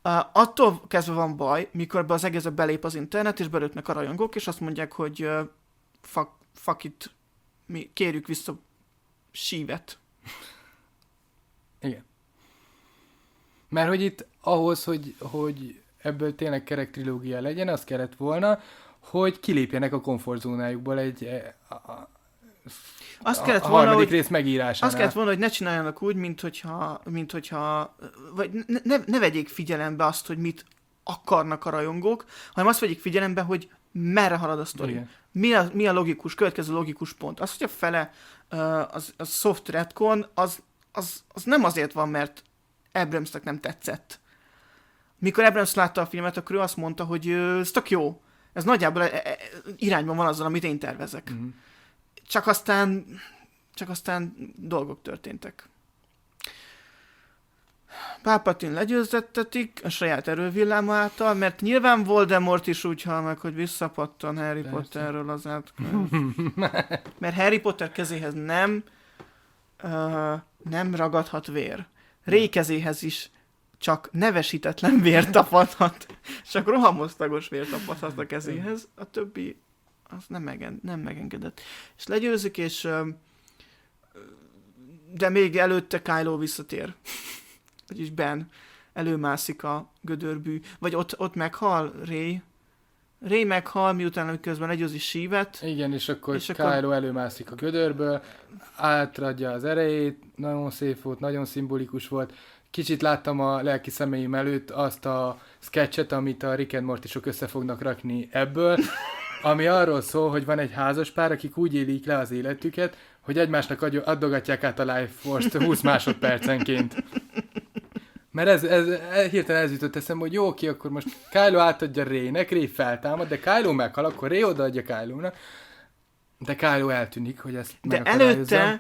Uh, attól kezdve van baj, mikor be az egészbe belép az internet, és belőtnek a rajongók, és azt mondják, hogy uh, fuck, fuck it, mi kérjük vissza sívet. Igen. Mert hogy itt ahhoz, hogy, hogy ebből tényleg kerek trilógia legyen, az kellett volna, hogy kilépjenek a komfortzónájukból egy a, a, azt a, kellett a volna, harmadik hogy, rész megírásánál. Azt kellett volna, hogy ne csináljanak úgy, mint hogyha, mint hogyha vagy ne, ne, ne vegyék figyelembe azt, hogy mit akarnak a rajongók, hanem azt vegyék figyelembe, hogy merre halad a sztori. Mi a, mi a logikus, következő logikus pont. Az, hogy a fele uh, az, az soft retcon, az, az, az nem azért van, mert Abramsnek nem tetszett. Mikor Abrams látta a filmet, akkor ő azt mondta, hogy uh, ez tök jó. Ez nagyjából e, e, irányban van azzal, amit én tervezek. Mm-hmm. Csak aztán, csak aztán dolgok történtek. Palpatine legyőzettetik a saját erővilláma által, mert nyilván Voldemort is úgy hal meg, hogy visszapattan Harry Persze. Potterről az átkönyv. Mert Harry Potter kezéhez nem uh, nem ragadhat vér. Ray kezéhez is csak nevesítetlen vér tapadhat. Csak rohamosztagos vér tapadhat a kezéhez. A többi az nem, megen, nem megengedett. És legyőzik, és uh, de még előtte Kylo visszatér. Vagyis Ben előmászik a gödörbű, vagy ott, ott meghal Rey. Rey meghal, miután közben legyőzi sívet. Igen, és akkor és Kylo akkor... előmászik a gödörből, átradja az erejét, nagyon szép volt, nagyon szimbolikus volt. Kicsit láttam a lelki szemeim előtt azt a sketchet, amit a Rick and Morty-sok össze fognak rakni ebből, ami arról szól, hogy van egy házaspár, akik úgy élik le az életüket, hogy egymásnak addogatják át a Life Force-t húsz másodpercenként. Mert ez, ez, ez hirtelen ez jutott eszembe, hogy jó, oké, akkor most Kylo átadja Rey-nek, Rey feltámad, de Kylo meghal, akkor Rey odaadja Kylo-nak, de Kylo eltűnik, hogy ezt de előtte,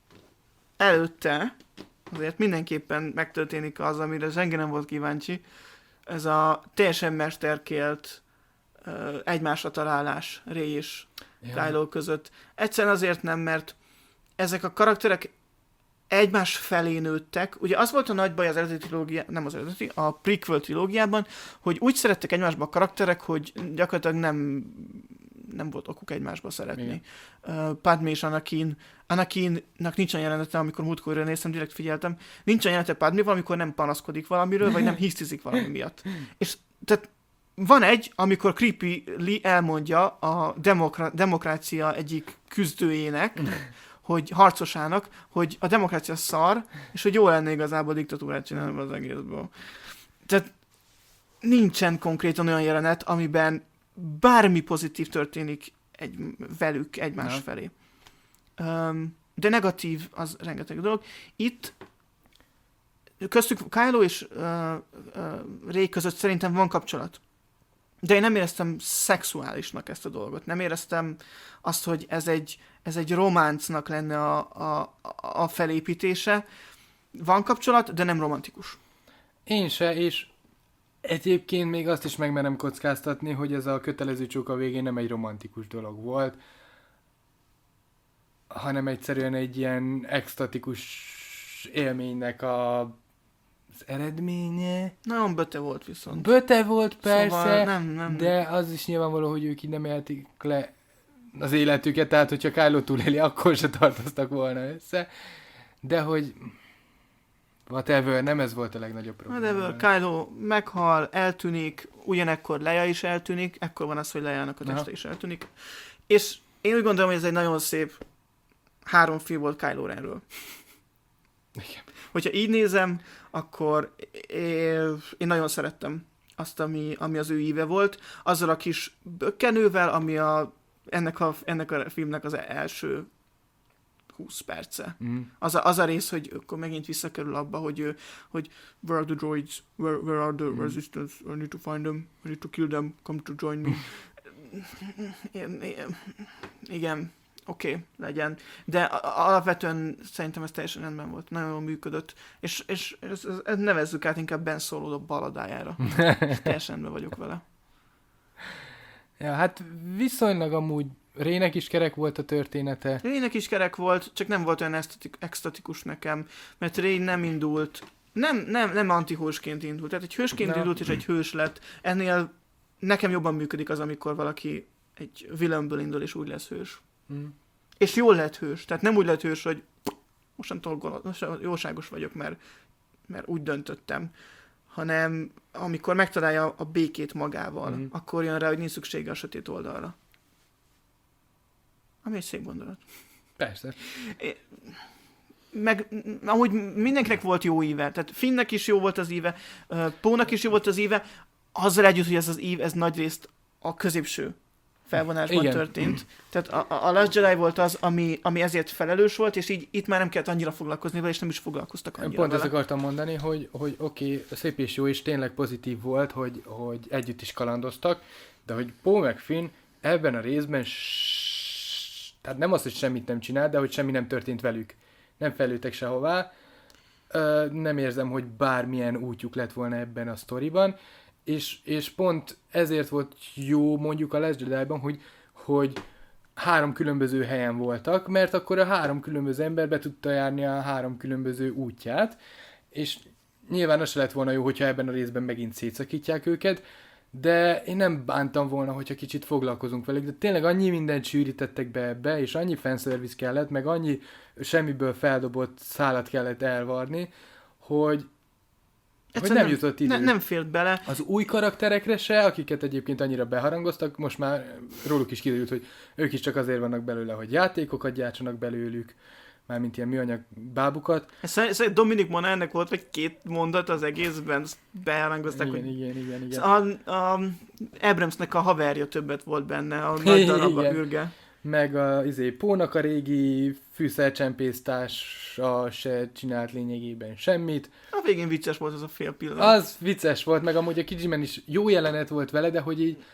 előtte, azért mindenképpen megtörténik az, amire senki nem volt kíváncsi, ez a teljesen mesterkélt uh, egymásra találás Rey és ja. Kylo között. Egyszerűen azért nem, mert ezek a karakterek egymás felé nőttek. Ugye az volt a nagy baj az eredeti trilógiában, nem az eredeti, a prequel trilógiában, hogy úgy szerettek egymásba a karakterek, hogy gyakorlatilag nem, nem volt okuk egymásba szeretni. Uh, Padmé és Anakin, Anakinnak nincs olyan jelenete, amikor múltkor néztem, direkt figyeltem, nincs olyan jelenete Padméval, amikor nem panaszkodik valamiről, vagy nem hisztizik valami miatt. És tehát van egy, amikor Creepy Lee elmondja a demokra- demokrácia egyik küzdőjének, hogy harcosának, hogy a demokrácia szar, és hogy jó lenne igazából diktatúrát csinálni az egészből. Tehát nincsen konkrétan olyan jelenet, amiben bármi pozitív történik egy, velük egymás no. felé. Um, de negatív az rengeteg dolog. Itt köztük Kylo és uh, uh, Rey között szerintem van kapcsolat. De én nem éreztem szexuálisnak ezt a dolgot. Nem éreztem azt, hogy ez egy, ez egy románcnak lenne a, a, a felépítése. Van kapcsolat, de nem romantikus. Én se, és egyébként még azt is megmerem kockáztatni, hogy ez a kötelező csók a végén nem egy romantikus dolog volt, hanem egyszerűen egy ilyen extatikus élménynek a az eredménye. Nagyon böte volt viszont. Böte volt persze, szóval nem, nem, de az is nyilvánvaló, hogy ők így nem élték le az életüket, tehát hogyha Kylo túléli, akkor se tartoztak volna össze. De hogy whatever, nem ez volt a legnagyobb probléma. Whatever, Kylo meghal, eltűnik, ugyanekkor Leia is eltűnik, ekkor van az, hogy Leiának a teste is eltűnik. És én úgy gondolom, hogy ez egy nagyon szép három film volt Kylo Renről. Igen. Hogyha így nézem, akkor én nagyon szerettem azt, ami, ami az ő íve volt, azzal a kis bökkenővel, ami a, ennek, a, ennek a filmnek az első húsz perce. Mm. Az, a, az a rész, hogy akkor megint visszakerül abba, hogy, hogy where are the droids? Where, where are the mm. resistance? I need to find them. I need to kill them. Come to join me. Igen. Oké, okay, legyen. De alapvetően szerintem ez teljesen rendben volt. Nagyon jól működött. És, és ez, ez nevezzük át inkább Ben Solo baladájára. És teljesen rendben vagyok vele. Ja, hát viszonylag amúgy Reynek is kerek volt a története. Reynek is kerek volt, csak nem volt olyan extatik, extatikus nekem, mert Rey nem indult nem, nem, nem antihősként indult. Tehát egy hősként Na. indult, és egy hős lett. Ennél nekem jobban működik az, amikor valaki egy villainből indul, és úgy lesz hős. Mm. És jól lett hős. Tehát nem úgy lett hős, hogy mostantól gonosz, most jóságos vagyok, mert, mert úgy döntöttem. Hanem amikor megtalálja a békét magával, mm. akkor jön rá, hogy nincs szüksége a sötét oldalra. Ami egy szép gondolat. Persze. É, meg amúgy mindenkinek volt jó íve. Tehát Finnnek is jó volt az íve, Pónak is jó volt az íve, azzal együtt, hogy ez az ív, ez nagyrészt a középső felvonásban Igen. történt. Tehát a, a, a Last Jedi volt az, ami, ami ezért felelős volt, és így itt már nem kellett annyira foglalkozni vele, és nem is foglalkoztak annyira Pont vele. ezt akartam mondani, hogy, hogy oké, okay, szép és jó, és tényleg pozitív volt, hogy, hogy együtt is kalandoztak, de hogy Poe meg Finn ebben a részben s... tehát nem az, hogy semmit nem csinált, de hogy semmi nem történt velük. Nem fejlődtek sehová. Ö, nem érzem, hogy bármilyen útjuk lett volna ebben a sztoriban, és, és pont ezért volt jó mondjuk a Last Jedi-ban, hogy, hogy három különböző helyen voltak, mert akkor a három különböző ember be tudta járni a három különböző útját, és nyilván az se lett volna jó, hogyha ebben a részben megint szétszakítják őket, de én nem bántam volna, hogyha kicsit foglalkozunk velük, de tényleg annyi mindent sűrítettek be ebbe, és annyi fanservice kellett, meg annyi semmiből feldobott szálat kellett elvarni, hogy, hogy nem, nem jutott idő. Ne, nem fért bele. Az új karakterekre se, akiket egyébként annyira beharangoztak, most már róluk is kiderült, hogy ők is csak azért vannak belőle, hogy játékokat gyártsanak belőlük, mármint ilyen műanyag bábukat. Szerintem Dominic Monaghannek volt vagy két mondat az egészben, beharangozták, igen, hogy... Igen, igen, igen. A, a Abramsnek a haverja többet volt benne, a nagy darab a űrge. Meg a izé, Pónak a régi fűszercsempésztársa se csinált lényegében semmit. A végén vicces volt az a fél pillanat. Az vicces volt, meg amúgy a Kijimen is jó jelenet volt vele, de hogy így...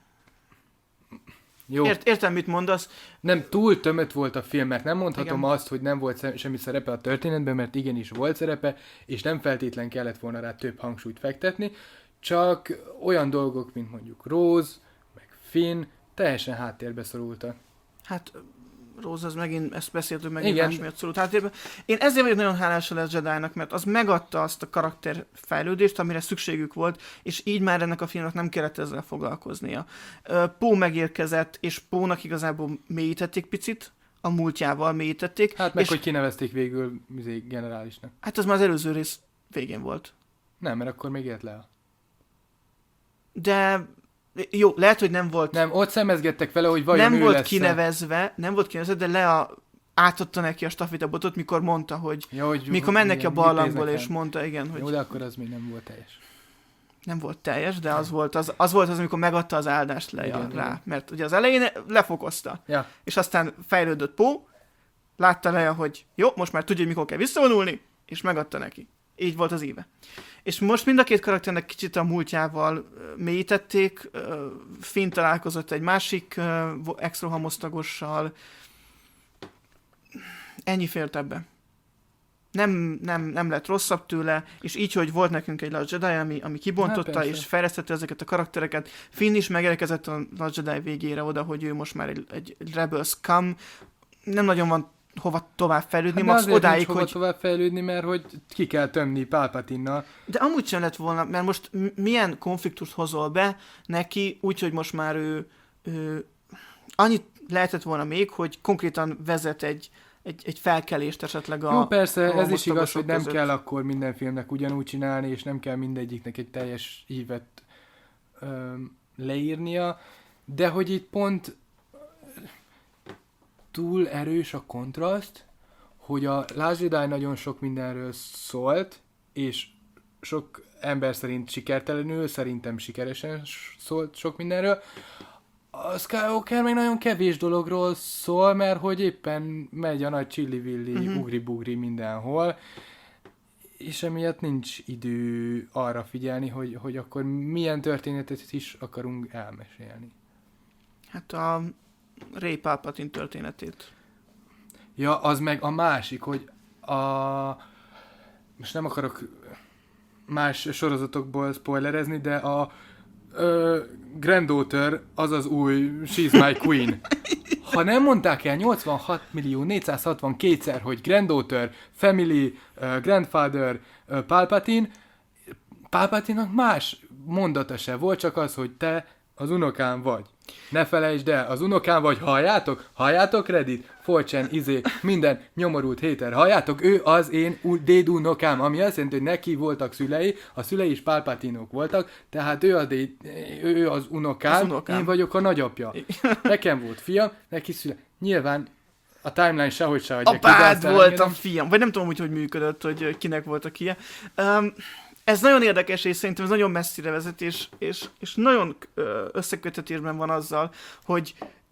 Jó. Ért, értem, mit mondasz. Nem, túl tömött volt a film, mert nem mondhatom Igen. azt, hogy nem volt semmi szerepe a történetben, mert igenis volt szerepe, és nem feltétlen kellett volna rá több hangsúlyt fektetni, csak olyan dolgok, mint mondjuk Rose, meg Finn, teljesen háttérbe szorultak. Hát Rose, az megint, ezt beszéltünk megint Igen. más miatt szorult háttérbe. Én ezért vagyok nagyon hálás a Last Jedi-nak, mert az megadta azt a karakterfejlődést, amire szükségük volt, és így már ennek a filmnek nem kellett ezzel foglalkoznia. Poe megérkezett, és Poe-nak igazából mélyítették picit, a múltjával mélyítették. Hát meg, és... hogy kinevezték végül generálisnak. Hát az már az előző rész végén volt. Nem, mert akkor még élt le. De... Jó, lehet, hogy nem volt... Nem, ott szemezgettek vele, hogy vajon nem ő volt lesz-e. kinevezve, nem volt kinevezve, de Lea átadta neki a stafétabotot, mikor mondta, hogy... Ja, hogy mikor mennek ki a mit barlangból, néznek és el. mondta, igen, hogy... Jó, de akkor az még nem volt teljes. Nem volt teljes, de az volt az, az, volt az amikor megadta az áldást Lea Igen, rá. igen. Mert ugye az elején lefokozta. Ja. És aztán fejlődött Poe, látta Lea, hogy jó, most már tudja, hogy mikor kell visszavonulni, és megadta neki. Így volt az íve. És most mind a két karakternek kicsit a múltjával mélyítették. Finn találkozott egy másik extra hamosztagossal. Ennyi fért ebbe. Nem, nem, nem lett rosszabb tőle, és így, hogy volt nekünk egy Last Jedi, ami, ami kibontotta, és fejlesztette ezeket a karaktereket. Finn is megérkezett a Last Jedi végére oda, hogy ő most már egy, egy Rebel scum. Nem nagyon van hova tovább fejlődni, hát max azért odáig, nincs hova hogy... tovább fejlődni, mert hogy ki kell tömni Palpatinnal. De amúgy sem lett volna, mert most milyen konfliktust hozol be neki, úgyhogy most már ő, ő annyit lehetett volna még, hogy konkrétan vezet egy, egy, egy felkelést esetleg a... Jó, persze, a ez is igaz, hogy nem között. kell akkor minden filmnek ugyanúgy csinálni, és nem kell mindegyiknek egy teljes ívet öm, leírnia, de hogy itt pont túl erős a kontraszt, hogy a Last Jedi nagyon sok mindenről szólt, és sok ember szerint sikertelenül, szerintem sikeresen szólt sok mindenről. A Skywalker még nagyon kevés dologról szól, mert hogy éppen megy a nagy csillivilli, uh-huh. ugri-bugri mindenhol, és emiatt nincs idő arra figyelni, hogy, hogy akkor milyen történetet is akarunk elmesélni. Hát a Rey Palpatine történetét. Ja, az meg a másik, hogy a... most nem akarok más sorozatokból spoilerezni, de a ö, Granddaughter az az új She's My Queen. ha nem mondták el nyolcvanhat millió négyszázhatvankétszer, hogy granddaughter, family, uh, grandfather, uh, Palpatine, Palpatine-nak más mondata se volt, csak az, hogy te az unokám vagy. Ne felejtsd el, az unokám vagy, halljátok? Halljátok, Reddit? Forcsen, izé, minden nyomorult héter. Halljátok? Ő az én dédunokám, ami azt jelenti, hogy neki voltak szülei, a szülei is Palpatinok voltak, tehát ő, a déd, ő az unokám, az unokám, én vagyok a nagyapja. Nekem volt fiam, neki szüle. Nyilván a timeline sehogy se adja. Apád volt a fiam, vagy nem tudom úgy, hogy működött, hogy kinek volt a kie. Um, Ez nagyon érdekes, és szerintem ez nagyon messzire vezet, és, és, és nagyon összekötetésben van azzal, hogy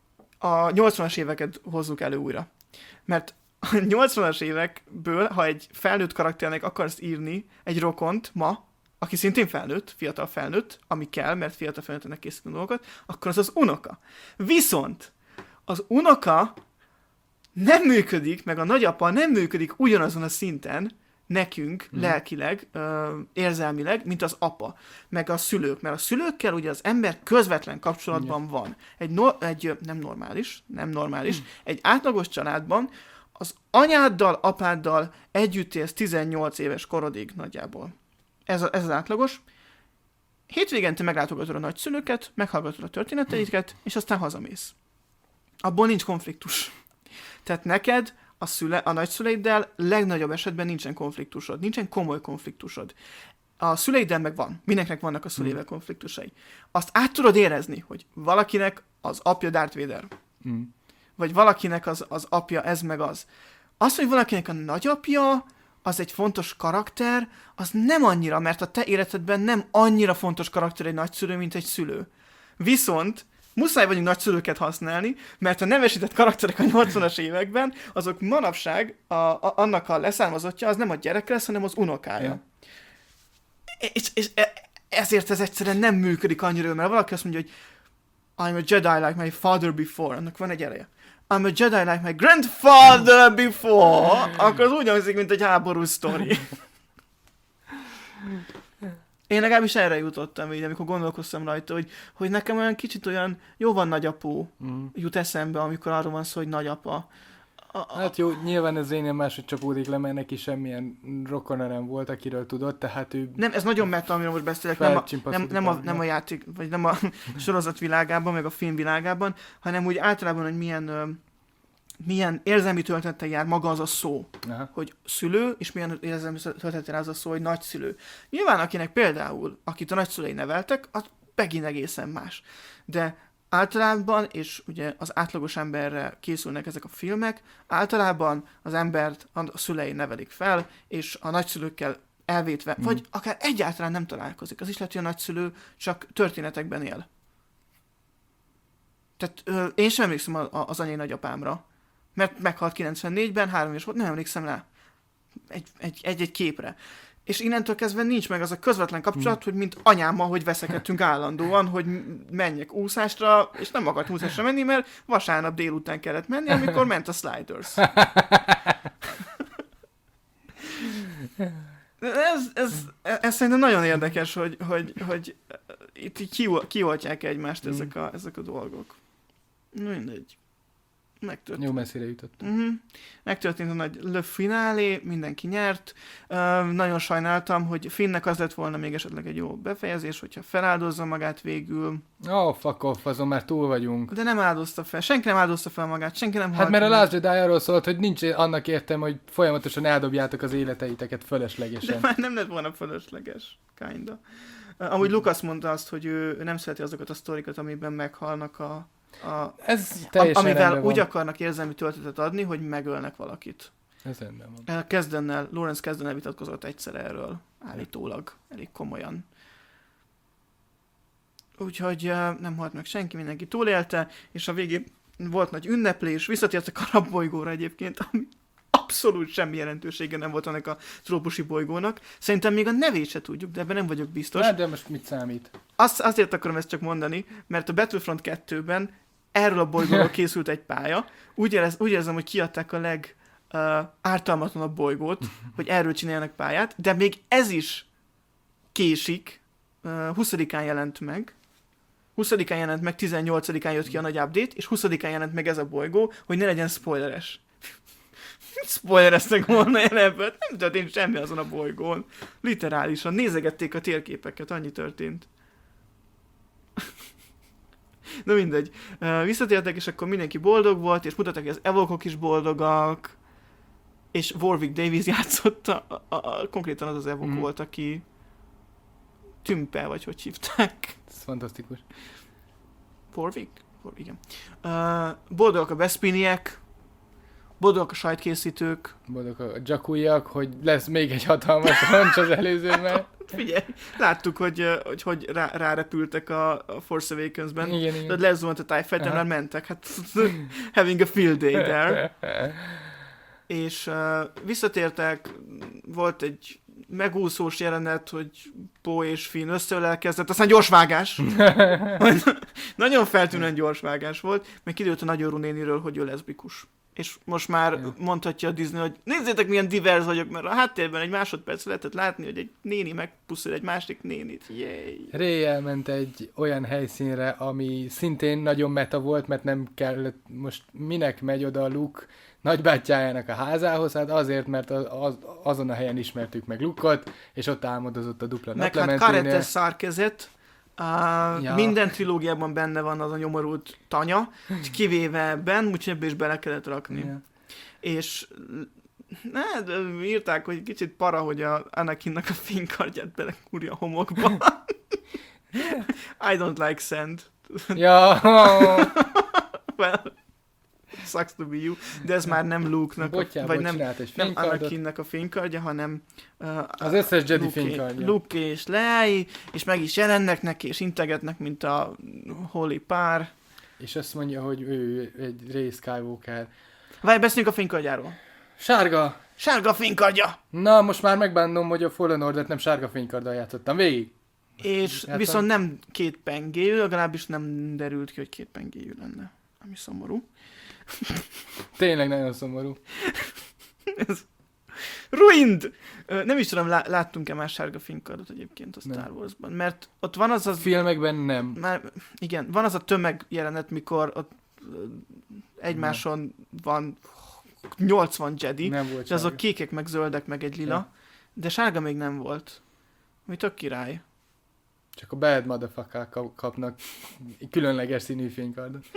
a nyolcvanas éveket hozzuk elő újra. Mert a nyolcvanas évekből, ha egy felnőtt karakternek akarsz írni egy rokont ma, aki szintén felnőtt, fiatal felnőtt, ami kell, mert fiatal felnőttnek készítünk dolgokat, akkor az az unoka. Viszont az unoka nem működik, meg a nagyapa nem működik ugyanazon a szinten, nekünk mm. lelkileg, ö, érzelmileg, mint az apa, meg a szülők. Mert a szülőkkel ugye az ember közvetlen kapcsolatban mm. van. Egy, no, egy nem normális, nem normális, mm. egy átlagos családban az anyáddal, apáddal együtt élsz tizennyolc éves korodig nagyjából. Ez, a, ez az átlagos. Hétvégente meglátogatod a nagyszülőket, meghallgatod a történeteiket, és aztán hazamész. Abból nincs konfliktus. Tehát neked a, szüle, a nagyszüleiddel legnagyobb esetben nincsen konfliktusod, nincsen komoly konfliktusod. A szüleiddel meg van, mindenkinek vannak a szüleivel mm. konfliktusai. Azt át tudod érezni, hogy valakinek az apja Darth Vader, mm. vagy valakinek az, az apja ez meg az. Az, hogy valakinek a nagyapja, az egy fontos karakter, az nem annyira, mert a te életedben nem annyira fontos karakter egy nagyszülő, mint egy szülő. Viszont muszáj vagyunk nagyszülőket használni, mert a nevesített karakterek a nyolcvanas években, azok manapság, a, a, annak a leszármazottja az nem a gyereke lesz, hanem az unokája. Yeah. És, és ezért ez egyszerűen nem működik annyira, mert valaki azt mondja, hogy I'm a Jedi like my father before, annak van egy ereje. I'm a Jedi like my grandfather before, akkor az úgy hangzik, mint egy háborús sztori. Én legalábbis erre jutottam így, amikor gondolkoztam rajta, hogy, hogy nekem olyan kicsit olyan jó van nagyapó mm. jut eszembe, amikor arról van szó, hogy nagyapa. A, a... Hát jó, nyilván ez én máshogy csapódik le, mert neki semmilyen rokona nem volt, akiről tudott, tehát ő... Nem, ez nagyon meta, amiről most beszélek, nem a, nem, nem, a, nem a játék, vagy nem a sorozat világában, meg a film világában, hanem úgy általában, hogy milyen... milyen érzelmi töltettel jár maga az a szó, aha. hogy szülő, és milyen érzelmi töltettel jár az a szó, hogy nagyszülő. Nyilván akinek például, akit a nagyszülei neveltek, az megint egészen más. De általában, és ugye az átlagos emberre készülnek ezek a filmek, általában az embert a szülei nevelik fel, és a nagyszülőkkel elvétve, mm. vagy akár egyáltalán nem találkozik. Az is lehet, hogy a nagyszülő csak történetekben él. Tehát ö, én sem emlékszem a, a, az anyai nagyapámra, mert meghalt kilencvennégyben, három éves volt, nem emlékszem rá. Egy-egy képre. És innentől kezdve nincs meg az a közvetlen kapcsolat, hmm. hogy mint anyámmal, hogy veszekedtünk állandóan, hogy menjek úszásra, és nem akart úszásra menni, mert vasárnap délután kellett menni, amikor ment a Sliders. ez, ez, ez szerintem nagyon érdekes, hogy, hogy, hogy itt kioltják egymást hmm. ezek, a, ezek a dolgok. Mindegy. Megtörtént. Jó messzire jutottam. Uh-huh. Megtörtént a nagy le finálé, mindenki nyert. Uh, nagyon sajnáltam, hogy Finnnek az lett volna még esetleg egy jó befejezés, hogyha feláldozza magát végül. Oh, fuck off, azon már túl vagyunk. De nem áldozta fel. Senki nem áldozta fel magát, senki nem halt. Hát mert a Last Jedi arról szólt, hogy nincs annak értem, hogy folyamatosan eldobjátok az életeiteket fölöslegesen. De már nem lett volna fölösleges. Kinda. Uh, amúgy Lucas mondta azt, hogy ő nem szereti azokat a sztorikat, amiben meghalnak a A, ez a, amivel úgy akarnak érzelmi töltetet adni, hogy megölnek valakit. Ez rendben van. Kezdennel, Lawrence Kezdennel vitatkozott egyszer erről, állítólag, elég komolyan. Úgyhogy nem halt meg senki, mindenki túlélte, és a végén volt nagy ünneplés, visszatértek a rabbolygóra egyébként, ami abszolút semmi jelentősége nem volt annak a trópusi bolygónak. Szerintem még a nevét se tudjuk, de ebben nem vagyok biztos. Na, de most mit számít? Azt, azért akarom ezt csak mondani, mert a Battlefront kettőben erről a bolygóról készült egy pálya. Úgy, érez, úgy érzem, hogy kiadták a leg uh, ártalmatlanabb bolygót, hogy erről csináljanak pályát, de még ez is késik. Uh, huszadikán jelent meg. huszadikán jelent meg, tizennyolcadikán jött ki a nagy update, és huszadikán jelent meg ez a bolygó, hogy ne legyen spoileres. Spoilereztek volna ebből, nem történt semmi azon a bolygón. Literálisan nézegették a térképeket, annyi történt. Na mindegy. Visszatértek, és akkor mindenki boldog volt, és mutatták, hogy az evokok is boldogak, és Warwick Davis játszotta, a, a, a, konkrétan az az evok mm. volt, aki Tümpe, vagy hogy hívták. Ez fantasztikus. Warwick? Warwick, igen. Uh, boldogak a Bespiniek, boldogak a sajtkészítők. Boldogak a Jakujak, hogy lesz még egy hatalmas roncs az előzőben. Figyelj, láttuk, hogy hogy, hogy rá, rárepültek a, a Force Awakens-ben. Igen, igen. Tehát lezuhant a TIE Fighter-nál mentek. Hát having a field day there. És uh, visszatértek, volt egy megúszós jelenet, hogy Poe és Finn összeölelkezett, aztán gyorsvágás. Nagyon feltűnően gyorsvágás volt, meg kiderült a nagyorú néniről, hogy ő leszbikus. És most már ja. mondhatja a Disney, hogy nézzétek, milyen divers vagyok, mert a háttérben egy másodperc lehetett látni, hogy egy néni megpuszil egy másik nénit. Yay. Rey elment egy olyan helyszínre, ami szintén nagyon meta volt, mert nem kellett, most minek megy oda a Luke nagybátyjájának a házához, hát azért, mert az, az, azon a helyen ismertük meg Luke-ot, és ott álmodozott a dupla naplementénél. Meg hát Karate Sarkezet, Uh, ja. Minden trilógiában benne van az a nyomorult tanya, kivéve ebben, úgyhogy ebbe is bele kellett rakni. Ja. És ne, de írták, hogy kicsit para, hogy a Anakinnak a fénykardját belekúrja a homokba. I don't like sand. Ja. Well, sucks to be you. De ez már nem Luke-nak, a, vagy nem, nem Anakinnak a fénykardja, hanem uh, az összes Jedi Luke, fénykardja. Luke és Leia, és meg is jelennek neki, és integetnek, mint a holy pár. És azt mondja, hogy ő egy Rey Skywalker. Várj, beszéljünk a fénykardjáról. Sárga! Sárga fénykardja! Na, most már megbánom, hogy a Fallen Order-t nem sárga fénykarddal játszottam végig. És Játszom. Viszont nem két pengéjű, legalábbis nem derült ki, hogy két pengéjű lenne. Ami szomorú. Tényleg nagyon szomorú. Ez ruined! Nem is tudom, láttunk-e már sárga fénykardot egyébként a Star Wars-ban, mert ott van az az... Filmekben nem. Már, igen, van az a tömeg jelenet, mikor ott egymáson nem. van nyolcvan Jedi, és azok kékek, meg zöldek, meg egy lila, ja. De sárga még nem volt. Mi tök király. Csak a bad motherfucker kapnak különleges színű fénykardot.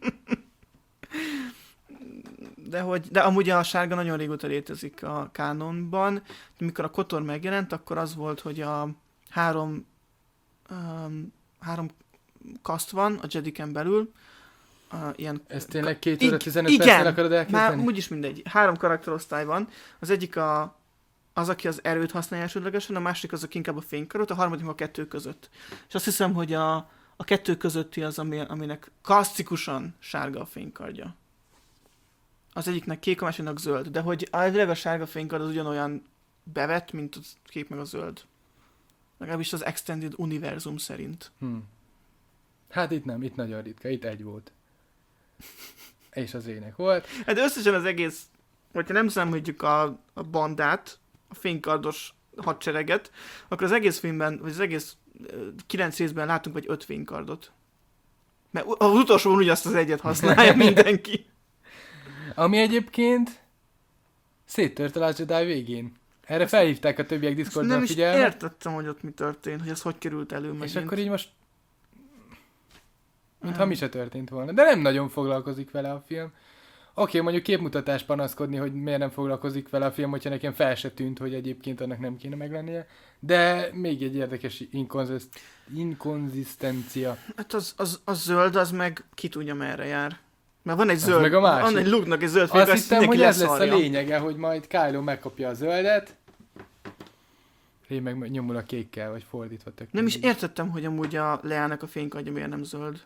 De, hogy, de amúgy a sárga nagyon régóta létezik a kánonban. Mikor a Kotor megjelent, akkor az volt, hogy a három, um, három kaszt van a Jediken belül. Uh, ilyen Ez tényleg két óra tizenöt percnél akarod elkezdeni? Már úgyis mindegy. Három karakterosztály van. Az egyik a, az, aki az erőt használja elsődlegesen, a másik az, aki inkább a fénykarot, a harmadik a kettő között. És azt hiszem, hogy a, a kettő közötti az, ami, aminek klasszikusan sárga a fénykardja. Az egyiknek kék, a másiknak zöld. De hogy elvileg a sárga fénykard az ugyanolyan bevett, mint a kék meg a zöld. Legalábbis az Extended Univerzum szerint. Hmm. Hát itt nem, itt nagyon ritka, itt egy volt. És az ének volt. Hát de összesen az egész, hogyha nem számítjuk a, a bandát, a fénykardos hadsereget, akkor az egész filmben, vagy az egész kilenc részben látunk vagy öt fénykardot. Mert az utolsóban ugyanazt az egyet használja mindenki. Ami egyébként széttört a Last Jedi végén. Erre ezt felhívták a többiek Discordban a figyelmet. Nem is értettem, hogy ott mi történt, hogy ez hogy került elő megint. És akkor így most mintha mi se történt volna. De nem nagyon foglalkozik vele a film. Oké, okay, mondjuk képmutatás panaszkodni, hogy miért nem foglalkozik vele a film, hogyha nekem fel se tűnt, hogy egyébként annak nem kéne meglennie. De még egy érdekes inkonziszt- inkonzisztencia. Hát az, az, az zöld, az meg ki tudja merre jár. Mert van egy az zöld, van egy Luke-nak egy zöld fénykard, azt hittem, hogy ez lesz a lényege, hogy majd Kylo megkapja a zöldet, Rey meg nyomul a kékkel, vagy fordítva tök. Nem is értettem, hogy amúgy a Leának a fénykardja miért nem zöld.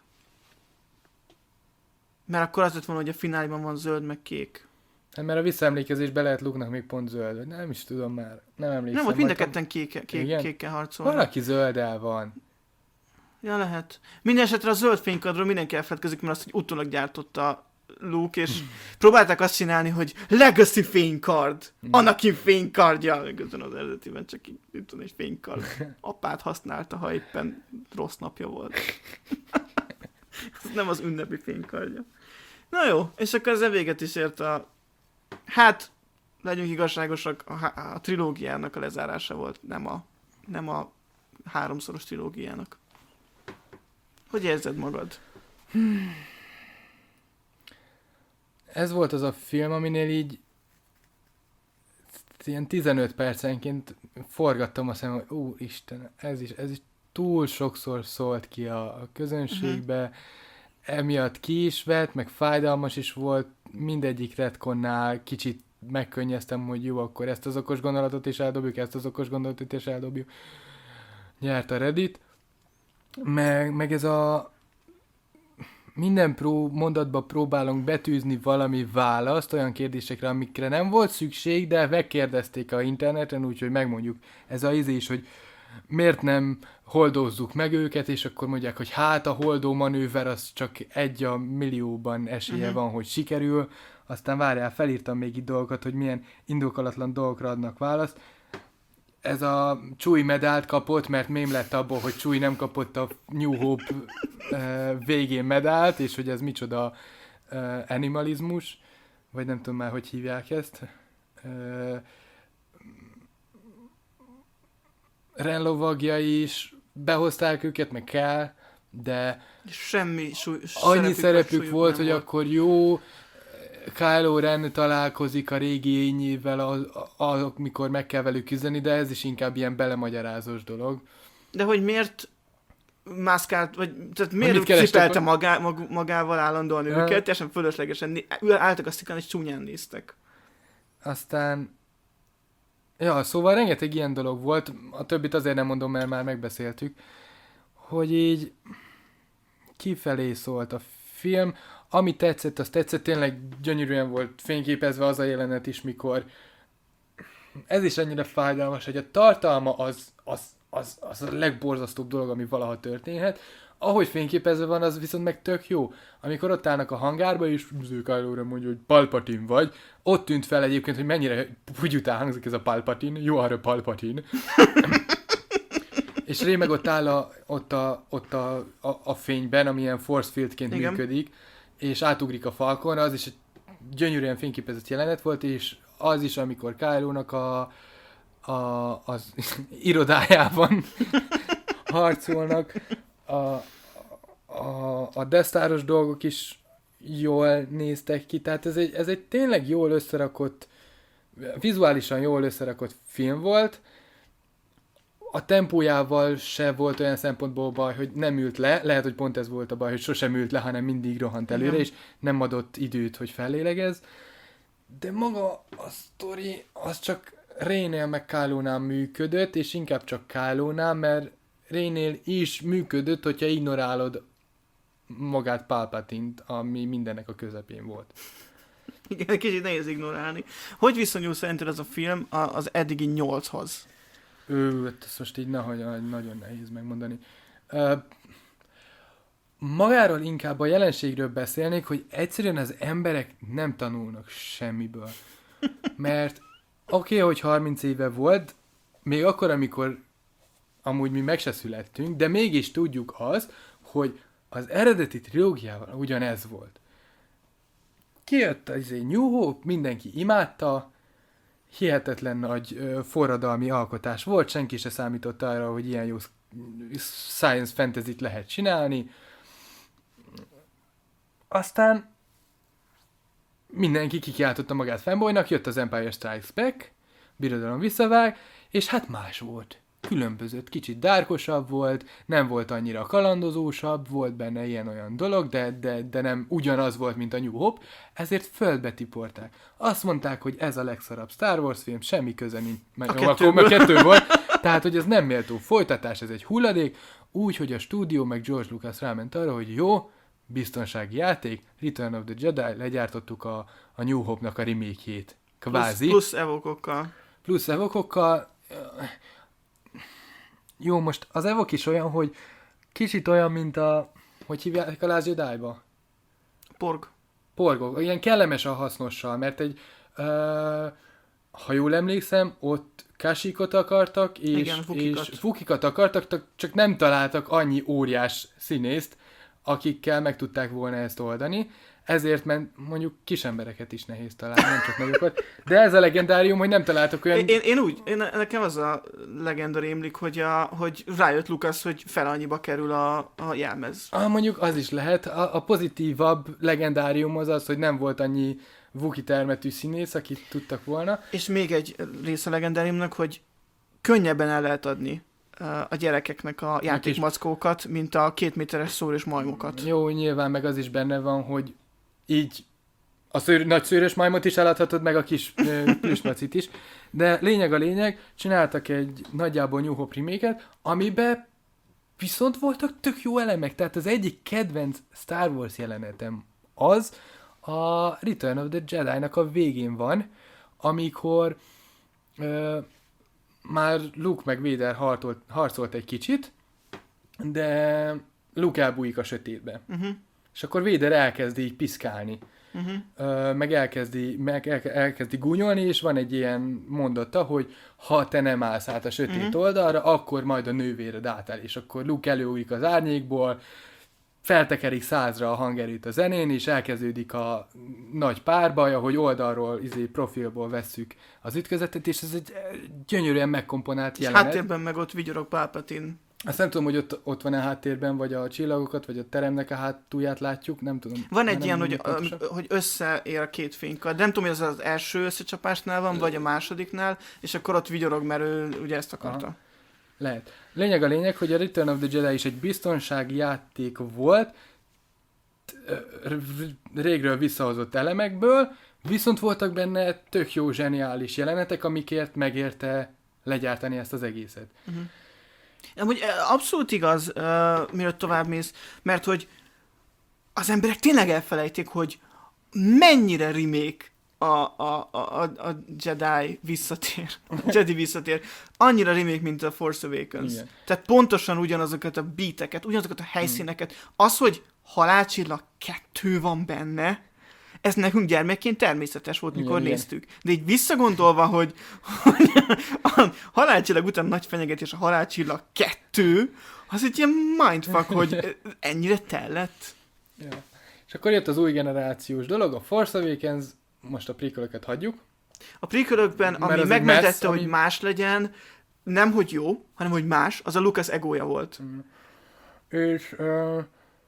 Mert akkor az lett volna, hogy a fináliban van zöld, meg kék. Hát mert a visszaemlékezésbe lehet Luke-nak még pont zöld. Nem is tudom már. Nem emlékszem. Nem, ott mind a ketten kéke, kék, kékkel harcolnak. Van, aki zölddel van. Ja, lehet. Mindenesetre a zöld fénykardról mindenki elfeledkezik, mert azt, hogy utólag gyártotta Luke, és próbálták azt csinálni, hogy Legacy fénykard, Anakin fénykardja. Közben az eredetiben csak így egy fénykard. Apát használta, ha éppen rossz napja volt. Ez nem az ünnepi fénykardja. Na jó, és akkor ezzel véget is ért a... Hát, legyünk igazságosak, a, a trilógiának a lezárása volt, nem a, nem a háromszoros trilógiának. Hogy érzed magad? Ez volt az a film, aminél így ilyen tizenöt percenként forgattam a szemem, hogy ú, Isten, ez is, ez is túl sokszor szólt ki a, a közönségbe, uh-huh. emiatt ki is vett, meg fájdalmas is volt, mindegyik retkonnál kicsit megkönnyeztem, hogy jó, akkor ezt az okos gondolatot is eldobjuk, ezt az okos gondolatot is eldobjuk. Nyert a Reddit. Meg, meg ez a minden pró mondatba próbálunk betűzni valami választ olyan kérdésekre, amikre nem volt szükség, de megkérdezték a interneten, úgyhogy megmondjuk. Ez a izé is, hogy miért nem holdozzuk meg őket, és akkor mondják, hogy hát a holdó manőver az csak egy a millióban esélye uh-huh. van, hogy sikerül. Aztán várjál, felírtam még itt dolgokat, hogy milyen indokolatlan dolgokra adnak választ. Ez a Chewie medált kapott, mert mém lett abból, hogy Chewie nem kapott a New Hope uh, végén medált, és hogy ez micsoda uh, animalizmus, vagy nem tudom már, hogy hívják ezt. Uh, Renlovagjai is behozták őket, meg kell, de semmi súly, annyi szerepük, szerepük volt, hogy volt. akkor jó, Kylo Ren találkozik a régi ényével, amikor meg kell velük küzdeni, de ez is inkább ilyen belemagyarázós dolog. De hogy miért mászkált, vagy tehát miért cipelte magá, mag, magával állandóan őket, teljesen fölöslegesen álltak a szikán, és csúnyán néztek. Aztán ja, szóval rengeteg ilyen dolog volt, a többit azért nem mondom, mert már megbeszéltük, hogy így kifelé szólt a film. Ami tetszett, az tetszett, tényleg gyönyörűen volt fényképezve az a jelenet is, mikor ez is annyira fájdalmas, hogy a tartalma az, az, az, az a legborzasztóbb dolog, ami valaha történhet. Ahogy fényképezve van, az viszont meg tök jó. Amikor ott állnak a hangárba, és Kylo Ren mondja, hogy Palpatine vagy, ott tűnt fel egyébként, hogy mennyire úgy után hangzik ez a Palpatine, you are a Palpatine. És Rey meg ott áll a, ott a, ott a, a, a fényben, ami ilyen force fieldként igen. működik, és átugrik a Falconra, az is egy gyönyörűen fényképezett jelenet volt, és az is, amikor Kylo-nak a, a, az irodájában harcolnak, a, a, a Death Star-os dolgok is jól néztek ki, tehát ez egy, ez egy tényleg jól összerakott, vizuálisan jól összerakott film volt. A tempójával se volt olyan szempontból baj, hogy nem ült le, lehet, hogy pont ez volt a baj, hogy sosem ült le, hanem mindig rohant előre, igen. és nem adott időt, hogy fellélegez. De maga a sztori, az csak Reynél meg Kylo-nál működött, és inkább csak Kylo-nál, mert Reynél is működött, hogyha ignorálod magát Palpatine-t, ami mindennek a közepén volt. Igen, kicsit nehéz ignorálni. Hogy viszonyul szerinted ez a film az eddigi nyolchoz? Ő, ezt most így nehogy, nagyon nehéz megmondani. Uh, magáról inkább a jelenségről beszélnék, hogy egyszerűen az emberek nem tanulnak semmiből. Mert oké, okay, hogy harminc éve volt, még akkor, amikor amúgy mi meg se születtünk, de mégis tudjuk azt, hogy az eredeti trilógiával ugyanez volt. Kijött az egy New Hope, mindenki imádta, hihetetlen nagy ö, forradalmi alkotás volt, senki se számított arra, hogy ilyen jó science fantasy-t lehet csinálni. Aztán mindenki kikiáltotta magát fanboynak, jött az Empire Strikes Back, Birodalom visszavág, és hát más volt. Különbözött, kicsit dárkosabb volt, nem volt annyira kalandozósabb, volt benne ilyen-olyan dolog, de, de, de nem ugyanaz volt, mint a New Hope, ezért földbe tiporták. Azt mondták, hogy ez a legszarabb Star Wars film, semmi köze nincs. Meg, a akkor meg kettő volt, tehát, hogy ez nem méltó folytatás, ez egy hulladék, úgy, hogy a stúdió meg George Lucas ráment arra, hogy jó, biztonsági játék, Return of the Jedi, legyártottuk a, a New Hope-nak a remake-jét. Kvázi. Plusz, plusz evokokkal. Plusz evokokkal. Jó, most az evok is olyan, hogy kicsit olyan, mint a... Hogy hívják a Last Jedi-ba? Porg. Porgok. Ilyen kellemes a hasznossal, mert egy... Uh, ha jól emlékszem, ott Kashyyyk-ot akartak, és, igen, Wookieekat. és Wookieekat akartak, csak nem találtak annyi óriás színészt, akikkel meg tudták volna ezt oldani, ezért ment mondjuk kis embereket is nehéz találni, nem csak nagyokat. De ez a legendárium, hogy nem találtok olyan... Én, én úgy, én, nekem az a legenda rémlik, hogy, a, hogy rájött Lucas, hogy fel annyiba kerül a, a jelmez. Ah, mondjuk az is lehet. A, a pozitívabb legendárium az az, hogy nem volt annyi Wookie termetű színész, akit tudtak volna. És még egy rész a legendáriumnak, hogy könnyebben el lehet adni a gyerekeknek a játékmackókat, mint a két méteres szőrös majmokat. Jó, nyilván meg az is benne van, hogy így a szőr, nagy szőrös majmot is eladhatod, meg a kis plüsmacit is. De lényeg a lényeg, csináltak egy nagyjából New Hope remake-et, amiben viszont voltak tök jó elemek. Tehát az egyik kedvenc Star Wars jelenetem az a Return of the Jedi-nak a végén van, amikor ö, már Luke meg Vader harcolt, harcolt egy kicsit, de Luke elbújik a sötétbe. Uh-huh. És akkor Vader elkezdi így piszkálni. Uh-huh. Ö, meg elkezdi, meg el, elkezdi gúnyolni, és van egy ilyen mondata, hogy ha te nem állsz át a sötét uh-huh. oldalra, akkor majd a nővéred átáll. És akkor Luke előújik az árnyékból, feltekerik százra a hangerőt a zenén, és elkezdődik a nagy párbaj, ahogy oldalról, izé, profilból vesszük az ütközetet, és ez egy gyönyörűen megkomponált jelenet. Háttérben meg ott vigyorog Palpatine. Azt nem tudom, hogy ott, ott van-e háttérben, vagy a csillagokat, vagy a teremnek a hátulját látjuk, nem tudom. Van egy ilyen, hogy, hogy összeér a két fénykard. Nem tudom, hogy az az első összecsapásnál van, vagy a másodiknál, és akkor ott vigyorog, mert ő ugye ezt akarta. Aha. Lehet. Lényeg a lényeg, hogy a Return of the Jedi is egy biztonsági játék volt, régről visszahozott elemekből, viszont voltak benne tök jó, zseniális jelenetek, amikért megérte legyártani ezt az egészet. Uh-huh. Amúgy abszolút igaz, uh, mielőtt tovább mész, mert hogy az emberek tényleg elfelejtik, hogy mennyire remake a, a, a, a Jedi visszatér. A Jedi visszatér. Annyira remake, mint a Force Awakens. Igen. Tehát pontosan ugyanazokat a beateket, ugyanazokat a helyszíneket. Az, hogy Halálcsillag kettő van benne, ez nekünk gyermekként természetes volt, mikor igen, néztük. De így visszagondolva, hogy, hogy a Halálcsillag után nagy fenyegetés a Halálcsillag kettő, az egy ilyen mindfuck, hogy ennyire tellett. Ja. És akkor jött az új generációs dolog, a Force Awakens, most a prequel-öket hagyjuk. A prequel-ökben, ami megmentette, hogy ami... más legyen, nem hogy jó, hanem hogy más, az a Lucas egója volt. Mm. És... Uh...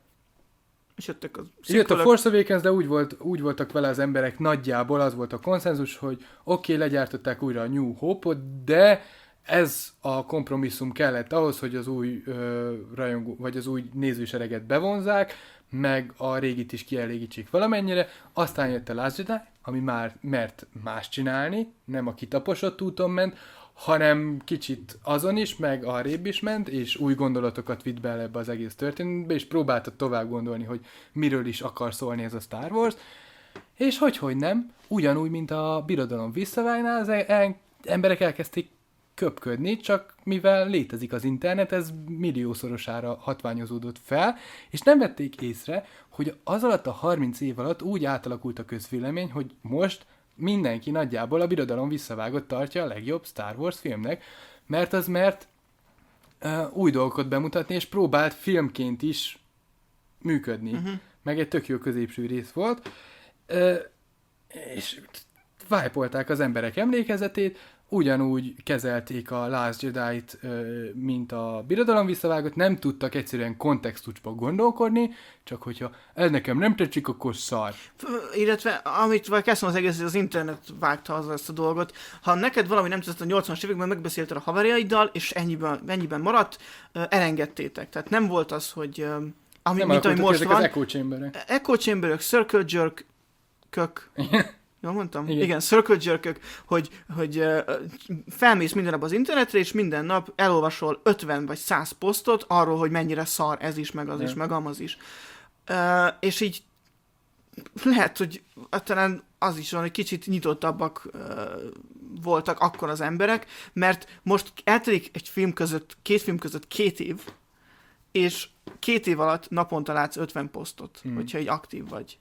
És jöttek az Jött a Force Awakens, de úgy, volt, úgy voltak vele az emberek nagyjából, az volt a konszenzus, hogy oké, okay, legyártották újra a New Hope-ot, de ez a kompromisszum kellett ahhoz, hogy az új ö, rajongó, vagy az új nézősereget bevonzák, meg a régit is kielégítsék valamennyire. Aztán jött a Last Jedi, ami már mert más csinálni, nem a kitaposott úton ment, hanem kicsit azon is, meg arrébb is ment, és új gondolatokat vitt bele ebbe az egész történetbe, és próbálta tovább gondolni, hogy miről is akar szólni ez a Star Wars, és hogy-hogy nem, ugyanúgy, mint a Birodalom visszavágnál, az e- emberek elkezdték köpködni, csak mivel létezik az internet, ez milliószorosára hatványozódott fel, és nem vették észre, hogy az alatt a harminc év alatt úgy átalakult a közvélemény, hogy most mindenki nagyjából a Birodalom visszavágott tartja a legjobb Star Wars filmnek, mert az mert uh, új dolgokat bemutatni, és próbált filmként is működni. Uh-huh. Meg egy tök jó középső rész volt, uh, és vájpolták az emberek emlékezetét, ugyanúgy kezelték a Last Jedi-t, mint a Birodalom visszavágott, nem tudtak egyszerűen kontextusba gondolkodni, csak hogyha ez nekem nem tetszik, akkor szar. Illetve, amit vagy kezdtem az egész, az internet vágta az ezt a dolgot. Ha neked valami nem tetszett a nyolcvanas években, megbeszélted a haverjaiddal, és ennyiben, ennyiben maradt, elengedtétek. Tehát nem volt az, hogy ami, nem mint ami most ezek van. Az echo chamberek. Echo chamberök, circle jerk, kök. Jól mondtam? Igen, Igen circle jerkök, hogy, hogy uh, felmész minden nap az internetre, és minden nap elolvasol ötven vagy száz posztot arról, hogy mennyire szar ez is, meg az Igen. is, meg amaz is. Uh, és így lehet, hogy talán az is van, hogy kicsit nyitottabbak uh, voltak akkor az emberek, mert most eltelik egy film között, két film között két év, és két év alatt naponta látsz ötven posztot, hmm. hogyha így aktív vagy.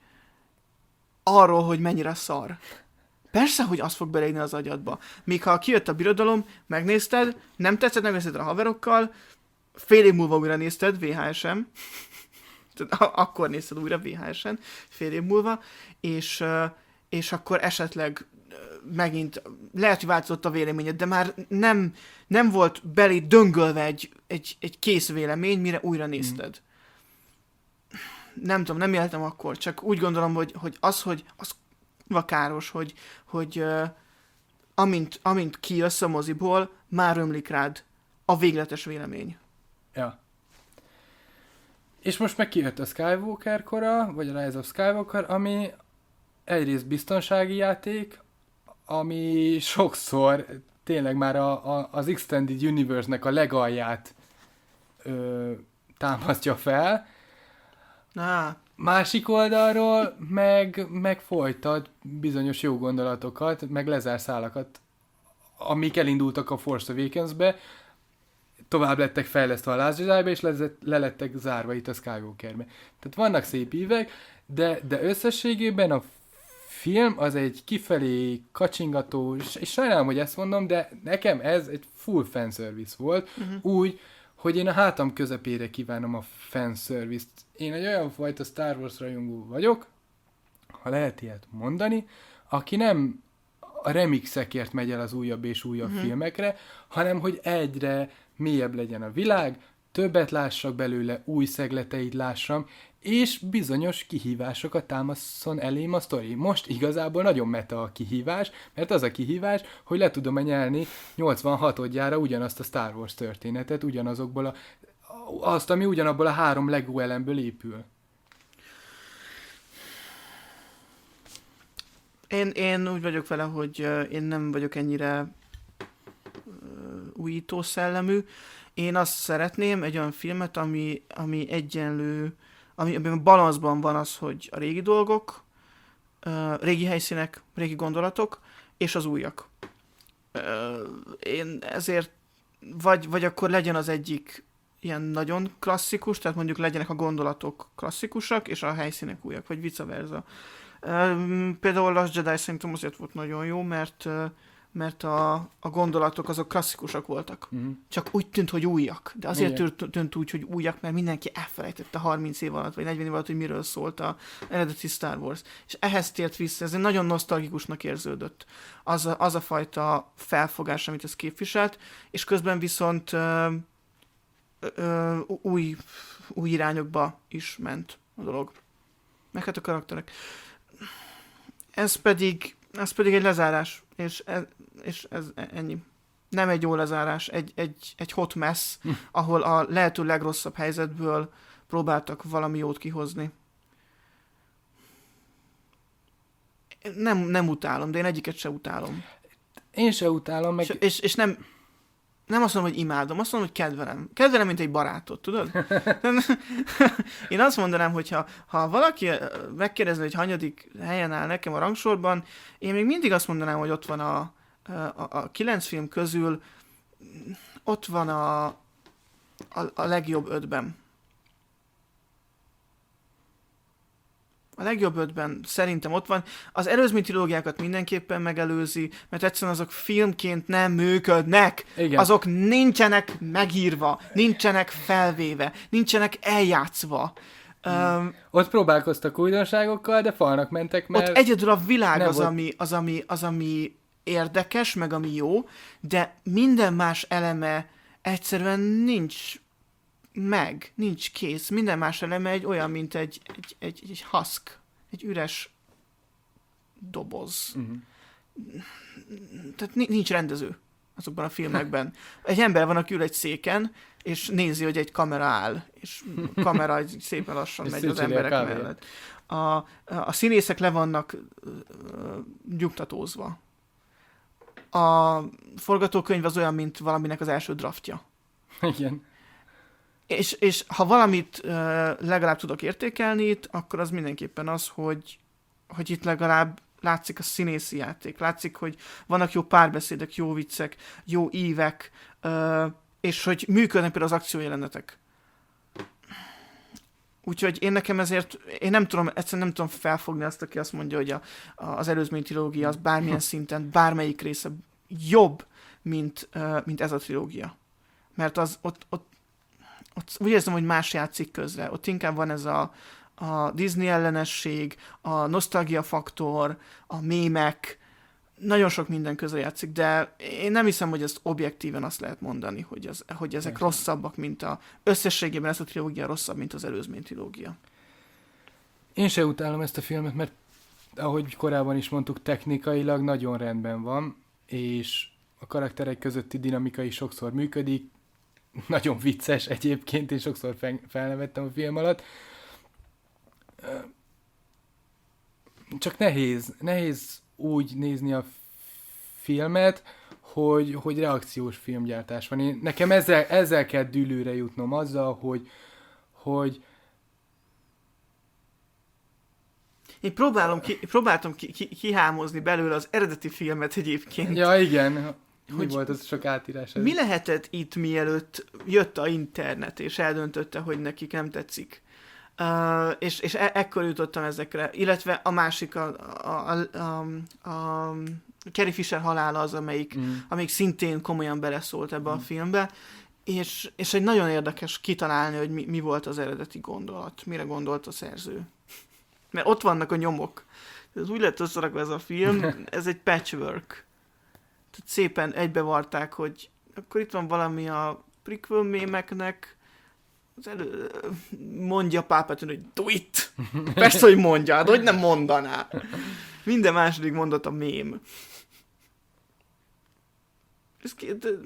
Arról, hogy mennyire szar. Persze, hogy az fog beleégni az agyadba. Míg ha kijött a Birodalom, megnézted, nem tetszett, megnézted a haverokkal, fél év múlva újra nézted, vé há es em. Tehát akkor nézted újra vé há esen, fél év múlva, és, és akkor esetleg megint lehet, hogy változott a véleményed, de már nem, nem volt belé döngölve egy, egy, egy kész vélemény, mire újra nézted. Mm. Nem tudom, nem éltem akkor, csak úgy gondolom, hogy, hogy az, hogy az káros, hogy, hogy uh, amint, amint kijössz a moziból, már ömlik rád a végletes vélemény. Ja. És most meg kijött a Skywalker kora, vagy a Rise of Skywalker, ami egyrészt biztonsági játék, ami sokszor tényleg már a, a, az Extended Universe-nek a legalját ö, támasztja fel. Ah. Másik oldalról meg, meg folytat bizonyos jó gondolatokat, meg lezár szálakat, amik elindultak a Force Awakens-be, tovább lettek fejlesztve a Last Jedi-be, és le, le lettek zárva itt a Skywalker-be. Tehát vannak szép ívek, de, de összességében a film az egy kifelé kacsingató, és sajnálom, hogy ezt mondom, de nekem ez egy full fanservice volt, uh-huh. úgy, hogy én a hátam közepére kívánom a fanservice-t. Én egy olyan fajta Star Wars rajongó vagyok, ha lehet ilyet mondani, aki nem a remixekért megy el az újabb és újabb uh-huh. filmekre, hanem hogy egyre mélyebb legyen a világ, többet lássak belőle, új szegleteit lássam, és bizonyos kihívásokat támaszon elém a sztori. Most igazából nagyon meta a kihívás, mert az a kihívás, hogy le tudom nyelni nyolcvanhatodjára ugyanazt a Star Wars történetet, ugyanazokból a, azt, ami ugyanabból a három Lego elemből épül. Én, én úgy vagyok vele, hogy én nem vagyok ennyire újító szellemű. Én azt szeretném, egy olyan filmet, ami, ami egyenlő, ami, amiben balanszban van az, hogy a régi dolgok, uh, régi helyszínek, régi gondolatok, és az újak. Uh, én ezért, vagy, vagy akkor legyen az egyik ilyen nagyon klasszikus, tehát mondjuk legyenek a gondolatok klasszikusak, és a helyszínek újak, vagy vice versa. Uh, például a Last Jedi szerintem azért volt nagyon jó, mert uh, mert a, a gondolatok azok klasszikusak voltak. Mm. Csak úgy tűnt, hogy újak. De azért tűnt, tűnt úgy, hogy újak, mert mindenki elfelejtette harminc év alatt, vagy negyven év alatt, hogy miről szólt az eredeti Star Wars. És ehhez tért vissza, ez egy nagyon nosztalgikusnak érződött. Az a, az a fajta felfogás, amit ez képviselt, és közben viszont ö, ö, új, új irányokba is ment a dolog. Meg hát a karakterek. Ez pedig, ez pedig egy lezárás, és ez, és ez ennyi. Nem egy jó lezárás, egy, egy, egy hot mess, hm. ahol a lehető legrosszabb helyzetből próbáltak valami jót kihozni. Nem, nem utálom, de én egyiket se utálom. Én se utálom, meg... És, és, és nem, nem azt mondom, hogy imádom, azt mondom, hogy kedvelem. Kedvelem, mint egy barátot, tudod? Én azt mondanám, hogy ha, ha valaki megkérdezne, hogy hanyadik helyen áll nekem a rangsorban, én még mindig azt mondanám, hogy ott van a A, a kilenc film közül ott van a, a, a legjobb ötben. A legjobb ötben szerintem ott van. Az előzmény trilógiákat mindenképpen megelőzi, mert egyszerűen azok filmként nem működnek. Igen. Azok nincsenek megírva, nincsenek felvéve, nincsenek eljátszva. Hmm. Um, ott próbálkoztak újdonságokkal, de falnak mentek, mert... Ott egyedül a világ az ami, az, ami, az, ami érdekes, meg ami jó, de minden más eleme egyszerűen nincs meg, nincs kész. Minden más eleme egy olyan, mint egy, egy, egy, egy husk, egy üres doboz. Uh-huh. Tehát nincs rendező azokban a filmekben. Egy ember van, aki ül egy széken, és nézi, hogy egy kamera áll, és a kamera szépen lassan megy az emberek mellett. A, a színészek le vannak uh, nyugtatózva. A forgatókönyv az olyan, mint valaminek az első draftja. Igen. És, és ha valamit uh, legalább tudok értékelni itt, akkor az mindenképpen az, hogy, hogy itt legalább látszik a színészi játék, látszik, hogy vannak jó párbeszédek, jó viccek, jó ívek, uh, és hogy működnek például az akciójelenetek. Úgyhogy én nekem ezért, én nem tudom, egyszerűen nem tudom felfogni azt, aki azt mondja, hogy a, a, az előzmény trilógia az bármilyen szinten, bármelyik része jobb, mint, uh, mint ez a trilógia. Mert az ott, ott, ott úgy érzem, hogy más játszik közre. Ott inkább van ez a, a Disney ellenesség, a nosztalgia faktor, a mémek, nagyon sok minden közre játszik, de én nem hiszem, hogy ezt objektíven azt lehet mondani, hogy, az, hogy ezek Persze. rosszabbak, mint a... Összességében ez a trilógia rosszabb, mint az előzmény trilógia. Én se utálom ezt a filmet, mert ahogy korábban is mondtuk, technikailag nagyon rendben van, és a karakterek közötti dinamika is sokszor működik, nagyon vicces egyébként, én sokszor felnevettem a film alatt. Csak nehéz, nehéz úgy nézni a filmet, hogy, hogy reakciós filmgyártás van. Én, nekem ezzel, ezzel kell dűlőre jutnom, azzal, hogy, hogy Én próbálom ki, próbáltam ki, ki, kihámozni belőle az eredeti filmet egyébként. Ja, igen. Mi hogy volt az sok átírás? Mi lehetett itt, mielőtt jött a internet, és eldöntötte, hogy nekik nem tetszik? Uh, és, és e- ekkor jutottam ezekre. Illetve a másik, a, a, a, a, a Carrie Fisher halála az, amelyik, mm. amelyik szintén komolyan beleszólt ebbe mm. a filmbe. És, és egy nagyon érdekes kitalálni, hogy mi, mi volt az eredeti gondolat, mire gondolt a szerző. Mert ott vannak a nyomok. Ez úgy lett összerakva ez a film, ez egy patchwork. Tehát szépen egybevarták, hogy akkor itt van valami a prequel mémeknek, az elő... mondja Palpatine, hogy do it! Persze, hogy mondja, de hogy nem mondaná. Minden második mondat a mém. Ez ki... De...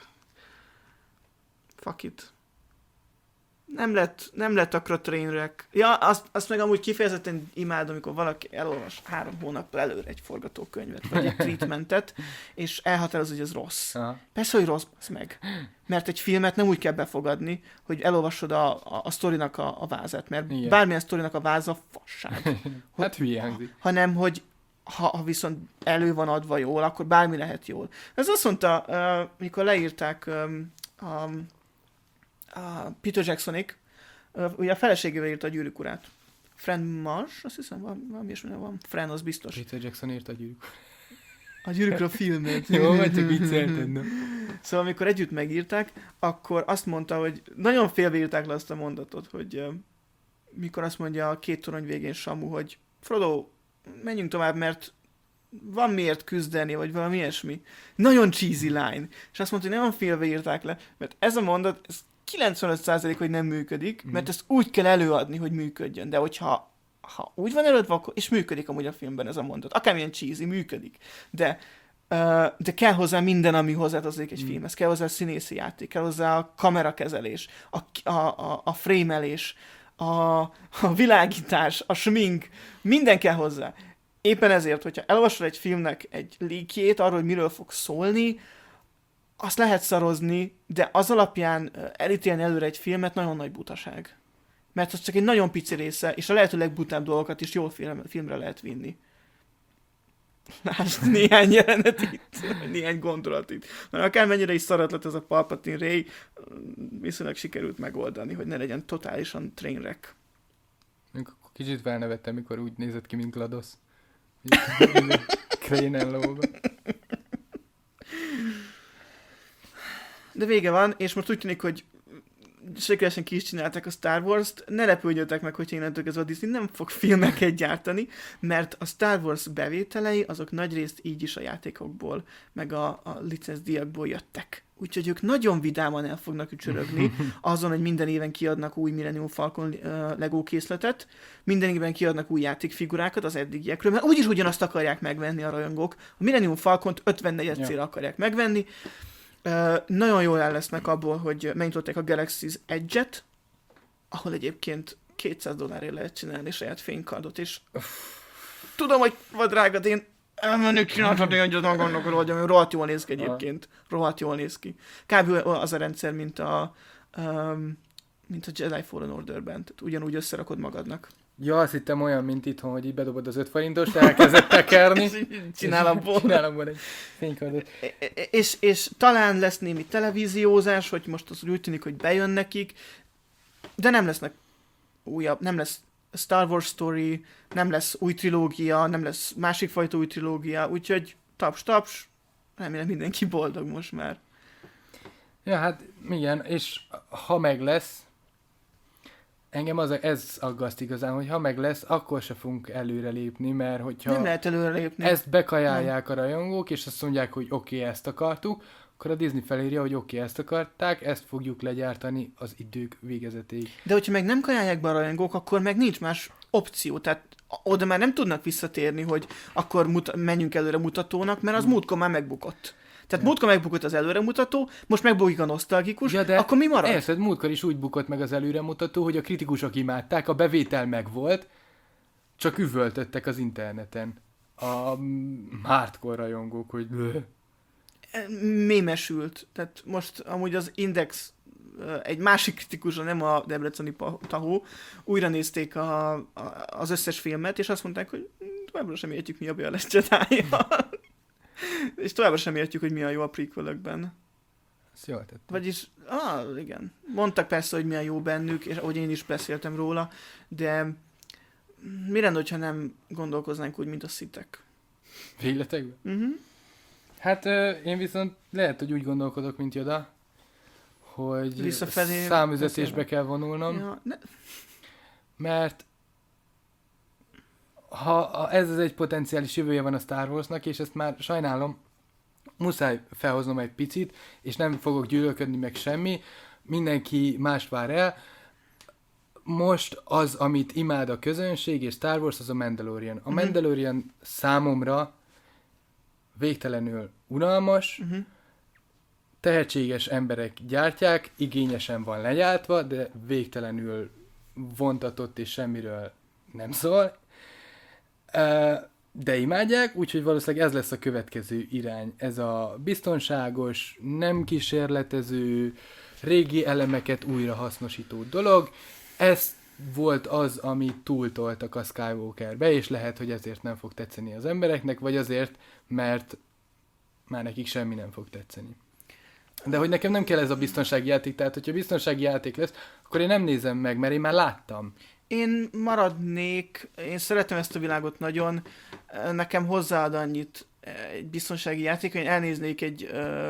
Fuck it. Nem lett, nem lett akkor a trainwreck. Ja, azt, azt meg amúgy kifejezetten imádom, amikor valaki elolvas három hónappal előre egy forgatókönyvet, vagy egy treatmentet, és elhatároz, hogy ez rossz. Aha. Persze, hogy rossz, az meg. Mert egy filmet nem úgy kell befogadni, hogy elolvasod a, a, a sztorinak a, a vázát, mert igen. Bármilyen sztorinak a váza fasság. Hát hülye hangzik. Hanem, hogy ha, ha viszont elő van adva jól, akkor bármi lehet jól. Ez azt mondta, uh, mikor leírták um, um, a Peter Jacksonék, ugye a feleségével írta a Gyűrűk urát. Fran Marsh, azt hiszem, valami, valami ilyesmi van. Fran, az biztos. Peter Jackson írta a Gyűrűk. A Gyűrűkről filmet. Jó, vagy csak viccelted, no. Szóval amikor együtt megírták, akkor azt mondta, hogy nagyon félbeírták le azt a mondatot, hogy uh, mikor azt mondja a két torony végén Samu, hogy Frodo, menjünk tovább, mert van miért küzdeni, vagy valami ilyesmi. Nagyon cheesy line. És azt mondta, hogy nagyon félbeírták le, mert ez a mondat, ez kilencvenöt százalék, hogy nem működik, mm. mert ezt úgy kell előadni, hogy működjön. De hogyha ha úgy van előadva, akkor, és működik amúgy a filmben ez a mondat. Akármilyen cheesy, működik. De, uh, de kell hozzá minden, ami hozzátartozik egy mm. filmhez. Kell hozzá a színészi játék, kell hozzá a kamerakezelés, a, a, a, a frémelés, a, a világítás, a smink, minden kell hozzá. Éppen ezért, hogyha elolvasod egy filmnek egy leakjét arról, hogy miről fog szólni, azt lehet szarozni, de az alapján elítélni előre egy filmet nagyon nagy butaság. Mert az csak egy nagyon pici része, és a lehető legbutább dolgokat is jól film, filmre lehet vinni. Lásd, néhány jelenet itt, néhány gondolat itt. Mert akármennyire is szarat lett ez a Palpatine Rey, viszonylag sikerült megoldani, hogy ne legyen totálisan trainwreck. Kicsit felnevettem, mikor úgy nézett ki, mint GLaDOS. Krénen lóba. De vége van, és most úgy tűnik, hogy sikeresen ki is csinálták a Star Wars-t. Ne lepődjötek meg, hogyha innentől kezdve a Disney nem fog filmeket gyártani, mert a Star Wars bevételei azok nagyrészt így is a játékokból, meg a, a licencdíjakból jöttek. Úgyhogy ők nagyon vidáman el fognak ücsörögni azon, hogy minden éven kiadnak új Millennium Falcon uh, Lego készletet, minden évben kiadnak új játékfigurákat az eddigiekről, mert úgyis ugyanazt akarják megvenni a rajongók. A Millennium Falcont ötvennegyed célra akarják megvenni. Uh, nagyon jól el lesznek abból, hogy megnyitották a Galaxy's Edge-et, ahol egyébként kétszáz dollárért lehet csinálni saját fénykardot, és tudom, hogy vagy drága, de én elmennék csinálhatni egyet magamnak, hogy rohadt jól néz ki egyébként. Rohadt jól néz ki. Kb. Az a rendszer, mint a, um, mint a Jedi Fallen Orderben. Tehát ugyanúgy összerakod magadnak. Ja, azt hittem olyan, mint itthon, hogy így bedobod az öt forintost, elkezdett tekerni. Csinál abból. Csinál abból egy fénykardot. És, és talán lesz némi televíziózás, hogy most az úgy tűnik, hogy bejön nekik, de nem lesznek újabb, nem lesz Star Wars Story, nem lesz új trilógia, nem lesz másik fajta új trilógia, úgyhogy taps, taps, remélem mindenki boldog most már. Ja, hát igen, és ha meg lesz, engem az, ez aggaszt igazán, hogy ha meg lesz, akkor se fogunk előrelépni, mert hogyha Nem lehet előrelépni. ezt bekajálják a rajongók, és azt mondják, hogy oké, okay, ezt akartuk, akkor a Disney felírja, hogy oké, okay, ezt akarták, ezt fogjuk legyártani az idők végezetéig. De hogyha meg nem kajálják be a rajongók, akkor meg nincs más opció. Tehát oda már nem tudnak visszatérni, hogy akkor muta- menjünk előre mutatónak, mert az hmm. múltkor már megbukott. Tehát ja. múltkor megbukott az előremutató, most megbukik a nosztalgikus, ja, de akkor mi marad? Érted, múltkor is úgy bukott meg az előremutató, hogy a kritikusok imádták, a bevétel megvolt, csak üvöltöttek az interneten. A hardcore rajongók, hogy... Mémesült. Tehát most amúgy az Index egy másik kritikusra, nem a Debreceni Tahó, újra nézték a, a, az összes filmet, és azt mondták, hogy továbbra sem értjük, mi a baj a Last Jedi-ja. És továbbra sem értjük, hogy mi a jó a prequelökben. Ezt jól tettem. Vagyis, ah, igen. Mondtak persze, hogy mi a jó bennük, és ahogy én is beszéltem róla, de mi lenne, hogyha nem gondolkoznánk úgy, mint a szitek? Végletekben? Uh-huh. Hát én viszont lehet, hogy úgy gondolkodok, mint Yoda, hogy visszafelé számüzetésbe kell vonulnom, ja, ne... mert ha ez az egy potenciális jövője van a Star Warsnak, és ezt már sajnálom, muszáj felhoznom egy picit, és nem fogok gyűlölködni meg semmi, mindenki mást vár el. Most az, amit imád a közönség, és Star Wars, az a Mandalorian. A Mandalorian uh-huh. számomra végtelenül unalmas, uh-huh. tehetséges emberek gyártják, igényesen van legyártva, de végtelenül vontatott és semmiről nem szól. De imádják, úgyhogy valószínűleg ez lesz a következő irány. Ez a biztonságos, nem kísérletező, régi elemeket újra hasznosító dolog. Ez volt az, amit túltoltak a Skywalkerbe, és lehet, hogy ezért nem fog tetszeni az embereknek, vagy azért, mert már nekik semmi nem fog tetszeni. De hogy nekem nem kell ez a biztonsági játék, tehát hogyha biztonsági játék lesz, akkor én nem nézem meg, mert én már láttam. Én maradnék, én szeretem ezt a világot nagyon, nekem hozzáad annyit egy biztonsági játék, hogy elnéznék egy uh,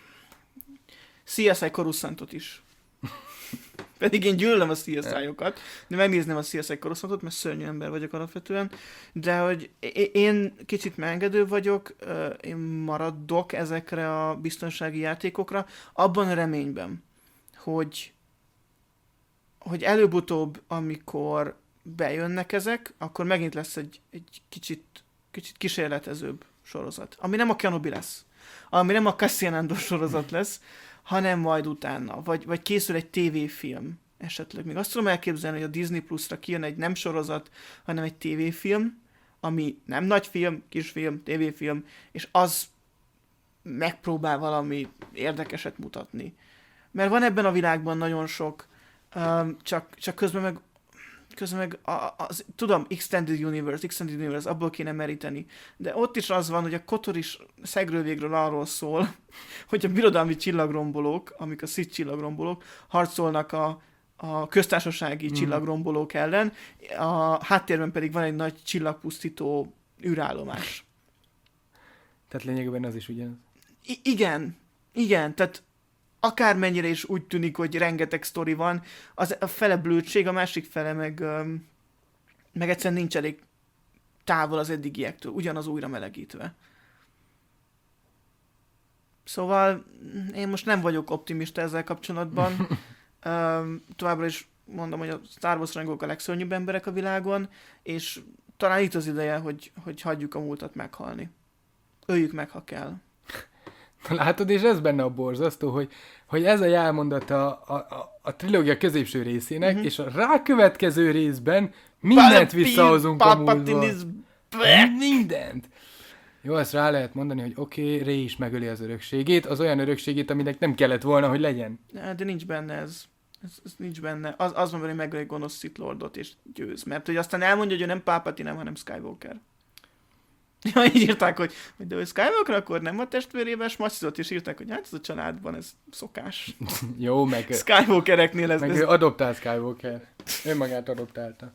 C S I Coruscantot is. Pedig én gyűlölöm a C S I-okat, de megnézném a C S I Coruscantot, mert szörnyű ember vagyok alapvetően, de hogy én kicsit megengedő vagyok, én maradok ezekre a biztonsági játékokra, abban a reményben, hogy hogy előbb-utóbb, amikor bejönnek ezek, akkor megint lesz egy, egy kicsit, kicsit kísérletezőbb sorozat. Ami nem a Kenobi lesz, ami nem a Cassian Andor sorozat lesz, hanem majd utána. Vagy, vagy készül egy tévéfilm esetleg. Még azt tudom elképzelni, hogy a Disney Plus-ra kijön egy nem sorozat, hanem egy tévéfilm, ami nem nagy film, kisfilm, tévéfilm, és az megpróbál valami érdekeset mutatni. Mert van ebben a világban nagyon sok, Um, csak, csak közben meg, közben meg a, az, tudom, Extended Universe, Extended Universe, abból kéne meríteni. De ott is az van, hogy a Kotor is szegről végről arról szól, hogy a birodalmi csillagrombolók, amik a Sith csillagrombolók, harcolnak a, a köztársasági mm. csillagrombolók ellen, a háttérben pedig van egy nagy csillagpusztító űrállomás. Tehát lényegében az is ugyanaz. I- igen, igen, tehát akármennyire is úgy tűnik, hogy rengeteg sztori van, az a fele blödség, a másik fele meg, meg egyszerűen nincs elég távol az eddigiektől, ugyanaz újra melegítve. Szóval én most nem vagyok optimista ezzel kapcsolatban. Továbbra is mondom, hogy a Star Wars rajongók a legszörnyűbb emberek a világon, és talán itt az ideje, hogy, hogy hagyjuk a múltat meghalni. Öljük meg, ha kell. Látod, és ez benne a borzasztó, hogy, hogy ez a jelmondata a, a, a trilógia középső részének, uh-huh. és a rákövetkező részben mindent visszahozunk a múltba. Mindent! Jó, ezt rá lehet mondani, hogy oké, okay, Rey is megöli az örökségét, az olyan örökségét, aminek nem kellett volna, hogy legyen. De nincs benne ez. Ez, ez nincs benne. Az, az van, hogy megöli egy gonosz Sith Lordot, és győz. Mert hogy aztán elmondja, hogy ő nem Palpatine, hanem Skywalker. Ja, így írták, hogy, hogy de ő Skywalker, akkor nem a testvérével smacsizott, és írták, hogy hát ez a családban, ez szokás. Jó, meg... Skywalkereknél ez... Meg ez... ő adoptált Skywalker. Ő magát adoptálta.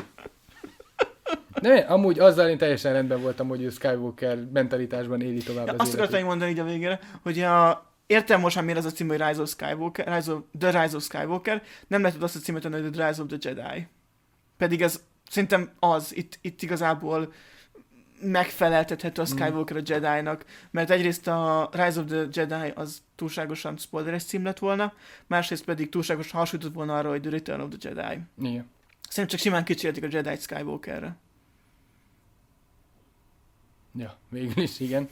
De amúgy azzal én teljesen rendben voltam, hogy ő Skywalker mentalitásban éli tovább ja, az azt életét. akartam mondani így a végére, hogy a, értem most már miért az a cím, hogy Rise of Skywalker, Rise of, The Rise of Skywalker, nem lehetett azt a címet tenni, hogy The Rise of the Jedi. Pedig ez szerintem az, itt, itt igazából megfeleltethető a Skywalker a Jedi-nak, mert egyrészt a Rise of the Jedi az túlságosan spoileres cím lett volna, másrészt pedig túlságosan hasonlított volna arra, hogy The Return of the Jedi. Igen. Szerintem csak simán kicsérték a Jedi Skywalkerre. Ja, végül is, igen.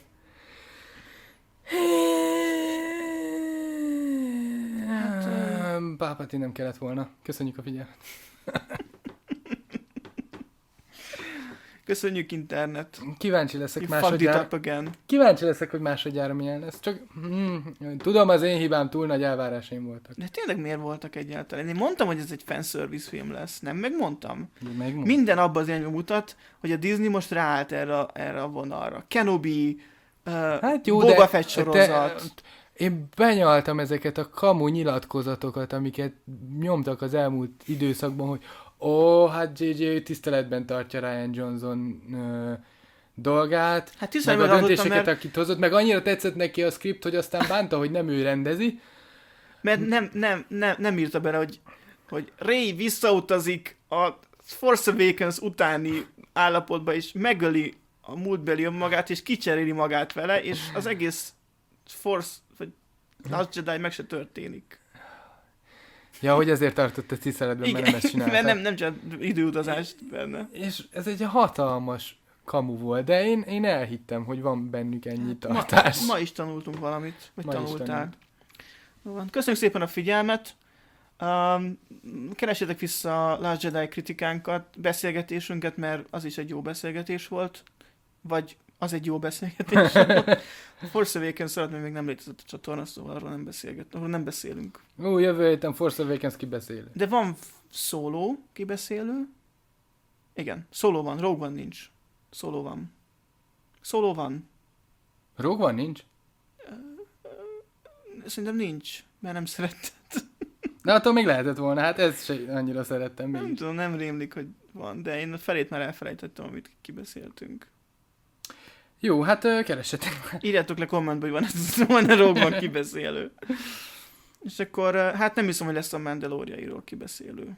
Hát, Palpatine nem kellett volna. Köszönjük a figyelmet. Köszönjük, internet. Kíváncsi leszek You fucked it másodjára. up again. Kíváncsi leszek, hogy másodjára milyen lesz. Csak mm, tudom, az én hibám, túl nagy elvárásaim voltak. De tényleg miért voltak egyáltalán? Én mondtam, hogy ez egy fanservice film lesz. Nem megmondtam? Megmondom. Minden abban az irányba mutat, hogy a Disney most ráállt erre, erre a vonalra. Kenobi, uh, Hát jó, Boba de Fett sorozat. Te, én benyaltam ezeket a kamu nyilatkozatokat, amiket nyomtak az elmúlt időszakban, hogy ó, hát jé jé tiszteletben tartja Rian Johnson ö, dolgát, Hát meg a hallottam, döntéseket, mert... akit hozott, meg annyira tetszett neki a script, hogy aztán bánta, hogy nem ő rendezi. Mert nem, nem, nem, nem írta bele, hogy, hogy Rey visszautazik a Force Awakens utáni állapotba, és megöli a múltbeli önmagát, és kicseréli magát vele, és az egész Force, vagy Last Jedi meg se történik. Ja, hogy ezért tartott a tiszteletben, mert nem ezt csinálta. mert nem, nem csak időutazást benne. És ez egy hatalmas kamu volt, de én, én elhittem, hogy van bennük ennyi Ma, tartás. ma is tanultunk valamit, vagy Ma is tanultál. Jó van. Köszönjük szépen a figyelmet. Um, keressétek vissza a Last Jedi kritikánkat, beszélgetésünket, mert az is egy jó beszélgetés volt. Vagy az egy jó beszélgetés volt. Force Awakens szeretném, még nem létezett a csatorna, szóval arról nem beszélget, arról nem beszélünk. Ó, jövő héten Force Awakens kibeszélő. De van szóló kibeszélő. Igen, szóló van, Rogue One nincs. Szóló van. Szóló van. Rogue One nincs? Szerintem nincs, mert nem szeretted. De attól még lehetett volna, hát ezt se annyira szerettem Nem még. tudom, nem rémlik, hogy van, de én a felét már elfelejtettem, amit kibeszéltünk. Jó, hát ö, keressetek. Írjátok le kommentbe, hogy van ez van a Rogue One kibeszélő. És akkor, hát nem hiszem, hogy lesz a Mandaloriairól kibeszélő.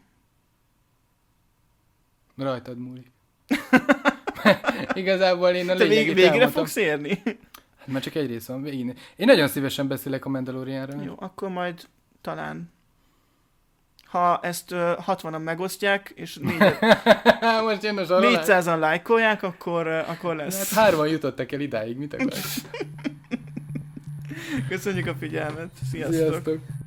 Rajtad múlik. Igazából én a Te vég, lényegét végre elmondtam. fogsz érni? Hát már csak egy rész van végén. Én nagyon szívesen beszélek a Mandalorianról. Jó, akkor majd talán, ha ezt uh, hatvanan megosztják, és négy- Most jön a sorolás. négyszázan lájkolják, akkor, uh, akkor Hát lesz. hárman jutottak el idáig, mit akarsz? Köszönjük a figyelmet, sziasztok! Sziasztok!